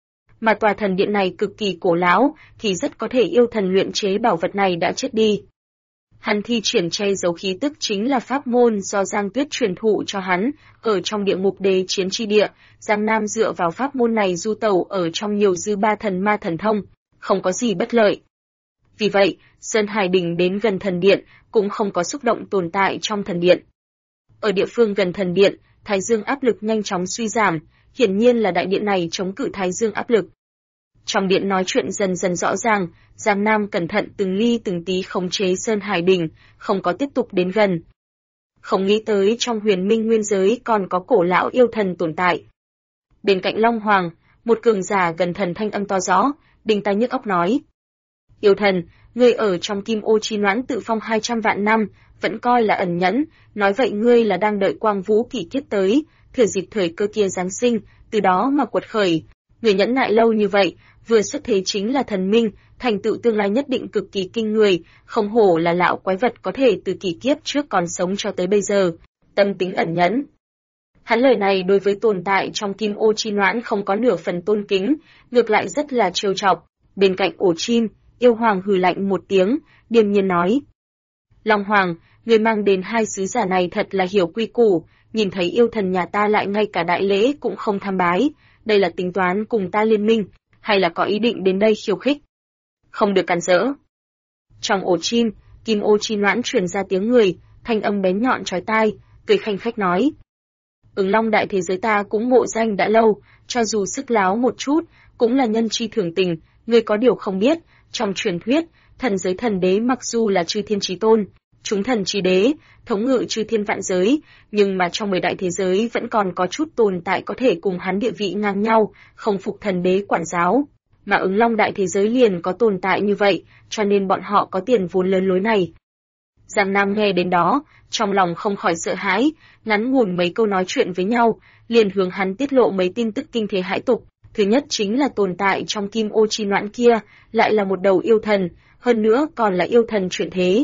Mà tòa thần điện này cực kỳ cổ lão, thì rất có thể yêu thần luyện chế bảo vật này đã chết đi. Hắn thi triển che giấu khí tức chính là pháp môn do Giang Tuyết truyền thụ cho hắn, ở trong địa ngục đế chiến chi địa, Giang Nam dựa vào pháp môn này du tẩu ở trong nhiều dư ba thần ma thần thông, không có gì bất lợi. Vì vậy, Sơn Hải Đỉnh đến gần thần điện, cũng không có xúc động tồn tại trong thần điện. Ở địa phương gần thần điện, Thái Dương áp lực nhanh chóng suy giảm, hiển nhiên là đại điện này chống cự Thái Dương áp lực. Trong điện nói chuyện dần dần rõ ràng, Giang Nam cẩn thận từng ly từng tí khống chế Sơn Hải Đỉnh, không có tiếp tục đến gần. Không nghĩ tới trong Huyền Minh nguyên giới còn có cổ lão yêu thần tồn tại. Bên cạnh Long Hoàng, một cường giả gần thần thanh âm to rõ, đinh tai nhức óc nói: "Yêu thần, ngươi ở trong Kim Ô Chi Noãn tự phong 200 vạn năm, vẫn coi là ẩn nhẫn, nói vậy ngươi là đang đợi Quang Vũ kỷ kiếp tới, thừa dịp thời cơ kia giáng sinh, từ đó mà quật khởi. Người nhẫn nại lâu như vậy, vừa xuất thế chính là thần minh, thành tựu tương lai nhất định cực kỳ kinh người, không hổ là lão quái vật có thể từ kỷ kiếp trước còn sống cho tới bây giờ, tâm tính ẩn nhẫn." Hắn lời này đối với tồn tại trong Kim Ô Chi Noãn không có nửa phần tôn kính, ngược lại rất là trêu chọc. Bên cạnh ổ chim, Yêu Hoàng hừ lạnh một tiếng, điềm nhiên nói: "Long Hoàng, người mang đến hai sứ giả này thật là hiểu quy củ, nhìn thấy yêu thần nhà ta lại ngay cả đại lễ cũng không tham bái, đây là tính toán cùng ta liên minh, hay là có ý định đến đây khiêu khích? Không được cản rỡ." Trong ổ chim, Kim Ô Chi Noãn truyền ra tiếng người, thanh âm bén nhọn chói tai, cười khanh khách nói: "Ứng Long đại thế giới ta cũng mộ danh đã lâu, cho dù sức láo một chút, cũng là nhân chi thường tình, ngươi có điều không biết, trong truyền thuyết, thần giới thần đế mặc dù là chư thiên chí tôn, chúng thần chí đế, thống ngự chư thiên vạn giới, nhưng mà trong 10 đại thế giới vẫn còn có chút tồn tại có thể cùng hắn địa vị ngang nhau, không phục thần đế quản giáo. Mà Ứng Long đại thế giới liền có tồn tại như vậy, cho nên bọn họ có tiền vốn lớn lối này." Giang Nam nghe đến đó, trong lòng không khỏi sợ hãi, ngắn ngủn mấy câu nói chuyện với nhau, liền hướng hắn tiết lộ mấy tin tức kinh thế hãi tục. Thứ nhất chính là tồn tại trong Kim Ô Chi Noãn kia, lại là một đầu yêu thần, hơn nữa còn là yêu thần chuyển thế.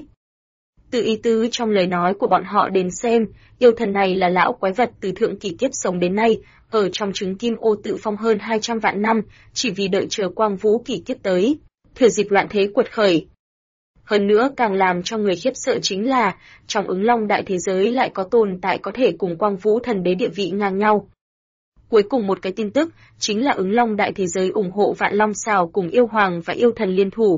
Từ ý tứ trong lời nói của bọn họ đến xem, yêu thần này là lão quái vật từ thượng kỷ kiếp sống đến nay, ở trong trứng Kim Ô tự phong hơn 200 vạn năm, chỉ vì đợi chờ Quang Vũ kỷ kiếp tới, thừa dịp loạn thế quật khởi. Hơn nữa càng làm cho người khiếp sợ chính là, trong Ứng Long đại thế giới lại có tồn tại có thể cùng Quang Vũ thần đế địa vị ngang nhau. Cuối cùng một cái tin tức, chính là Ứng Long đại thế giới ủng hộ Vạn Long Sào cùng yêu hoàng và yêu thần liên thủ.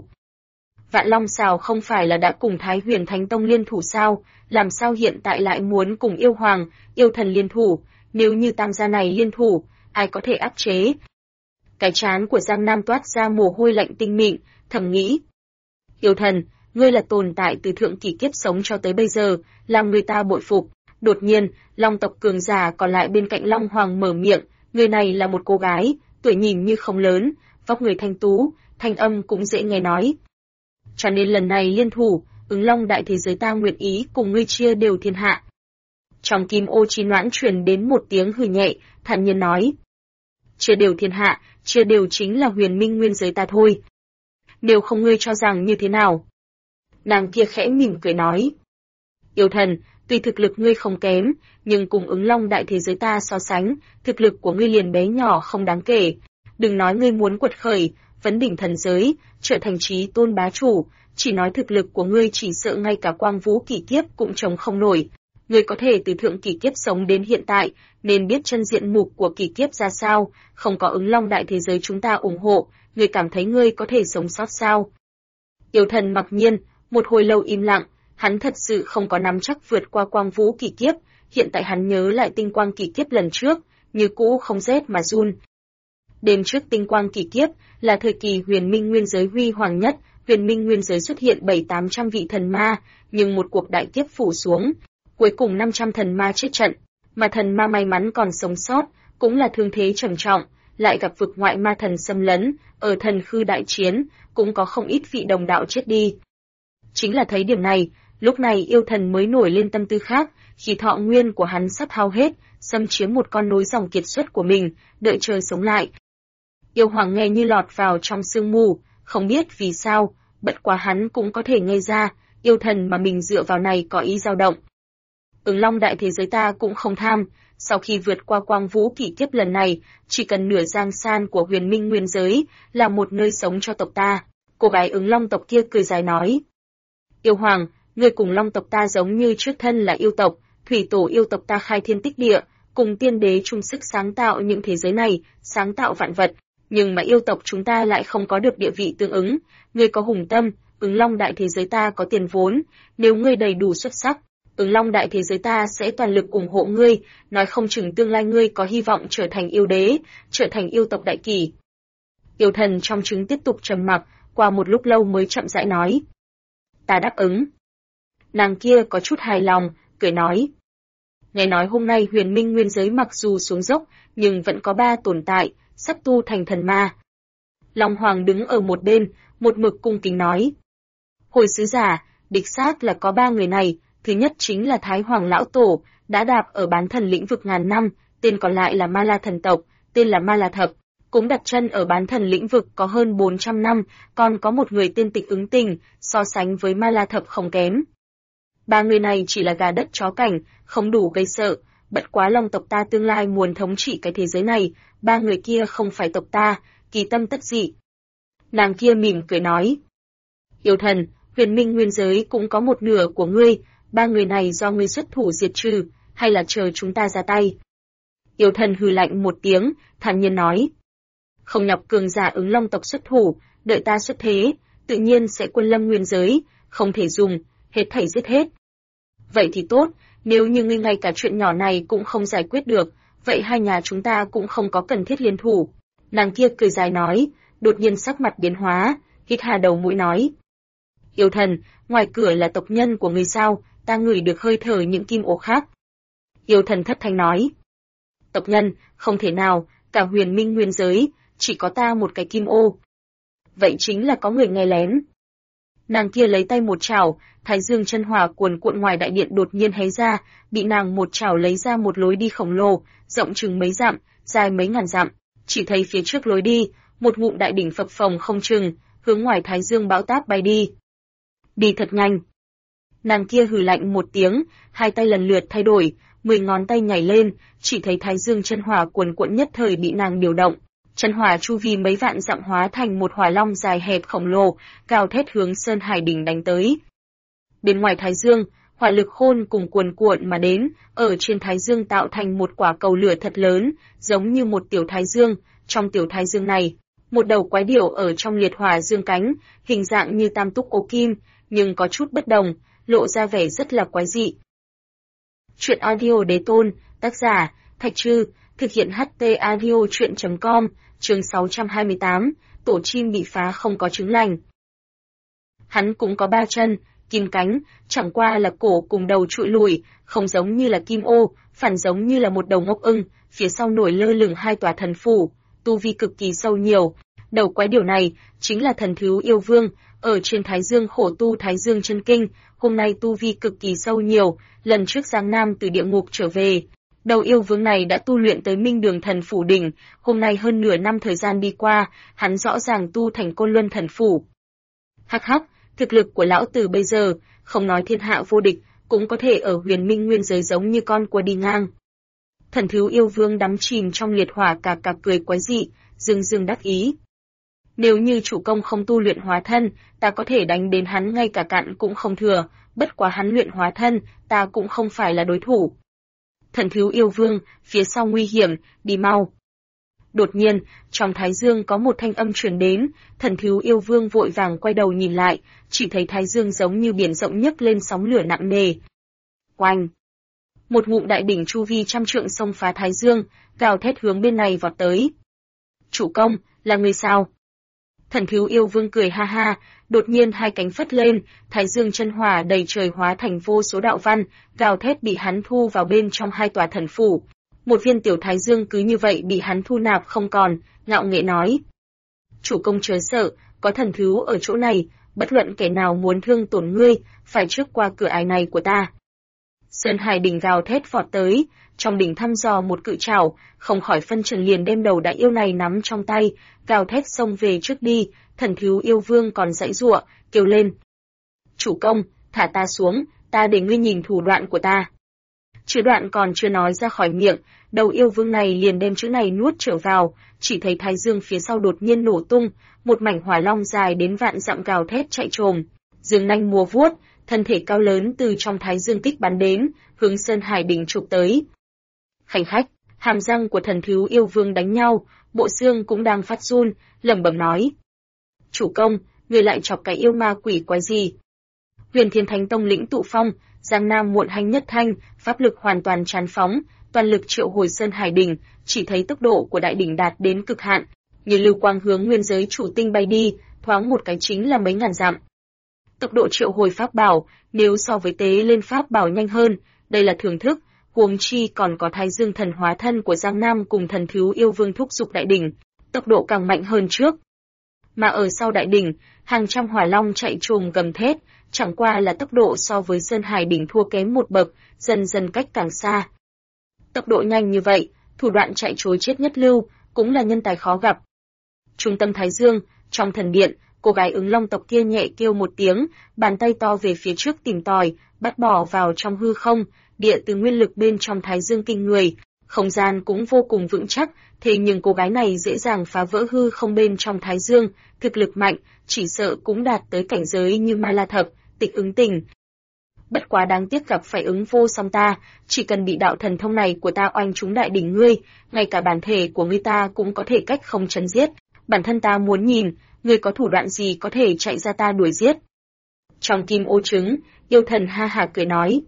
Vạn Long Sào không phải là đã cùng Thái Huyền Thánh Tông liên thủ sao, làm sao hiện tại lại muốn cùng yêu hoàng, yêu thần liên thủ, nếu như tam gia này liên thủ, ai có thể áp chế? Cái trán của Giang Nam toát ra mồ hôi lạnh tinh mịn, thầm nghĩ: "Yêu thần, ngươi là tồn tại từ thượng kỷ kiếp sống cho tới bây giờ, làm người ta bội phục." Đột nhiên, Long tộc cường giả còn lại bên cạnh Long Hoàng mở miệng, người này là một cô gái, tuổi nhìn như không lớn, vóc người thanh tú, thanh âm cũng dễ nghe nói. "Cho nên lần này liên thủ, Ứng Long đại thế giới ta nguyện ý cùng ngươi chia đều thiên hạ." Trong Kim Ô Chi Noãn truyền đến một tiếng hừ nhẹ, thản nhiên nói: "Chia đều thiên hạ, chia đều chính là Huyền Minh nguyên giới ta thôi. Nếu không ngươi cho rằng như thế nào?" Nàng kia khẽ mỉm cười nói: "Yêu thần, Tuy thực lực ngươi không kém, nhưng cùng Ứng Long đại thế giới ta so sánh, thực lực của ngươi liền bé nhỏ không đáng kể. Đừng nói ngươi muốn quật khởi, vấn đỉnh thần giới, trở thành chí tôn bá chủ, chỉ nói thực lực của ngươi chỉ sợ ngay cả quang vũ kỷ kiếp cũng chống không nổi. Ngươi có thể từ thượng kỷ kiếp sống đến hiện tại, nên biết chân diện mục của kỷ kiếp ra sao, không có Ứng Long đại thế giới chúng ta ủng hộ, ngươi cảm thấy ngươi có thể sống sót sao? Yêu Thần mặc nhiên, một hồi lâu im lặng, hắn thật sự không có nắm chắc vượt qua quang vũ kỷ kiếp, hiện tại hắn nhớ lại tinh quang kỷ kiếp lần trước, như cũ không rét mà run. Đêm trước tinh quang kỷ kiếp là thời kỳ huyền minh nguyên giới huy hoàng nhất, huyền minh nguyên giới xuất hiện 700-800 vị thần ma, nhưng một cuộc đại kiếp phủ xuống, cuối cùng 500 thần ma chết trận, mà thần ma may mắn còn sống sót, cũng là thương thế trầm trọng, lại gặp vực ngoại ma thần xâm lấn, ở thần khư đại chiến, cũng có không ít vị đồng đạo chết đi. Chính là thấy điểm này, lúc này yêu thần mới nổi lên tâm tư khác, khi thọ nguyên của hắn sắp hao hết, xâm chiếm một con nối dòng kiệt xuất của mình, đợi trời sống lại. Yêu hoàng nghe như lọt vào trong sương mù, không biết vì sao, bất quá hắn cũng có thể nghe ra, yêu thần mà mình dựa vào này có ý dao động. Ứng Long đại thế giới ta cũng không tham, sau khi vượt qua quang vũ kỷ kiếp lần này, chỉ cần nửa giang san của huyền minh nguyên giới, là một nơi sống cho tộc ta. Cô gái Ứng Long tộc kia cười dài nói. Yêu hoàng, người cùng Long tộc ta giống như trước thân là yêu tộc, thủy tổ yêu tộc ta khai thiên tích địa, cùng tiên đế chung sức sáng tạo những thế giới này, sáng tạo vạn vật, nhưng mà yêu tộc chúng ta lại không có được địa vị tương ứng, ngươi có hùng tâm, Ứng Long đại thế giới ta có tiền vốn, nếu ngươi đầy đủ xuất sắc, Ứng Long đại thế giới ta sẽ toàn lực ủng hộ ngươi, nói không chừng tương lai ngươi có hy vọng trở thành yêu đế, trở thành yêu tộc đại kỷ. Yêu thần trong trứng tiếp tục trầm mặc, qua một lúc lâu mới chậm rãi nói. Ta đáp ứng. Nàng kia có chút hài lòng, cười nói. Nghe nói hôm nay huyền minh nguyên giới mặc dù xuống dốc, nhưng vẫn có 3 tồn tại, sắp tu thành thần ma. Long Hoàng đứng ở một bên, một mực cung kính nói. Hồi sứ giả, đích xác là có 3 người này, thứ nhất chính là Thái Hoàng Lão Tổ, đã đạp ở bán thần lĩnh vực ngàn năm, tên còn lại là Ma La thần tộc, tên là Ma La Thập, cũng đặt chân ở bán thần lĩnh vực có hơn 400 năm, còn có một người tên Tịch Ứng Tình, so sánh với Ma La Thập không kém. 3 người này chỉ là gà đất chó cảnh, không đủ gây sợ, bất quá Long tộc ta tương lai muốn thống trị cái thế giới này, 3 người kia không phải tộc ta, kỳ tâm tất dị. Nàng kia mỉm cười nói. Yêu thần, huyền minh nguyên giới cũng có một nửa của ngươi, 3 người này do ngươi xuất thủ diệt trừ, hay là chờ chúng ta ra tay? Yêu thần hừ lạnh một tiếng, thản nhiên nói. Không nhọc cường giả Ứng Long tộc xuất thủ, đợi ta xuất thế, tự nhiên sẽ quân lâm nguyên giới, không thể dùng, hết thảy giết hết. Vậy thì tốt, nếu như ngươi ngay cả chuyện nhỏ này cũng không giải quyết được, vậy hai nhà chúng ta cũng không có cần thiết liên thủ. Nàng kia cười dài nói, đột nhiên sắc mặt biến hóa, hít hà đầu mũi nói. Yêu thần, ngoài cửa là tộc nhân của ngươi sao, ta ngửi được hơi thở những kim ô khác. Yêu thần thất thanh nói. Tộc nhân, không thể nào, cả huyền minh nguyên giới, chỉ có ta một cái kim ô. Vậy chính là có người nghe lén. Nàng kia lấy tay một chảo, thái dương chân hỏa cuồn cuộn ngoài đại điện đột nhiên hé ra, bị nàng một chảo lấy ra một lối đi khổng lồ, rộng chừng mấy dặm, dài mấy ngàn dặm, chỉ thấy phía trước lối đi, một ngụm đại đỉnh phập phồng không chừng, hướng ngoài thái dương bão táp bay đi. Đi thật nhanh. Nàng kia hừ lạnh một tiếng, hai tay lần lượt thay đổi, 10 ngón tay nhảy lên, chỉ thấy thái dương chân hỏa cuồn cuộn nhất thời bị nàng điều động. Chân hỏa chu vi mấy vạn dặm hóa thành một hỏa long dài hẹp khổng lồ, gào thét hướng Sơn Hải đỉnh đánh tới. Bên ngoài thái dương, hỏa lực khôn cùng cuồn cuộn mà đến, ở trên thái dương tạo thành một quả cầu lửa thật lớn, giống như một tiểu thái dương. Trong tiểu thái dương này, một đầu quái điểu ở trong liệt hỏa dương cánh, hình dạng như tam túc ố kim, nhưng có chút bất đồng, lộ ra vẻ rất là quái dị. Chuyện audio đế tôn, tác giả, Thạch Trư, thực hiện HT audio chuyện.com, chương 628, tổ chim bị phá không có trứng lành. Hắn cũng có 3 chân, kim cánh, chẳng qua là cổ cùng đầu trụi lùi, không giống như là kim ô, phản giống như là một đầu ngốc ưng, phía sau nổi lơ lửng 2 tòa thần phủ, tu vi cực kỳ sâu nhiều. Đầu quái điều này chính là thần thú yêu vương, ở trên thái dương khổ tu thái dương chân kinh, hôm nay tu vi cực kỳ sâu nhiều, lần trước Giang Nam từ địa ngục trở về. Đầu yêu vương này đã tu luyện tới Minh Đường Thần Phủ đỉnh, hôm nay hơn nửa năm thời gian đi qua, hắn rõ ràng tu thành Côn Luân Thần Phủ. Hắc hắc, thực lực của lão tử bây giờ, không nói thiên hạ vô địch, cũng có thể ở Huyền Minh nguyên giới giống như con cua đi ngang. Thần Thiếu Yêu Vương đắm chìm trong liệt hỏa cà cà cười quái dị, dưng dưng đắc ý. Nếu như chủ công không tu luyện hóa thân, ta có thể đánh đến hắn ngay cả cạn cũng không thừa, bất quá hắn luyện hóa thân, ta cũng không phải là đối thủ. Thần Thiếu Yêu Vương, phía sau nguy hiểm, đi mau. Đột nhiên, trong thái dương có một thanh âm truyền đến, Thần Thiếu Yêu Vương vội vàng quay đầu nhìn lại, chỉ thấy thái dương giống như biển rộng nhấc lên sóng lửa nặng nề. Oanh! Một ngụm đại đỉnh chu vi trăm trượng xông phá thái dương, gào thét hướng bên này vọt tới. Chủ công, là người sao? Thần Thiếu Yêu Vương cười ha ha, đột nhiên hai cánh phất lên, thái dương chân hỏa đầy trời hóa thành vô số đạo văn, gào thét bị hắn thu vào bên trong hai tòa thần phủ. Một viên tiểu thái dương cứ như vậy bị hắn thu nạp không còn, ngạo nghễ nói. Chủ công chớ sợ, có thần thú ở chỗ này, bất luận kẻ nào muốn thương tổn ngươi, phải trước qua cửa ải này của ta. Sơn Hải đỉnh gào thét vọt tới, trong đỉnh thăm dò một cự trảo, không khỏi phân trần liền đem đầu đại yêu này nắm trong tay, gào thét xông về trước đi, Thần Thiếu Yêu Vương còn giãy giụa, kêu lên. Chủ công, thả ta xuống, ta để ngươi nhìn thủ đoạn của ta. Chữ đoạn còn chưa nói ra khỏi miệng, đầu yêu vương này liền đem chữ này nuốt trở vào, chỉ thấy thái dương phía sau đột nhiên nổ tung, một mảnh hỏa long dài đến vạn dặm gào thét chạy trồm, dương nanh múa vuốt, thân thể cao lớn từ trong thái dương kích bắn đến, hướng Sơn Hải đỉnh chụp tới. Khanh khách, hàm răng của Thần Thiếu Yêu Vương đánh nhau, bộ xương cũng đang phát run, lẩm bẩm nói: "Chủ công, người lại chọc cái yêu ma quỷ quái gì?" Huyền Thiên Thánh Tông lĩnh tụ phong, Giang Nam muộn hành nhất thanh, pháp lực hoàn toàn tràn phóng, toàn lực triệu hồi Sơn Hải đỉnh, chỉ thấy tốc độ của đại đỉnh đạt đến cực hạn, như lưu quang hướng nguyên giới chủ tinh bay đi, thoáng một cái chính là mấy ngàn dặm. Tốc độ triệu hồi pháp bảo, nếu so với tế lên pháp bảo nhanh hơn, đây là thưởng thức, huống chi còn có Thái Dương thần hóa thân của Giang Nam cùng Thần Thiếu Yêu Vương thúc giục đại đỉnh, tốc độ càng mạnh hơn trước. Mà ở sau đại đỉnh, hàng trăm hỏa long chạy trồm gầm thét, chẳng qua là tốc độ so với Sơn Hải đỉnh thua kém một bậc, dần dần cách càng xa. Tốc độ nhanh như vậy, thủ đoạn chạy trối chết nhất lưu, cũng là nhân tài khó gặp. Trung tâm Thái Dương, trong thần điện, cô gái ứng long tộc kia nhẹ kêu một tiếng, bàn tay to về phía trước tìm tòi, bắt bỏ vào trong hư không, địa từ nguyên lực bên trong Thái Dương kinh người, không gian cũng vô cùng vững chắc, thế nhưng cô gái này dễ dàng phá vỡ hư không bên trong Thái Dương, thực lực mạnh, chỉ sợ cũng đạt tới cảnh giới như Ma La Thập, Tịch Ứng Tình. Bất quá đáng tiếc gặp phải Ứng Vô Song ta, chỉ cần bị đạo thần thông này của ta oanh trúng đại đỉnh ngươi, ngay cả bản thể của ngươi ta cũng có thể cách không chấn giết, bản thân ta muốn nhìn, ngươi có thủ đoạn gì có thể chạy ra ta đuổi giết. Trong kim ô trứng, yêu thần ha hà cười nói.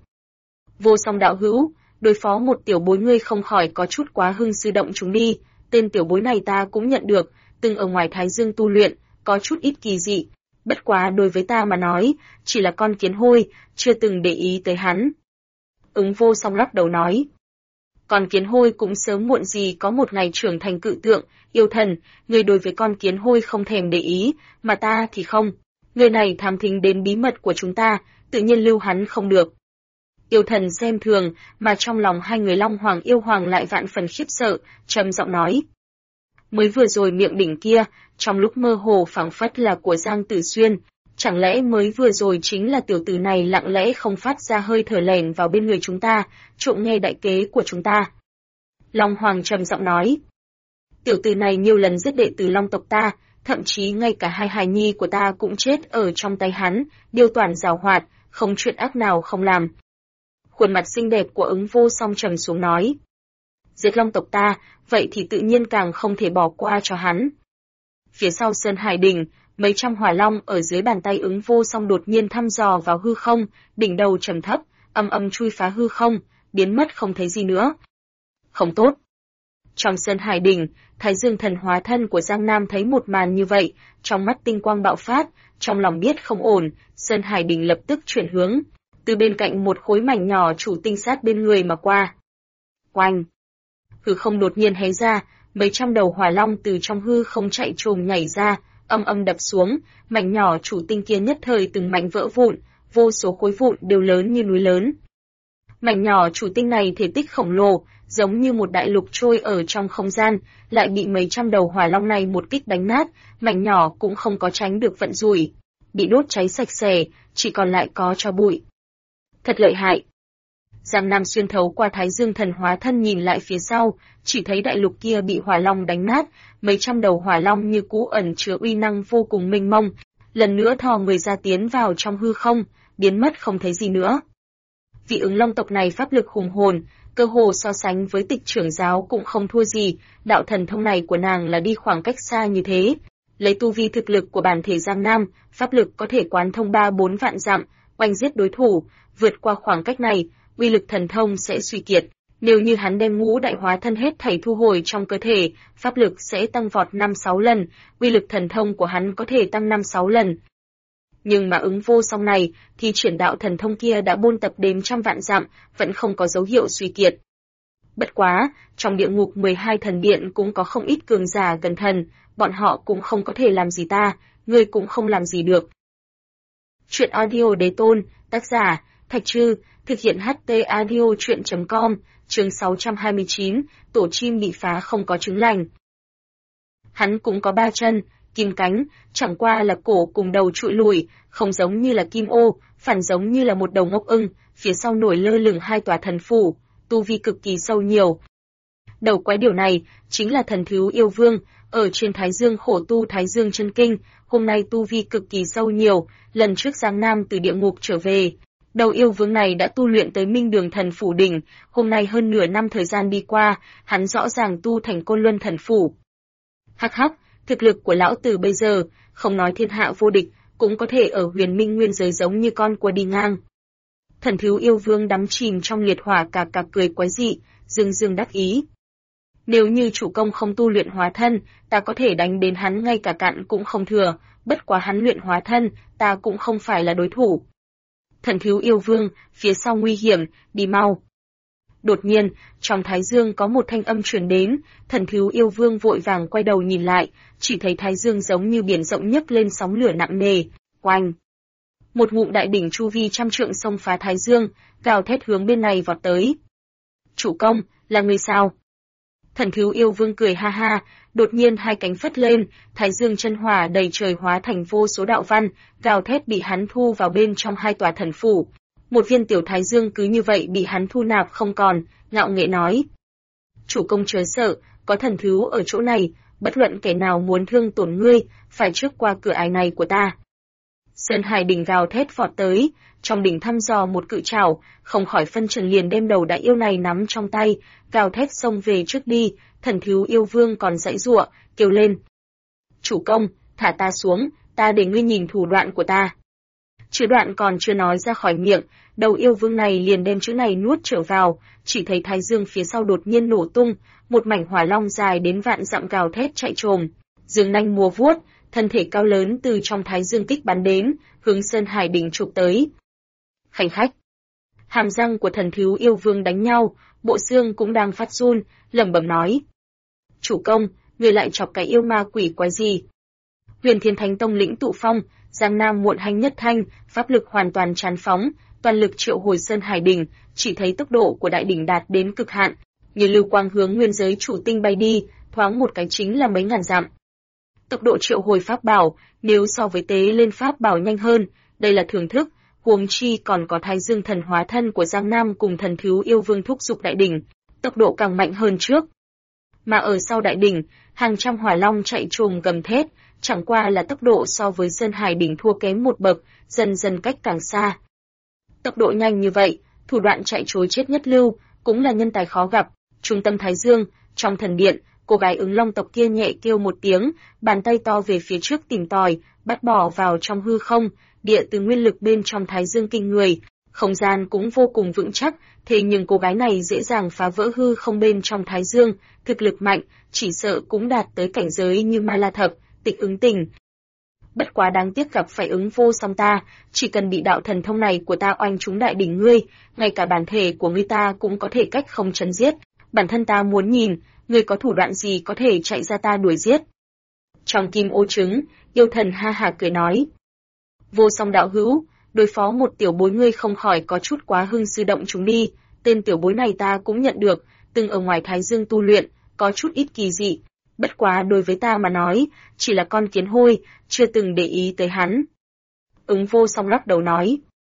Vô Song đạo hữu, đối phó một tiểu bối ngươi không khỏi có chút quá hưng sư động chúng đi, tên tiểu bối này ta cũng nhận được, từng ở ngoài Thái Dương tu luyện, có chút ít kỳ dị, bất quá đối với ta mà nói, chỉ là con kiến hôi, chưa từng để ý tới hắn. Ứng Vô Song lắc đầu nói. Con kiến hôi cũng sớm muộn gì có một ngày trưởng thành cự tượng, yêu thần, người đối với con kiến hôi không thèm để ý, mà ta thì không. Người này thám thính đến bí mật của chúng ta, tự nhiên lưu hắn không được. Yêu thần xem thường, mà trong lòng hai người Long Hoàng yêu hoàng lại vạn phần khiếp sợ, trầm giọng nói. Mới vừa rồi miệng đỉnh kia, trong lúc mơ hồ phảng phất là của Giang Tử Xuyên, chẳng lẽ mới vừa rồi chính là tiểu tử này lặng lẽ không phát ra hơi thở lèn vào bên người chúng ta, trộm nghe đại kế của chúng ta. Long Hoàng trầm giọng nói. Tiểu tử này nhiều lần giết đệ tử Long tộc ta, thậm chí ngay cả hai hài nhi của ta cũng chết ở trong tay hắn, điêu toản giàu hoạt, không chuyện ác nào không làm. Khuôn mặt xinh đẹp của Ứng Vô Song trầm xuống nói. Giết Long tộc ta, vậy thì tự nhiên càng không thể bỏ qua cho hắn. Phía sau Sơn Hải đỉnh, mấy trăm hỏa long ở dưới bàn tay Ứng Vô Song đột nhiên thăm dò vào hư không, đỉnh đầu trầm thấp, âm âm chui phá hư không, biến mất không thấy gì nữa. Không tốt. Trong Sơn Hải đỉnh, Thái Dương thần hóa thân của Giang Nam thấy một màn như vậy, trong mắt tinh quang bạo phát, trong lòng biết không ổn, Sơn Hải đỉnh lập tức chuyển hướng, từ bên cạnh một khối mảnh nhỏ chủ tinh sát bên người mà qua. Oanh! Hư không đột nhiên hé ra, mấy trăm đầu hỏa long từ trong hư không chạy trồm nhảy ra, âm âm đập xuống, mảnh nhỏ chủ tinh kia nhất thời từng mảnh vỡ vụn, vô số khối vụn đều lớn như núi lớn. Mảnh nhỏ chủ tinh này thể tích khổng lồ, giống như một đại lục trôi ở trong không gian, lại bị mấy trăm đầu hỏa long này một kích đánh nát, mảnh nhỏ cũng không có tránh được vận rủi, bị đốt cháy sạch sẽ, chỉ còn lại có tro bụi. Thật lợi hại. Giang Nam xuyên thấu qua Thái Dương thần hóa thân nhìn lại phía sau, chỉ thấy đại lục kia bị hỏa long đánh nát, mấy trăm đầu hỏa long như cũ ẩn chứa uy năng vô cùng mênh mông, lần nữa thò người ra tiến vào trong hư không, biến mất không thấy gì nữa. Vị ứng long tộc này pháp lực hùng hồn, cơ hồ so sánh với Tịch trưởng giáo cũng không thua gì, đạo thần thông này của nàng là đi khoảng cách xa như thế. Lấy tu vi thực lực của bản thể Giang Nam, pháp lực có thể quán thông 3-4 vạn dặm, oanh giết đối thủ, vượt qua khoảng cách này, uy lực thần thông sẽ suy kiệt. Nếu như hắn đem ngũ đại hóa thân hết thảy thu hồi trong cơ thể, pháp lực sẽ tăng vọt 5-6 lần, uy lực thần thông của hắn có thể tăng 5-6 lần. Nhưng mà ứng vô song này, thì triển đạo thần thông kia đã bôn tập đến trăm vạn dặm, vẫn không có dấu hiệu suy kiệt. Bất quá, trong địa ngục 12 thần điện cũng có không ít cường giả gần thần, bọn họ cũng không có thể làm gì ta, ngươi cũng không làm gì được. Chuyện audio đế tôn, tác giả, Thạch Trư, thực hiện HT audio chuyện.com, chương 629, tổ chim bị phá không có trứng lành. Hắn cũng có 3 chân, kim cánh, chẳng qua là cổ cùng đầu trụi lùi, không giống như là kim ô, phản giống như là một đầu ngốc ưng, phía sau nổi lơ lửng 2 tòa thần phủ, tu vi cực kỳ sâu nhiều. Đầu quái điều này chính là thần thú yêu vương, ở trên Thái Dương khổ tu Thái Dương chân kinh, hôm nay tu vi cực kỳ sâu nhiều, lần trước Giang Nam từ địa ngục trở về. Đầu yêu vương này đã tu luyện tới Minh Đường Thần Phủ đỉnh, hôm nay hơn nửa năm thời gian đi qua, hắn rõ ràng tu thành Côn Luân Thần Phủ. Hắc hắc, thực lực của lão tử bây giờ, không nói thiên hạ vô địch, cũng có thể ở huyền minh nguyên giới giống như con cua đi ngang. Thần thú yêu vương đắm chìm trong liệt hỏa cà cà cười quái dị, dương dương đắc ý. Nếu như chủ công không tu luyện hóa thân, ta có thể đánh đến hắn ngay cả cạn cũng không thừa, bất quá hắn luyện hóa thân, ta cũng không phải là đối thủ. Thần thú yêu vương, phía sau nguy hiểm, đi mau. Đột nhiên, trong Thái Dương có một thanh âm truyền đến, thần thú yêu vương vội vàng quay đầu nhìn lại, chỉ thấy Thái Dương giống như biển rộng nhấc lên sóng lửa nặng nề, oanh. Một ngụm đại đỉnh chu vi trăm trượng xông phá Thái Dương, gào thét hướng bên này vọt tới. Chủ công, là người sao? Thần thú yêu vương cười ha ha, đột nhiên hai cánh phất lên, Thái Dương chân hỏa đầy trời hóa thành vô số đạo văn, gào thét bị hắn thu vào bên trong 2 tòa thần phủ. Một viên tiểu Thái Dương cứ như vậy bị hắn thu nạp không còn, ngạo nghễ nói. Chủ công chớ sợ, có thần thú ở chỗ này, bất luận kẻ nào muốn thương tổn ngươi, phải trước qua cửa ải này của ta. Sơn Hải đỉnh gào thét vọt tới, trong đỉnh thăm dò một cự trảo, không khỏi phân trần liền đem đầu đại yêu này nắm trong tay, gào thét xông về trước đi, thần thú yêu vương còn giãy giụa, kêu lên. Chủ công, thả ta xuống, ta để ngươi nhìn thủ đoạn của ta. Chữ đoạn còn chưa nói ra khỏi miệng, đầu yêu vương này liền đem chữ này nuốt trở vào, chỉ thấy Thái Dương phía sau đột nhiên nổ tung, một mảnh hỏa long dài đến vạn dặm gào thét chạy trồm, dương nanh múa vuốt, thân thể cao lớn từ trong Thái Dương kích bắn đến, hướng Sơn Hải đỉnh chụp tới. Khanh khách. Hàm răng của thần thú yêu vương đánh nhau, bộ xương cũng đang phát run, lẩm bẩm nói. Chủ công, người lại chọc cái yêu ma quỷ quái gì? Huyền Thiên Thánh Tông lĩnh tụ phong, Giang Nam muộn hành nhất thanh, pháp lực hoàn toàn tràn phóng, toàn lực triệu hồi Sơn Hải đỉnh, chỉ thấy tốc độ của đại đỉnh đạt đến cực hạn, như lưu quang hướng nguyên giới chủ tinh bay đi, thoáng một cái chính là mấy ngàn dặm. Tốc độ triệu hồi pháp bảo, nếu so với tế lên pháp bảo nhanh hơn, đây là thưởng thức, huống chi còn có Thái Dương thần hóa thân của Giang Nam cùng thần thú yêu vương thúc dục đại đỉnh, tốc độ càng mạnh hơn trước. Mà ở sau đại đỉnh, hàng trăm hỏa long chạy trồm gầm thét, chẳng qua là tốc độ so với Sơn Hải đỉnh thua kém một bậc, dần dần cách càng xa. Tốc độ nhanh như vậy, thủ đoạn chạy trối chết nhất lưu, cũng là nhân tài khó gặp. Trung tâm Thái Dương, trong thần điện, cô gái ứng long tộc kia nhẹ kêu một tiếng, bàn tay to về phía trước tìm tòi, bắt bỏ vào trong hư không, địa từ nguyên lực bên trong Thái Dương kinh người, không gian cũng vô cùng vững chắc, thế nhưng cô gái này dễ dàng phá vỡ hư không bên trong Thái Dương, thực lực mạnh, chỉ sợ cũng đạt tới cảnh giới như Ma La Thập, Tịch Ứng Tình. Bất quá đáng tiếc gặp phải Ứng vô song ta, chỉ cần bị đạo thần thông này của ta oanh trúng đại đỉnh ngươi, ngay cả bản thể của ngươi ta cũng có thể cách không chấn giết, bản thân ta muốn nhìn, ngươi có thủ đoạn gì có thể chạy ra ta đuổi giết. Trong kim ô trứng, yêu thần ha hà cười nói. Vô song đạo hữu, đối phó một tiểu bối ngươi không khỏi có chút quá hưng sư động chúng đi, tên tiểu bối này ta cũng nhận được, từng ở ngoài Thái Dương tu luyện, có chút ít kỳ dị, bất quá đối với ta mà nói, chỉ là con kiến hôi, chưa từng để ý tới hắn. Ứng vô song lắc đầu nói.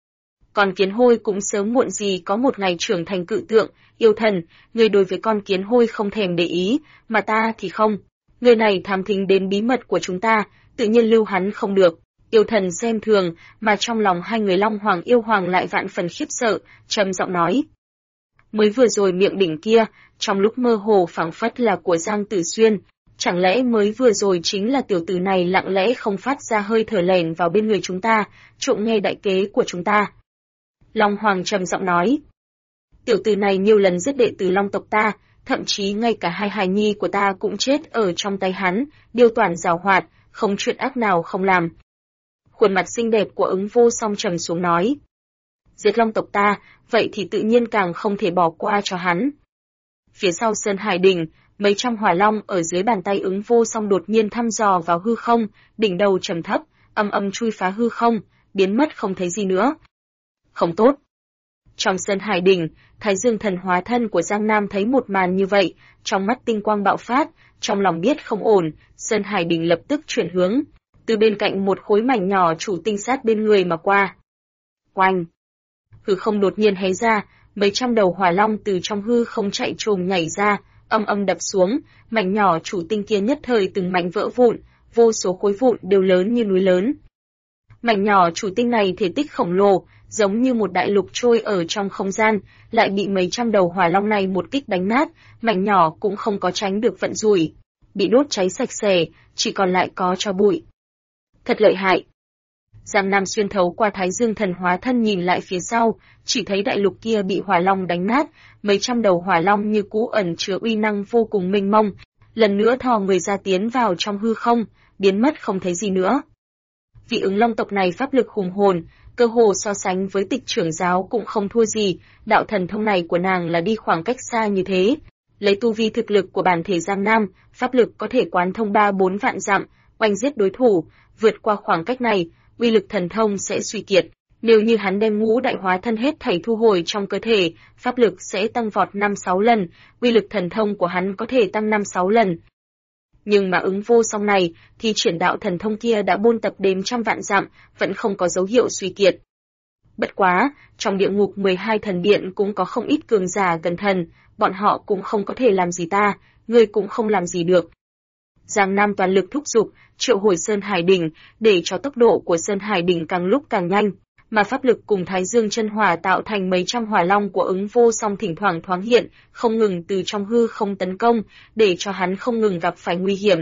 Con kiến hôi cũng sớm muộn gì có một ngày trưởng thành cự tượng, yêu thần, người đối với con kiến hôi không thèm để ý, mà ta thì không. Người này thám thính đến bí mật của chúng ta, tự nhiên lưu hắn không được. Yêu thần xem thường, mà trong lòng hai người Long Hoàng yêu hoàng lại vạn phần khiếp sợ, trầm giọng nói. Mới vừa rồi miệng đỉnh kia, trong lúc mơ hồ phảng phất là của Giang Tử Xuyên, chẳng lẽ mới vừa rồi chính là tiểu tử này lặng lẽ không phát ra hơi thở lèn vào bên người chúng ta, trộm nghe đại kế của chúng ta. Long Hoàng trầm giọng nói. Tiểu tử này nhiều lần giết đệ tử Long tộc ta, thậm chí ngay cả hai hài nhi của ta cũng chết ở trong tay hắn, điêu toản giàu hoạt, không chuyện ác nào không làm. Khuôn mặt xinh đẹp của Ứng Vô Song trầm xuống nói. Giết Long tộc ta, vậy thì tự nhiên càng không thể bỏ qua cho hắn. Phía sau Sơn Hải Đỉnh, mấy trăm hỏa long ở dưới bàn tay Ứng Vô Song đột nhiên thăm dò vào hư không, đỉnh đầu trầm thấp, âm âm chui phá hư không, biến mất không thấy gì nữa. Không tốt. Trong Sơn Hải Đỉnh, Thái Dương thần hóa thân của Giang Nam thấy một màn như vậy, trong mắt tinh quang bạo phát, trong lòng biết không ổn, Sơn Hải Đỉnh lập tức chuyển hướng, từ bên cạnh một khối mảnh nhỏ chủ tinh sát bên người mà qua. Oanh! Hư không đột nhiên hé ra, mấy trăm đầu hỏa long từ trong hư không chạy trồm nhảy ra, âm âm đập xuống, mảnh nhỏ chủ tinh kia nhất thời từng mảnh vỡ vụn, vô số khối vụn đều lớn như núi lớn. Mảnh nhỏ chủ tinh này thể tích khổng lồ, giống như một đại lục trôi ở trong không gian, lại bị mấy trăm đầu hỏa long này một kích đánh nát, mảnh nhỏ cũng không có tránh được vận rủi, bị đốt cháy sạch sẽ, chỉ còn lại có tro bụi. Thật lợi hại. Giang Nam xuyên thấu qua Thái Dương thần hóa thân nhìn lại phía sau, chỉ thấy đại lục kia bị hỏa long đánh nát, mấy trăm đầu hỏa long như cũ ẩn chứa uy năng vô cùng mênh mông, lần nữa thò người ra tiến vào trong hư không, biến mất không thấy gì nữa. Vị Ứng Long tộc này pháp lực hùng hồn, cơ hồ so sánh với Tịch trưởng giáo cũng không thua gì, đạo thần thông này của nàng là đi khoảng cách xa như thế. Lấy tu vi thực lực của bản thể Giang Nam, pháp lực có thể quán thông 3-4 vạn dặm, oanh giết đối thủ, vượt qua khoảng cách này, uy lực thần thông sẽ suy kiệt. Nếu như hắn đem ngũ đại hóa thân hết thảy thu hồi trong cơ thể, pháp lực sẽ tăng vọt 5-6 lần, uy lực thần thông của hắn có thể tăng 5-6 lần. Nhưng mà Ứng Vô Song này, thì triển đạo thần thông kia đã bôn tập đếm trăm vạn dặm, vẫn không có dấu hiệu suy kiệt. Bất quá, trong địa ngục 12 thần điện cũng có không ít cường giả gần thần, bọn họ cũng không có thể làm gì ta, ngươi cũng không làm gì được. Giang Nam toàn lực thúc giục, triệu hồi Sơn Hải Đỉnh, để cho tốc độ của Sơn Hải Đỉnh càng lúc càng nhanh, mà pháp lực cùng Thái Dương chân hỏa tạo thành mấy trăm hỏa long của Ứng Vô Song thỉnh thoảng thoáng hiện, không ngừng từ trong hư không tấn công, để cho hắn không ngừng gặp phải nguy hiểm.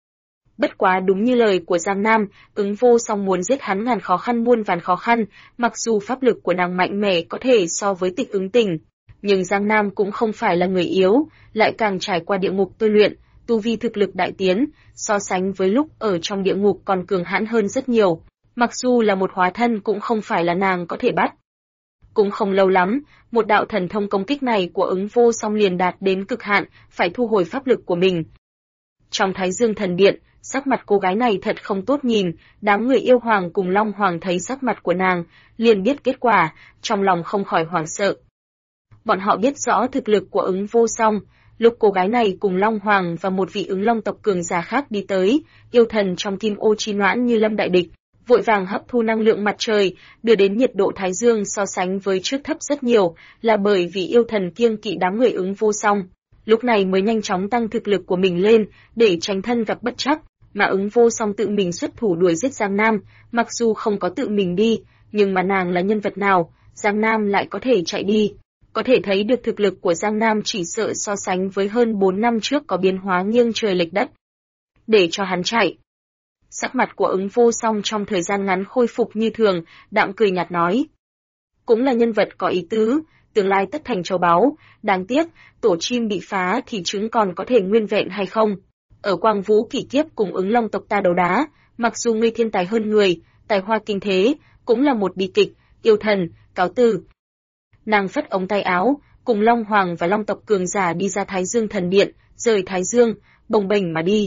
Bất quá đúng như lời của Giang Nam, Ứng Vô Song muốn giết hắn ngàn khó khăn muôn vàn khó khăn, mặc dù pháp lực của nàng mạnh mẽ có thể so với Tịch Ứng Tình, nhưng Giang Nam cũng không phải là người yếu, lại càng trải qua địa ngục tôi luyện, tu vi thực lực đại tiến, so sánh với lúc ở trong địa ngục còn cường hãn hơn rất nhiều. Mặc dù là một hóa thân cũng không phải là nàng có thể bắt. Cũng không lâu lắm, một đạo thần thông công kích này của Ứng Vô Song liền đạt đến cực hạn, phải thu hồi pháp lực của mình. Trong Thái Dương thần điện, sắc mặt cô gái này thật không tốt nhìn, đám người yêu hoàng cùng Long Hoàng thấy sắc mặt của nàng, liền biết kết quả, trong lòng không khỏi hoảng sợ. Bọn họ biết rõ thực lực của Ứng Vô Song, lúc cô gái này cùng Long Hoàng và một vị Ứng Long tộc cường giả khác đi tới, yêu thần trong Kim Ô Chi Noãn như lâm đại địch, vội vàng hấp thu năng lượng mặt trời, đưa đến nhiệt độ Thái Dương so sánh với trước thấp rất nhiều, là bởi vì yêu thần kiêng kỵ đám người Ứng Vô Song. Lúc này mới nhanh chóng tăng thực lực của mình lên, để tránh thân gặp bất trắc, mà Ứng Vô Song tự mình xuất thủ đuổi giết Giang Nam, mặc dù không có tự mình đi, nhưng mà nàng là nhân vật nào, Giang Nam lại có thể chạy đi. Có thể thấy được thực lực của Giang Nam chỉ sợ so sánh với hơn 4 năm trước có biến hóa nghiêng trời lệch đất. Để cho hắn chạy. Sắc mặt của Ứng Vô Song trong thời gian ngắn khôi phục như thường, đạm cười nhạt nói. Cũng là nhân vật có ý tứ, tương lai tất thành châu báu, đáng tiếc, tổ chim bị phá thì trứng còn có thể nguyên vẹn hay không. Ở Quang Vũ Kỷ Kiếp cùng Ứng Long tộc ta đấu đá, mặc dù ngươi thiên tài hơn người, tài hoa kinh thế, cũng là một bi kịch, yêu thần, cáo từ. Nàng phất ống tay áo, cùng Long Hoàng và Long tộc cường giả đi ra Thái Dương thần điện, rời Thái Dương, bồng bềnh mà đi.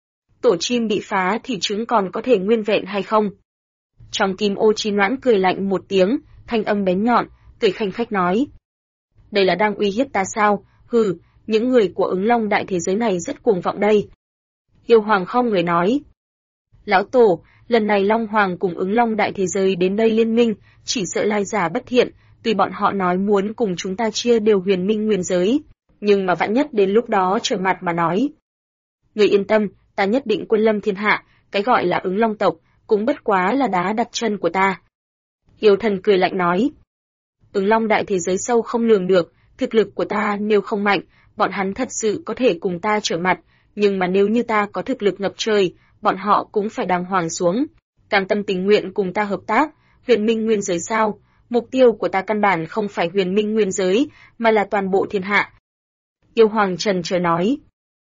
Tổ chim bị phá thì trứng còn có thể nguyên vẹn hay không? Trong Kim Ô Chi Noãn cười lạnh một tiếng, thanh âm bén nhọn, cười khanh khách nói. Đây là đang uy hiếp ta sao? Hừ, những người của Ứng Long đại thế giới này rất cuồng vọng đây. Yêu Hoàng không người nói. Lão Tổ, Lần này Long Hoàng cùng Ứng Long đại thế giới đến đây liên minh, chỉ sợ lai giả bất thiện, tuy bọn họ nói muốn cùng chúng ta chia đều huyền minh nguyên giới, nhưng mà vạn nhất đến lúc đó trở mặt mà nói. Người yên tâm, ta nhất định quân lâm thiên hạ, cái gọi là Ứng Long tộc, cũng bất quá là đá đặt chân của ta. Yêu thần cười lạnh nói. Ứng Long đại thế giới sâu không lường được, thực lực của ta nếu không mạnh, bọn hắn thật sự có thể cùng ta trở mặt, nhưng mà nếu như ta có thực lực ngập trời, bọn họ cũng phải đàng hoàng xuống, cam tâm tình nguyện cùng ta hợp tác. Huyền minh nguyên giới sao? Mục tiêu của ta căn bản không phải huyền minh nguyên giới, mà là toàn bộ thiên hạ. Yêu Hoàng trần chờ nói.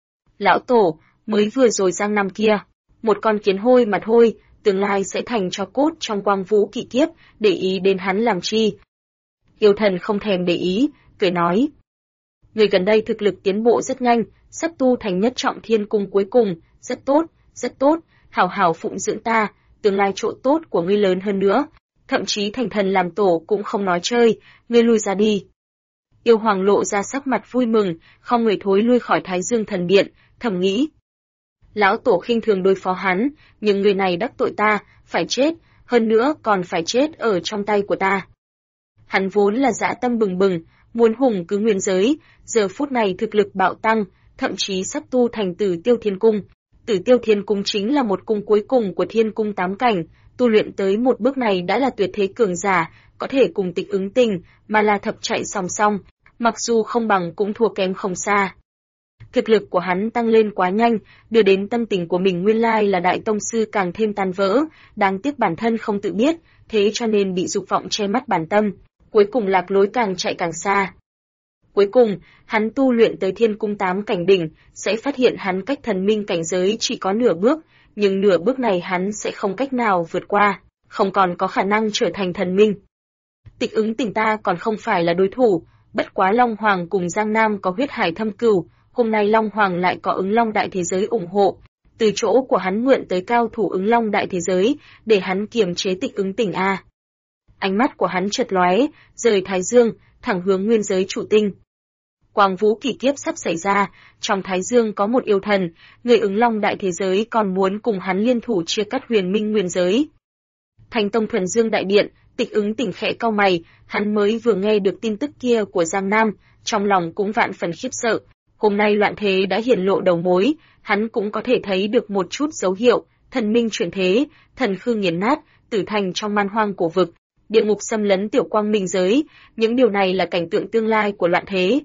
Lão Tổ, mới vừa rồi Giang Nam kia, một con kiến hôi mà thôi, tương lai sẽ thành tro cốt trong quang vũ kỷ kiếp, để ý đến hắn làm chi? Yêu thần không thèm để ý, cười nói. Người gần đây thực lực tiến bộ rất nhanh, sắp tu thành nhất trọng thiên cung cuối cùng, rất tốt, hảo hảo phụng dưỡng ta, tương lai chỗ tốt của ngươi lớn hơn nữa, thậm chí thành thần làm tổ cũng không nói chơi, ngươi lui ra đi. Yêu Hoàng lộ ra sắc mặt vui mừng, không người thối lui khỏi Thái Dương thần điện, thầm nghĩ. Lão Tổ khinh thường đối phó hắn, nhưng người này đắc tội ta, phải chết, hơn nữa còn phải chết ở trong tay của ta. Hắn vốn là dã tâm bừng bừng, muốn hùng cứ nguyên giới, giờ phút này thực lực bạo tăng, thậm chí sắp tu thành Tử Tiêu Thiên Cung. Tử Tiêu Thiên Cung chính là một cung cuối cùng của Thiên Cung 8 cảnh, tu luyện tới một bước này đã là tuyệt thế cường giả, có thể cùng Tịch Ứng Tình, mà là thập chạy song song, mặc dù không bằng cũng thua kém không xa. Thực lực của hắn tăng lên quá nhanh, đưa đến tâm tình của mình nguyên lai là đại tông sư càng thêm tan vỡ, đáng tiếc bản thân không tự biết, thế cho nên bị dục vọng che mắt bản tâm, cuối cùng lạc lối càng chạy càng xa. Cuối cùng, hắn tu luyện tới Thiên Cung 8 cảnh đỉnh, sẽ phát hiện hắn cách thần minh cảnh giới chỉ có nửa bước, nhưng nửa bước này hắn sẽ không cách nào vượt qua, không còn có khả năng trở thành thần minh. Tịch Ứng Tình ta còn không phải là đối thủ, bất quá Long Hoàng cùng Giang Nam có huyết hải thâm cừu, hôm nay Long Hoàng lại có Ứng Long đại thế giới ủng hộ, từ chỗ của hắn mượn tới cao thủ Ứng Long đại thế giới, để hắn kiềm chế Tịch Ứng Tình a. Ánh mắt của hắn chợt lóe, rời Thái Dương, thẳng hướng nguyên giới chủ tinh. Quang vũ kỳ kiếp sắp xảy ra, trong Thái Dương có một yêu thần, người Ứng Long đại thế giới còn muốn cùng hắn liên thủ chia cắt huyền minh nguyên giới. Thành Tông Thuần Dương đại điện, Tịch Ứng Tình khẽ cau mày, hắn mới vừa nghe được tin tức kia của Giang Nam, trong lòng cũng vạn phần khiếp sợ. Hôm nay loạn thế đã hiển lộ đầu mối, hắn cũng có thể thấy được một chút dấu hiệu, thần minh chuyển thế, thần khư nghiền nát, tử thành trong man hoang cổ vực, địa ngục xâm lấn tiểu quang minh giới, những điều này là cảnh tượng tương lai của loạn thế.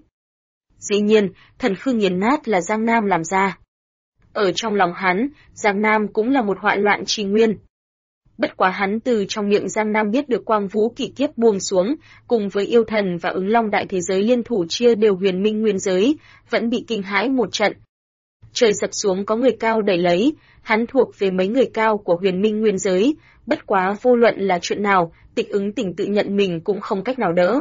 Dĩ nhiên, thần khư nghiền nát là Giang Nam làm ra. Ở trong lòng hắn, Giang Nam cũng là một hoại loạn tri nguyên. Bất quá hắn từ trong miệng Giang Nam biết được quang vũ kỷ kiếp buông xuống, cùng với yêu thần và Ứng Long đại thế giới liên thủ chia đều huyền minh nguyên giới, vẫn bị kinh hãi một trận. Trời sập xuống có người cao đẩy lấy, hắn thuộc về mấy người cao của huyền minh nguyên giới, bất quá vô luận là chuyện nào, Tịch Ứng Tình tự nhận mình cũng không cách nào đỡ.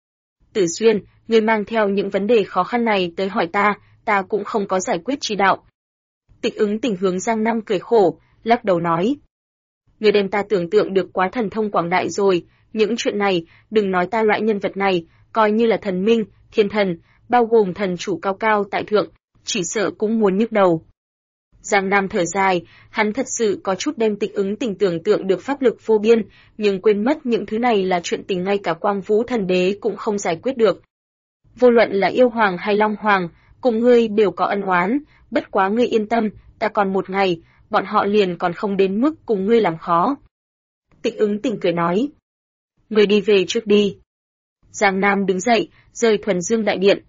Tử Xuyên, ngươi mang theo những vấn đề khó khăn này tới hỏi ta cũng không có giải quyết chi đạo. Tịch Ứng Tình hướng Giang Nam cười khổ, lắc đầu nói. Người đem ta tưởng tượng được quá thần thông quảng đại rồi, những chuyện này, đừng nói ta loại nhân vật này, coi như là thần minh, thiên thần, bao gồm thần chủ cao cao tại thượng, chỉ sợ cũng muốn nhức đầu. Giang Nam thở dài, hắn thật sự có chút đem Tịch Ứng Tình tưởng tượng được pháp lực vô biên, nhưng quên mất những thứ này là chuyện tình ngay cả Quang Vũ Thần Đế cũng không giải quyết được. Vô luận là Yêu Hoàng hay Long Hoàng, cùng ngươi đều có ân oán, bất quá ngươi yên tâm, ta còn một ngày, bọn họ liền còn không đến mức cùng ngươi làm khó. Tịch Ứng Tình cười nói. Ngươi đi về trước đi. Giang Nam đứng dậy, rời Thuần Dương đại điện.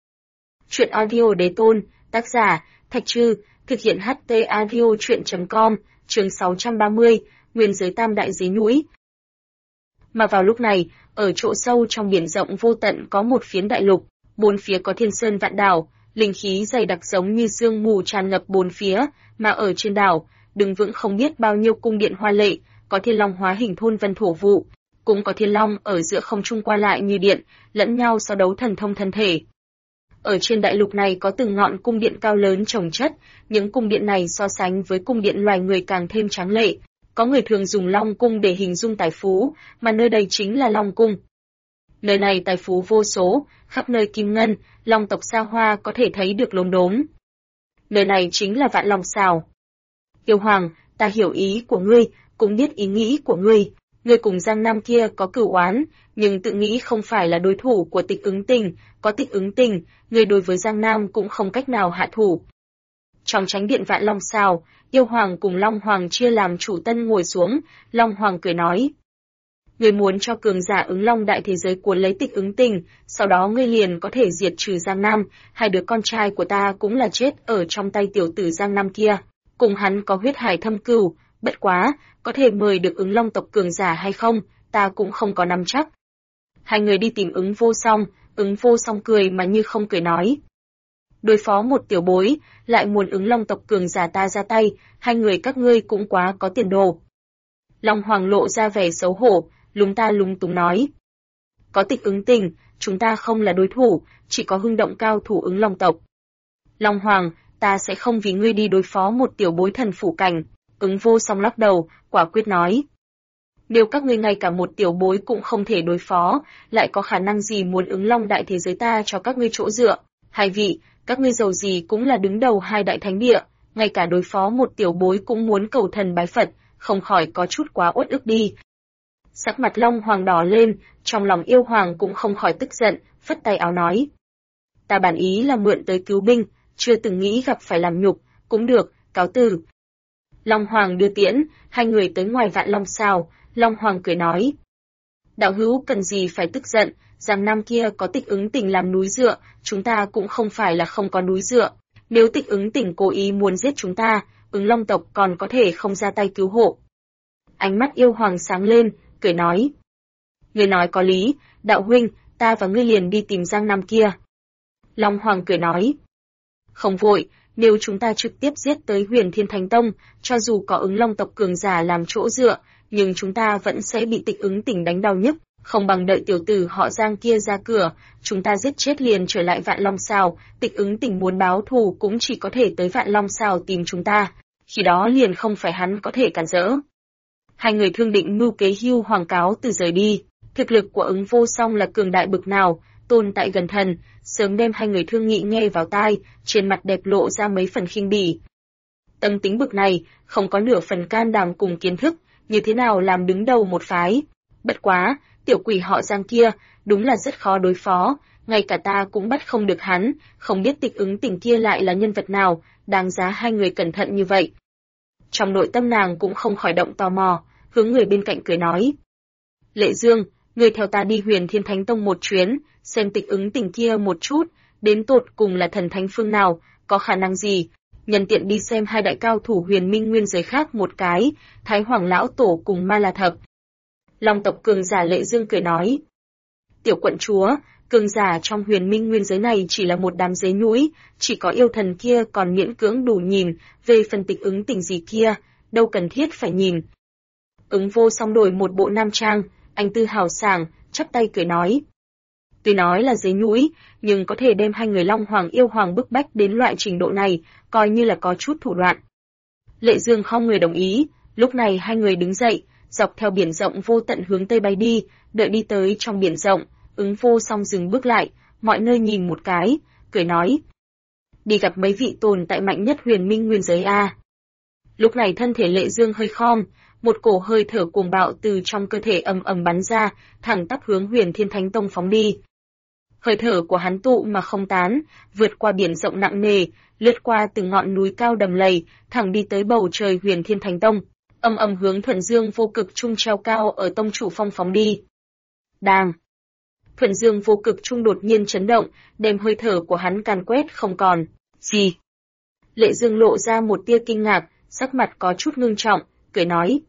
Chuyện audio đế tôn, tác giả, Thạch Trư, thực hiện HT audio chuyện.com, chương 630, nguyên giới tam đại dưới núi. Mà vào lúc này, ở chỗ sâu trong biển rộng vô tận có một phiến đại lục, bốn phía có thiên sơn vạn đảo, linh khí dày đặc giống như sương mù tràn ngập bốn phía, mà ở trên đảo, đứng vững không biết bao nhiêu cung điện hoa lệ, có thiên long hóa hình thôn vân thổ vụ, cũng có thiên long ở giữa không trung qua lại như điện, lẫn nhau so đấu thần thông thân thể. Ở trên đại lục này có từng ngọn cung điện cao lớn chồng chất, những cung điện này so sánh với cung điện loài người càng thêm tráng lệ. Có người thường dùng Long Cung để hình dung tài phú, mà nơi đây chính là Long Cung. Nơi này tài phú vô số, khắp nơi kim ngân, long tộc xa hoa có thể thấy được lốm đốm. Nơi này chính là Vạn Long Sào. Yêu Hoàng, ta hiểu ý của ngươi, cũng biết ý nghĩ của ngươi. Ngươi cùng Giang Nam kia có cửu oán, nhưng tự nghĩ không phải là đối thủ của Tịch Ứng Tình, có Tịch Ứng Tình, ngươi đối với Giang Nam cũng không cách nào hạ thủ. Trong chánh điện Vạn Long Sào, Yêu Hoàng cùng Long Hoàng chia làm chủ tân ngồi xuống, Long Hoàng cười nói. Ngươi muốn cho cường giả Ứng Long đại thế giới cuốn lấy Tịch Ứng Tình, sau đó ngươi liền có thể diệt trừ Giang Nam, hai đứa con trai của ta cũng là chết ở trong tay tiểu tử Giang Nam kia, cùng hắn có huyết hải thâm cừu, bất quá, có thể mời được Ứng Long tộc cường giả hay không, ta cũng không có nắm chắc. Hai người đi tìm Ứng vô song cười mà như không cười nói. Đối phó một tiểu bối, lại muốn Ứng Long tộc cường giả ta ra tay, hai người các ngươi cũng quá có tiền đồ. Long Hoàng lộ ra vẻ xấu hổ, lúng ta lúng túng nói. Có Tịch Ứng Tình, chúng ta không là đối thủ, chỉ có hưng động cao thủ Ứng Long tộc. Long Hoàng, ta sẽ không vì ngươi đi đối phó một tiểu bối thần phủ cảnh. Ứng vô song lắc đầu, quả quyết nói. Nếu các ngươi ngay cả một tiểu bối cũng không thể đối phó, lại có khả năng gì muốn Ứng Long đại thế giới ta cho các ngươi chỗ dựa? Hai vị, các ngươi giàu gì cũng là đứng đầu hai đại thánh địa, ngay cả đối phó một tiểu bối cũng muốn cầu thần bái Phật, không khỏi có chút quá uất ức đi. Sắc mặt Long Hoàng đỏ lên, trong lòng Yêu Hoàng cũng không khỏi tức giận, phất tay áo nói. Ta bản ý là mượn tới cứu binh, chưa từng nghĩ gặp phải làm nhục, cũng được, cáo từ. Long Hoàng đưa tiễn, hai người tới ngoài Vạn Long Sào, Long Hoàng cười nói. Đạo hữu cần gì phải tức giận, Giang Nam kia có Tịch Ứng Tình làm núi dựa, chúng ta cũng không phải là không có núi dựa. Nếu Tịch Ứng Tình cố ý muốn giết chúng ta, Ứng Long tộc còn có thể không ra tay cứu hộ. Ánh mắt Yêu Hoàng sáng lên, cười nói. Ngươi nói có lý, đạo huynh, ta và ngươi liền đi tìm Giang Nam kia. Long Hoàng cười nói. Không vội, nếu chúng ta trực tiếp giết tới Huyền Thiên Thánh Tông, cho dù có Ứng Long tộc cường giả làm chỗ dựa, nhưng chúng ta vẫn sẽ bị Tịch Ứng Tình đánh đau nhức, không bằng đợi tiểu tử họ Giang kia ra cửa, chúng ta giết chết liền trở lại Vạn Long Sào, Tịch Ứng Tình muốn báo thù cũng chỉ có thể tới Vạn Long Sào tìm chúng ta, khi đó liền không phải hắn có thể cản rỡ. Hai người thương định mưu kế hưu Hoàng cáo từ rời đi, thực lực của Ứng vô song là cường đại bực nào, tồn tại gần thần, sớm đem hai người thương nghị nghe vào tai, trên mặt đẹp lộ ra mấy phần khinh bỉ. Tâm tính bực này, không có nửa phần can đảm cùng kiến thức, như thế nào làm đứng đầu một phái. Bất quá, tiểu quỷ họ Giang kia, đúng là rất khó đối phó, ngay cả ta cũng bắt không được hắn, không biết Tịch Ứng Tình kia lại là nhân vật nào, đáng giá hai người cẩn thận như vậy. Trong nội tâm nàng cũng không khỏi động tò mò, hướng người bên cạnh cười nói. Lệ Dương, ngươi theo ta đi Huyền Thiên Thánh Tông một chuyến, xem Tịch Ứng Tình kia một chút, đến tột cùng là thần thánh phương nào, có khả năng gì, nhân tiện đi xem hai đại cao thủ Huyền Minh Nguyên giới khác một cái, Thái Hoàng Lão Tổ cùng Ma La Thập. Long tộc cường giả Lệ Dương cười nói. Tiểu quận chúa, cường giả trong Huyền Minh Nguyên giới này chỉ là một đám dế nhũi, chỉ có yêu thần kia còn miễn cưỡng đủ nhìn, về phần Tịch Ứng Tình gì kia, đâu cần thiết phải nhìn. Ứng vô song đổi một bộ nam trang, anh tư hào sảng, chắp tay cười nói. Tuy nói là dế nhũi, nhưng có thể đem hai người Long Hoàng Yêu Hoàng bức bách đến loại trình độ này, coi như là có chút thủ đoạn. Lệ Dương không người đồng ý, lúc này hai người đứng dậy, dọc theo biển rộng vô tận hướng tây bay đi, đợi đi tới trong biển rộng, Ứng vô song dừng bước lại, mọi nơi nhìn một cái, cười nói. Đi gặp mấy vị tồn tại mạnh nhất Huyền Minh Nguyên giới a. Lúc này thân thể Lệ Dương hơi khom, một cổ hơi thở cuồng bạo từ trong cơ thể ầm ầm bắn ra, thẳng tắp hướng Huyền Thiên Thánh Tông phóng đi. Hơi thở của hắn tụ mà không tán, vượt qua biển rộng nặng nề, lướt qua từng ngọn núi cao đầm lầy, thẳng đi tới bầu trời Huyền Thiên Thánh Tông, ầm ầm hướng Thuần Dương Vô Cực Trung treo cao ở tông chủ phong phóng đi. Đàng! Thuần Dương Vô Cực Trung đột nhiên chấn động, đem hơi thở của hắn càn quét không còn. Gì? Lệ Dương lộ ra một tia kinh ngạc, sắc mặt có chút ngưng trọng, cười nói.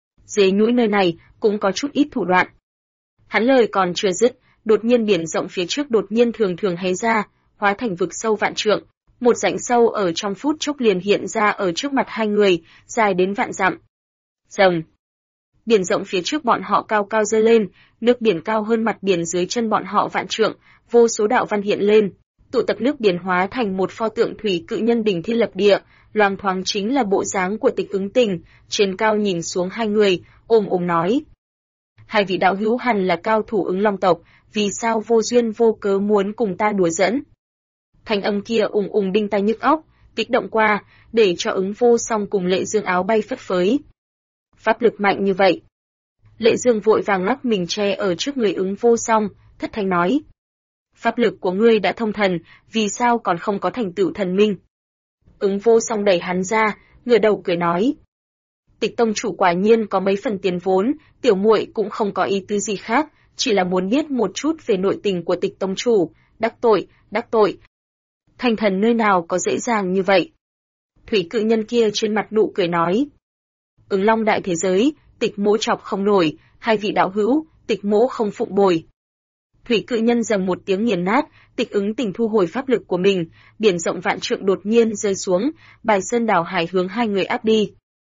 Dế nhũi nơi này cũng có chút ít thủ đoạn. Hắn lời còn chưa dứt, đột nhiên biển rộng phía trước đột nhiên thường thường hé ra, hóa thành vực sâu vạn trượng, một rãnh sâu ở trong phút chốc liền hiện ra ở trước mặt hai người, dài đến vạn dặm. Rồng. Biển rộng phía trước bọn họ cao cao dơ lên, nước biển cao hơn mặt biển dưới chân bọn họ vạn trượng, vô số đạo văn hiện lên, tụ tập nước biển hóa thành một pho tượng thủy cự nhân đỉnh thiên lập địa, loang thoáng chính là bộ dáng của Tịch Ứng Tình, trên cao nhìn xuống hai người, ôm nói. Hai vị đạo hữu hẳn là cao thủ Ứng Long tộc, vì sao vô duyên vô cớ muốn cùng ta đùa giỡn? Thanh âm kia ùng ùng đinh tai nhức óc, kích động qua, để cho Ứng Vô Song cùng Lệ Dương áo bay phất phới. Pháp lực mạnh như vậy. Lệ Dương vội vàng lắc mình che ở trước người Ứng Vô Song, thất thanh nói. Pháp lực của ngươi đã thông thần, vì sao còn không có thành tựu thần minh? Ứng Vô Song đẩy hắn ra, ngửa đầu cười nói. Tịch tông chủ quả nhiên có mấy phần tiền vốn, tiểu muội cũng không có ý tứ gì khác, chỉ là muốn biết một chút về nội tình của tịch tông chủ, đắc tội. Thành thần nơi nào có dễ dàng như vậy? Thủy cự nhân kia trên mặt nụ cười nói. Ứng Long đại thế giới, tịch mỗ chọc không nổi, hai vị đạo hữu, tịch mỗ không phụng bồi. Thủy cự nhân dầm một tiếng nghiền nát, Tịch Ứng Tình thu hồi pháp lực của mình, biển rộng vạn trượng đột nhiên rơi xuống, bài sơn đảo hải hướng hai người áp đi.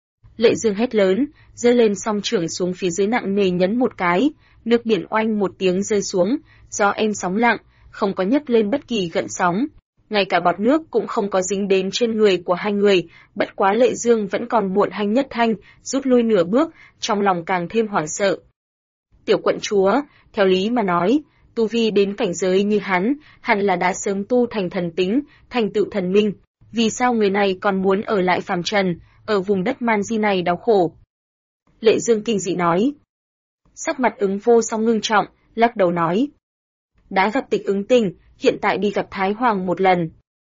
Lệ Dương hét lớn, giơ lên song trưởng xuống phía dưới nặng nề nhấn một cái, nước biển oanh một tiếng rơi xuống, gió êm sóng lặng, không có nhấc lên bất kỳ gợn sóng. Ngay cả bọt nước cũng không có dính đến trên người của hai người, bất quá Lệ Dương vẫn còn muộn hanh nhất thanh, rút lui nửa bước, trong lòng càng thêm hoảng sợ. Tiểu quận chúa, theo lý mà nói, tu vi đến cảnh giới như hắn, hẳn là đã sớm tu thành thần tính, thành tựu thần minh, vì sao người này còn muốn ở lại phàm trần, ở vùng đất man di này đau khổ? Lệ Dương kinh dị nói. Sắc mặt Ứng Vô Song ngưng trọng, lắc đầu nói. Đã gặp Tịch Ứng Tình, hiện tại đi gặp Thái Hoàng một lần.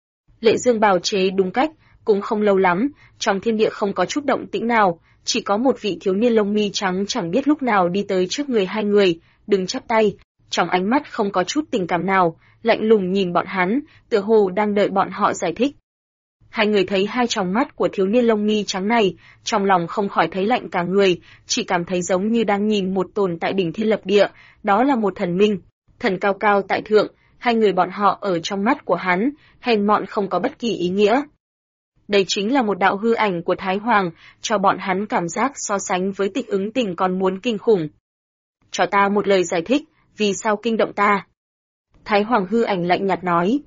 Lệ Dương bào chế đúng cách, cũng không lâu lắm, trong thiên địa không có chút động tĩnh nào, chỉ có một vị thiếu niên lông mi trắng chẳng biết lúc nào đi tới trước người hai người, đứng chắp tay, trong ánh mắt không có chút tình cảm nào, lạnh lùng nhìn bọn hắn, tựa hồ đang đợi bọn họ giải thích. Hai người thấy hai tròng mắt của thiếu niên lông mi trắng này, trong lòng không khỏi thấy lạnh cả người, chỉ cảm thấy giống như đang nhìn một tồn tại đỉnh thiên lập địa, đó là một thần minh, thần cao cao tại thượng, hai người bọn họ ở trong mắt của hắn, hèn mọn không có bất kỳ ý nghĩa. Đây chính là một đạo hư ảnh của Thái Hoàng, cho bọn hắn cảm giác so sánh với Tịch Ứng Tình còn muốn kinh khủng. Cho ta một lời giải thích, vì sao kinh động ta? Thái Hoàng hư ảnh lạnh nhạt nói.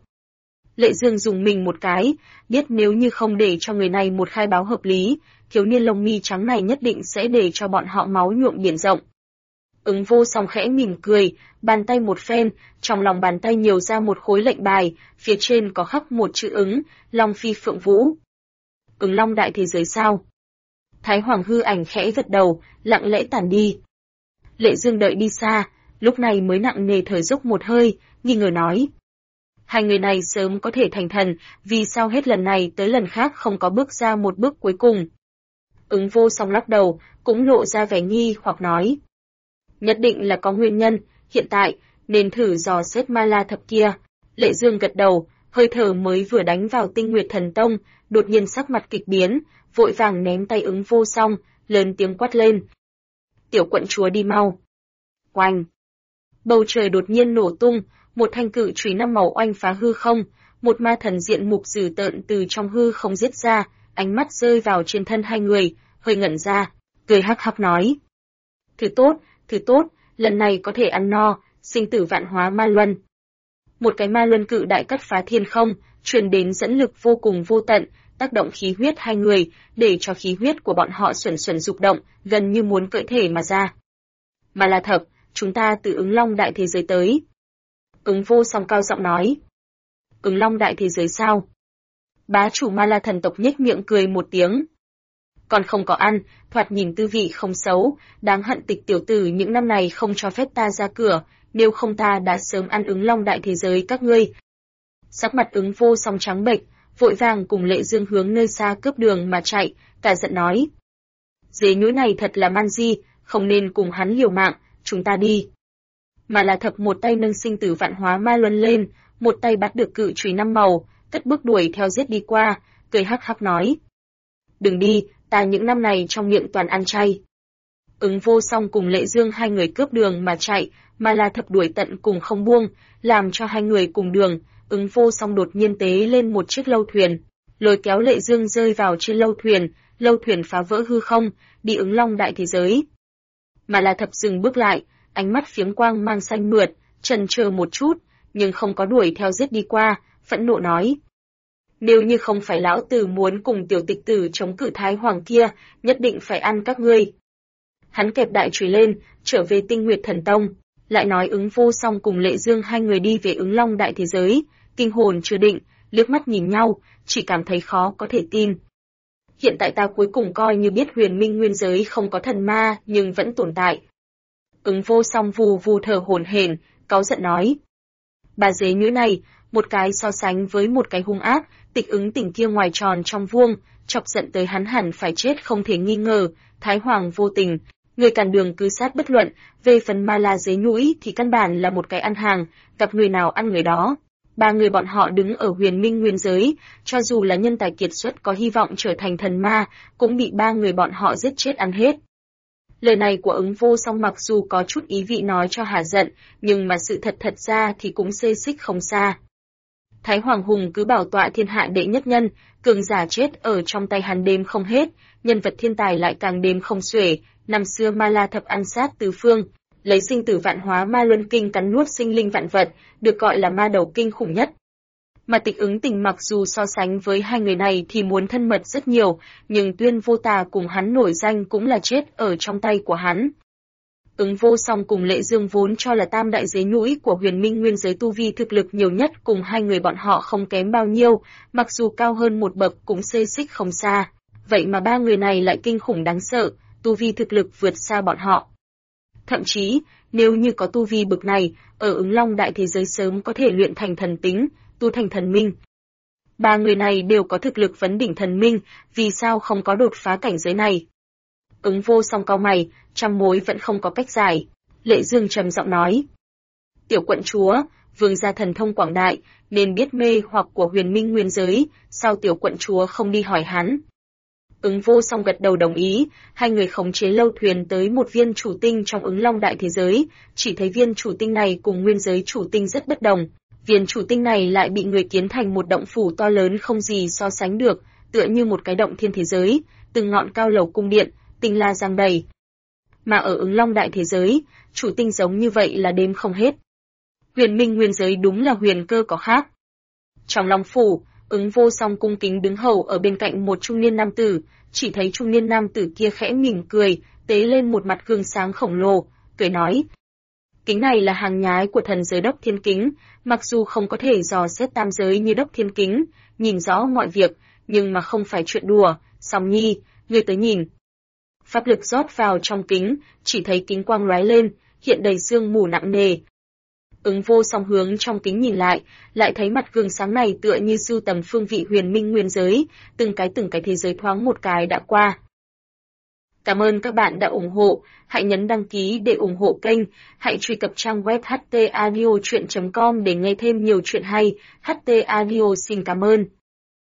Lệ Dương dùng mình một cái, biết nếu như không để cho người này một khai báo hợp lý, thiếu niên lông mi trắng này nhất định sẽ để cho bọn họ máu nhuộm biển rộng. Ứng Vô Song khẽ mỉm cười, bàn tay một phen, trong lòng bàn tay nhiều ra một khối lệnh bài, phía trên có khắc một chữ Ứng, Long Phi Phượng Vũ. Ứng Long đại thế giới sao? Thái Hoàng hư ảnh khẽ gật đầu, lặng lẽ tản đi. Lệ Dương đợi đi xa, lúc này mới nặng nề thở dốc một hơi, nghi ngờ nói. Hai người này sớm có thể thành thần, vì sao hết lần này tới lần khác không có bước ra một bước cuối cùng? Ứng Vô Song lắc đầu, cũng lộ ra vẻ nghi hoặc nói. Nhất định là có nguyên nhân, hiện tại, nên thử dò xét Ma La Thập kia. Lệ Dương gật đầu, hơi thở mới vừa đánh vào Tinh Nguyệt Thần Tông, đột nhiên sắc mặt kịch biến, vội vàng ném tay Ứng Vô Song, lớn tiếng quát lên. Tiểu quận chúa đi mau. Oanh! Bầu trời đột nhiên nổ tung, một thanh cự chùy năm màu oanh phá hư không, một ma thần diện mục dữ tợn từ trong hư không giết ra, ánh mắt rơi vào trên thân hai người, hơi ngẩn ra, cười hắc hắc nói. Thứ tốt, lần này có thể ăn no, sinh tử vạn hóa ma luân. Một cái ma luân cự đại cắt phá thiên không, truyền đến dẫn lực vô cùng vô tận, tác động khí huyết hai người, để cho khí huyết của bọn họ xuẩn xuẩn rục động, gần như muốn cởi thể mà ra. Ma La Thập, chúng ta từ Ứng Long đại thế giới tới. Ứng Vô Song cao giọng nói. Ứng Long đại thế giới sao? Bá chủ Ma La thần tộc nhếch miệng cười một tiếng. Còn không có ăn, thoạt nhìn tư vị không xấu, đáng hận Tịch tiểu tử những năm này không cho phép ta ra cửa, nếu không ta đã sớm ăn Ứng Long đại thế giới các ngươi. Sắc mặt Ứng Vô Song trắng bệch, vội vàng cùng Lệ Dương hướng nơi xa cướp đường mà chạy, cả giận nói. Dế nhũi này thật là man di, không nên cùng hắn liều mạng, chúng ta đi. Mà là Thập một tay nâng sinh tử vạn hóa ma luân lên, một tay bắt được cự chùy năm màu, cất bước đuổi theo giết đi qua, cười hắc hắc nói. Đừng đi, ta những năm này trong miệng toàn ăn chay. Ứng Vô Song cùng Lệ Dương hai người cướp đường mà chạy, mà là Thập đuổi tận cùng không buông, làm cho hai người cùng đường. Ứng Vô Song đột nhiên tế lên một chiếc lâu thuyền, lôi kéo Lệ Dương rơi vào trên lâu thuyền phá vỡ hư không, đi Ứng Long đại thế giới. Mà là Thập dừng bước lại, ánh mắt phiếm quang mang xanh mượt, chần chờ một chút, nhưng không có đuổi theo giết đi qua, phẫn nộ nói. Nếu như không phải lão tử muốn cùng tiểu tịch tử chống cự Thái Hoàng kia, nhất định phải ăn các ngươi. Hắn kẹp đại chùy lên, trở về Tinh Nguyệt Thần Tông, lại nói Ứng Vô Song cùng Lệ Dương hai người đi về Ứng Long đại thế giới, kinh hồn chưa định, liếc mắt nhìn nhau, chỉ cảm thấy khó có thể tin. Hiện tại ta cuối cùng coi như biết huyền minh nguyên giới không có thần ma nhưng vẫn tồn tại. Ứng Vô Song vù vù thở hổn hển, cáu giận nói. Bà dế nhữ này, một cái so sánh với một cái hung ác, Tịch Ứng Tỉnh kia ngoài tròn trong vuông, chọc giận tới hắn hẳn phải chết không thể nghi ngờ. Thái Hoàng vô tình, người cản đường cứ sát bất luận, về phần Ma La dế nhũi thì căn bản là một cái ăn hàng, gặp người nào ăn người đó. Ba người bọn họ đứng ở huyền minh nguyên giới, cho dù là nhân tài kiệt xuất có hy vọng trở thành thần ma, cũng bị ba người bọn họ giết chết ăn hết. Lời này của Ứng Vô Song mặc dù có chút ý vị nói cho hả giận, nhưng mà sự thật ra thì cũng xê xích không xa. Thái Hoàng Hùng cứ bảo tọa thiên hạ đệ nhất nhân, cường giả chết ở trong tay hắn đếm không hết, nhân vật thiên tài lại càng đếm không xuể. Năm xưa Ma La thập ăn sát tứ phương, lấy sinh tử vạn hóa ma luân kinh cắn nuốt sinh linh vạn vật, được gọi là ma đầu kinh khủng nhất. Mà Tịch Ứng Tình mặc dù so sánh với hai người này thì muốn thân mật rất nhiều, nhưng Tuyên Vô Tà cùng hắn nổi danh cũng là chết ở trong tay của hắn. Ứng Vô Song cùng Lệ Dương vốn cho là tam đại dế nhũi của huyền minh nguyên giới tu vi thực lực nhiều nhất, cùng hai người bọn họ không kém bao nhiêu, mặc dù cao hơn một bậc cũng xê xích không xa. Vậy mà ba người này lại kinh khủng đáng sợ, tu vi thực lực vượt xa bọn họ. Thậm chí, nếu như có tu vi bực này, ở Ứng Long đại thế giới sớm có thể luyện thành thần tính, tu thành thần minh. Ba người này đều có thực lực vấn đỉnh thần minh, vì sao không có đột phá cảnh giới này? Ứng Vô Song cau mày, trăm mối vẫn không có cách giải. Lệ Dương trầm giọng nói. Tiểu quận chúa, vương gia thần thông quảng đại, nên biết mê hoặc của huyền minh nguyên giới, sao tiểu quận chúa không đi hỏi hắn? Ứng Vô Song gật đầu đồng ý, hai người khống chế lâu thuyền tới một viên chủ tinh trong Ứng Long đại thế giới, chỉ thấy viên chủ tinh này cùng nguyên giới chủ tinh rất bất đồng. Viên chủ tinh này lại bị người kiến thành một động phủ to lớn không gì so sánh được, tựa như một cái động thiên thế giới, từng ngọn cao lầu cung điện, tinh la giang đầy. Mà ở Ứng Long đại thế giới, chủ tinh giống như vậy là đếm không hết. Huyền minh nguyên giới đúng là huyền cơ có khác. Trong Long phủ, Ứng Vô Song cung kính đứng hầu ở bên cạnh một trung niên nam tử, chỉ thấy trung niên nam tử kia khẽ mỉm cười, tế lên một mặt gương sáng khổng lồ, cười nói. Kính này là hàng nhái của thần giới Đốc Thiên Kính, mặc dù không có thể dò xét tam giới như Đốc Thiên Kính, nhìn rõ mọi việc, nhưng mà không phải chuyện đùa. Song Nhi, ngươi tới nhìn. Pháp lực rót vào trong kính, chỉ thấy kính quang lóe lên, hiện đầy sương mù nặng nề. Ứng Vô Song hướng trong kính nhìn lại thấy mặt gương sáng này tựa như sưu tầm phương vị huyền minh nguyên giới, từng cái thế giới thoáng một cái đã qua. Cảm ơn các bạn đã ủng hộ, hãy nhấn đăng ký để ủng hộ kênh, hãy truy cập trang web htaudio.com để nghe thêm nhiều chuyện hay. HT Audio xin cảm ơn.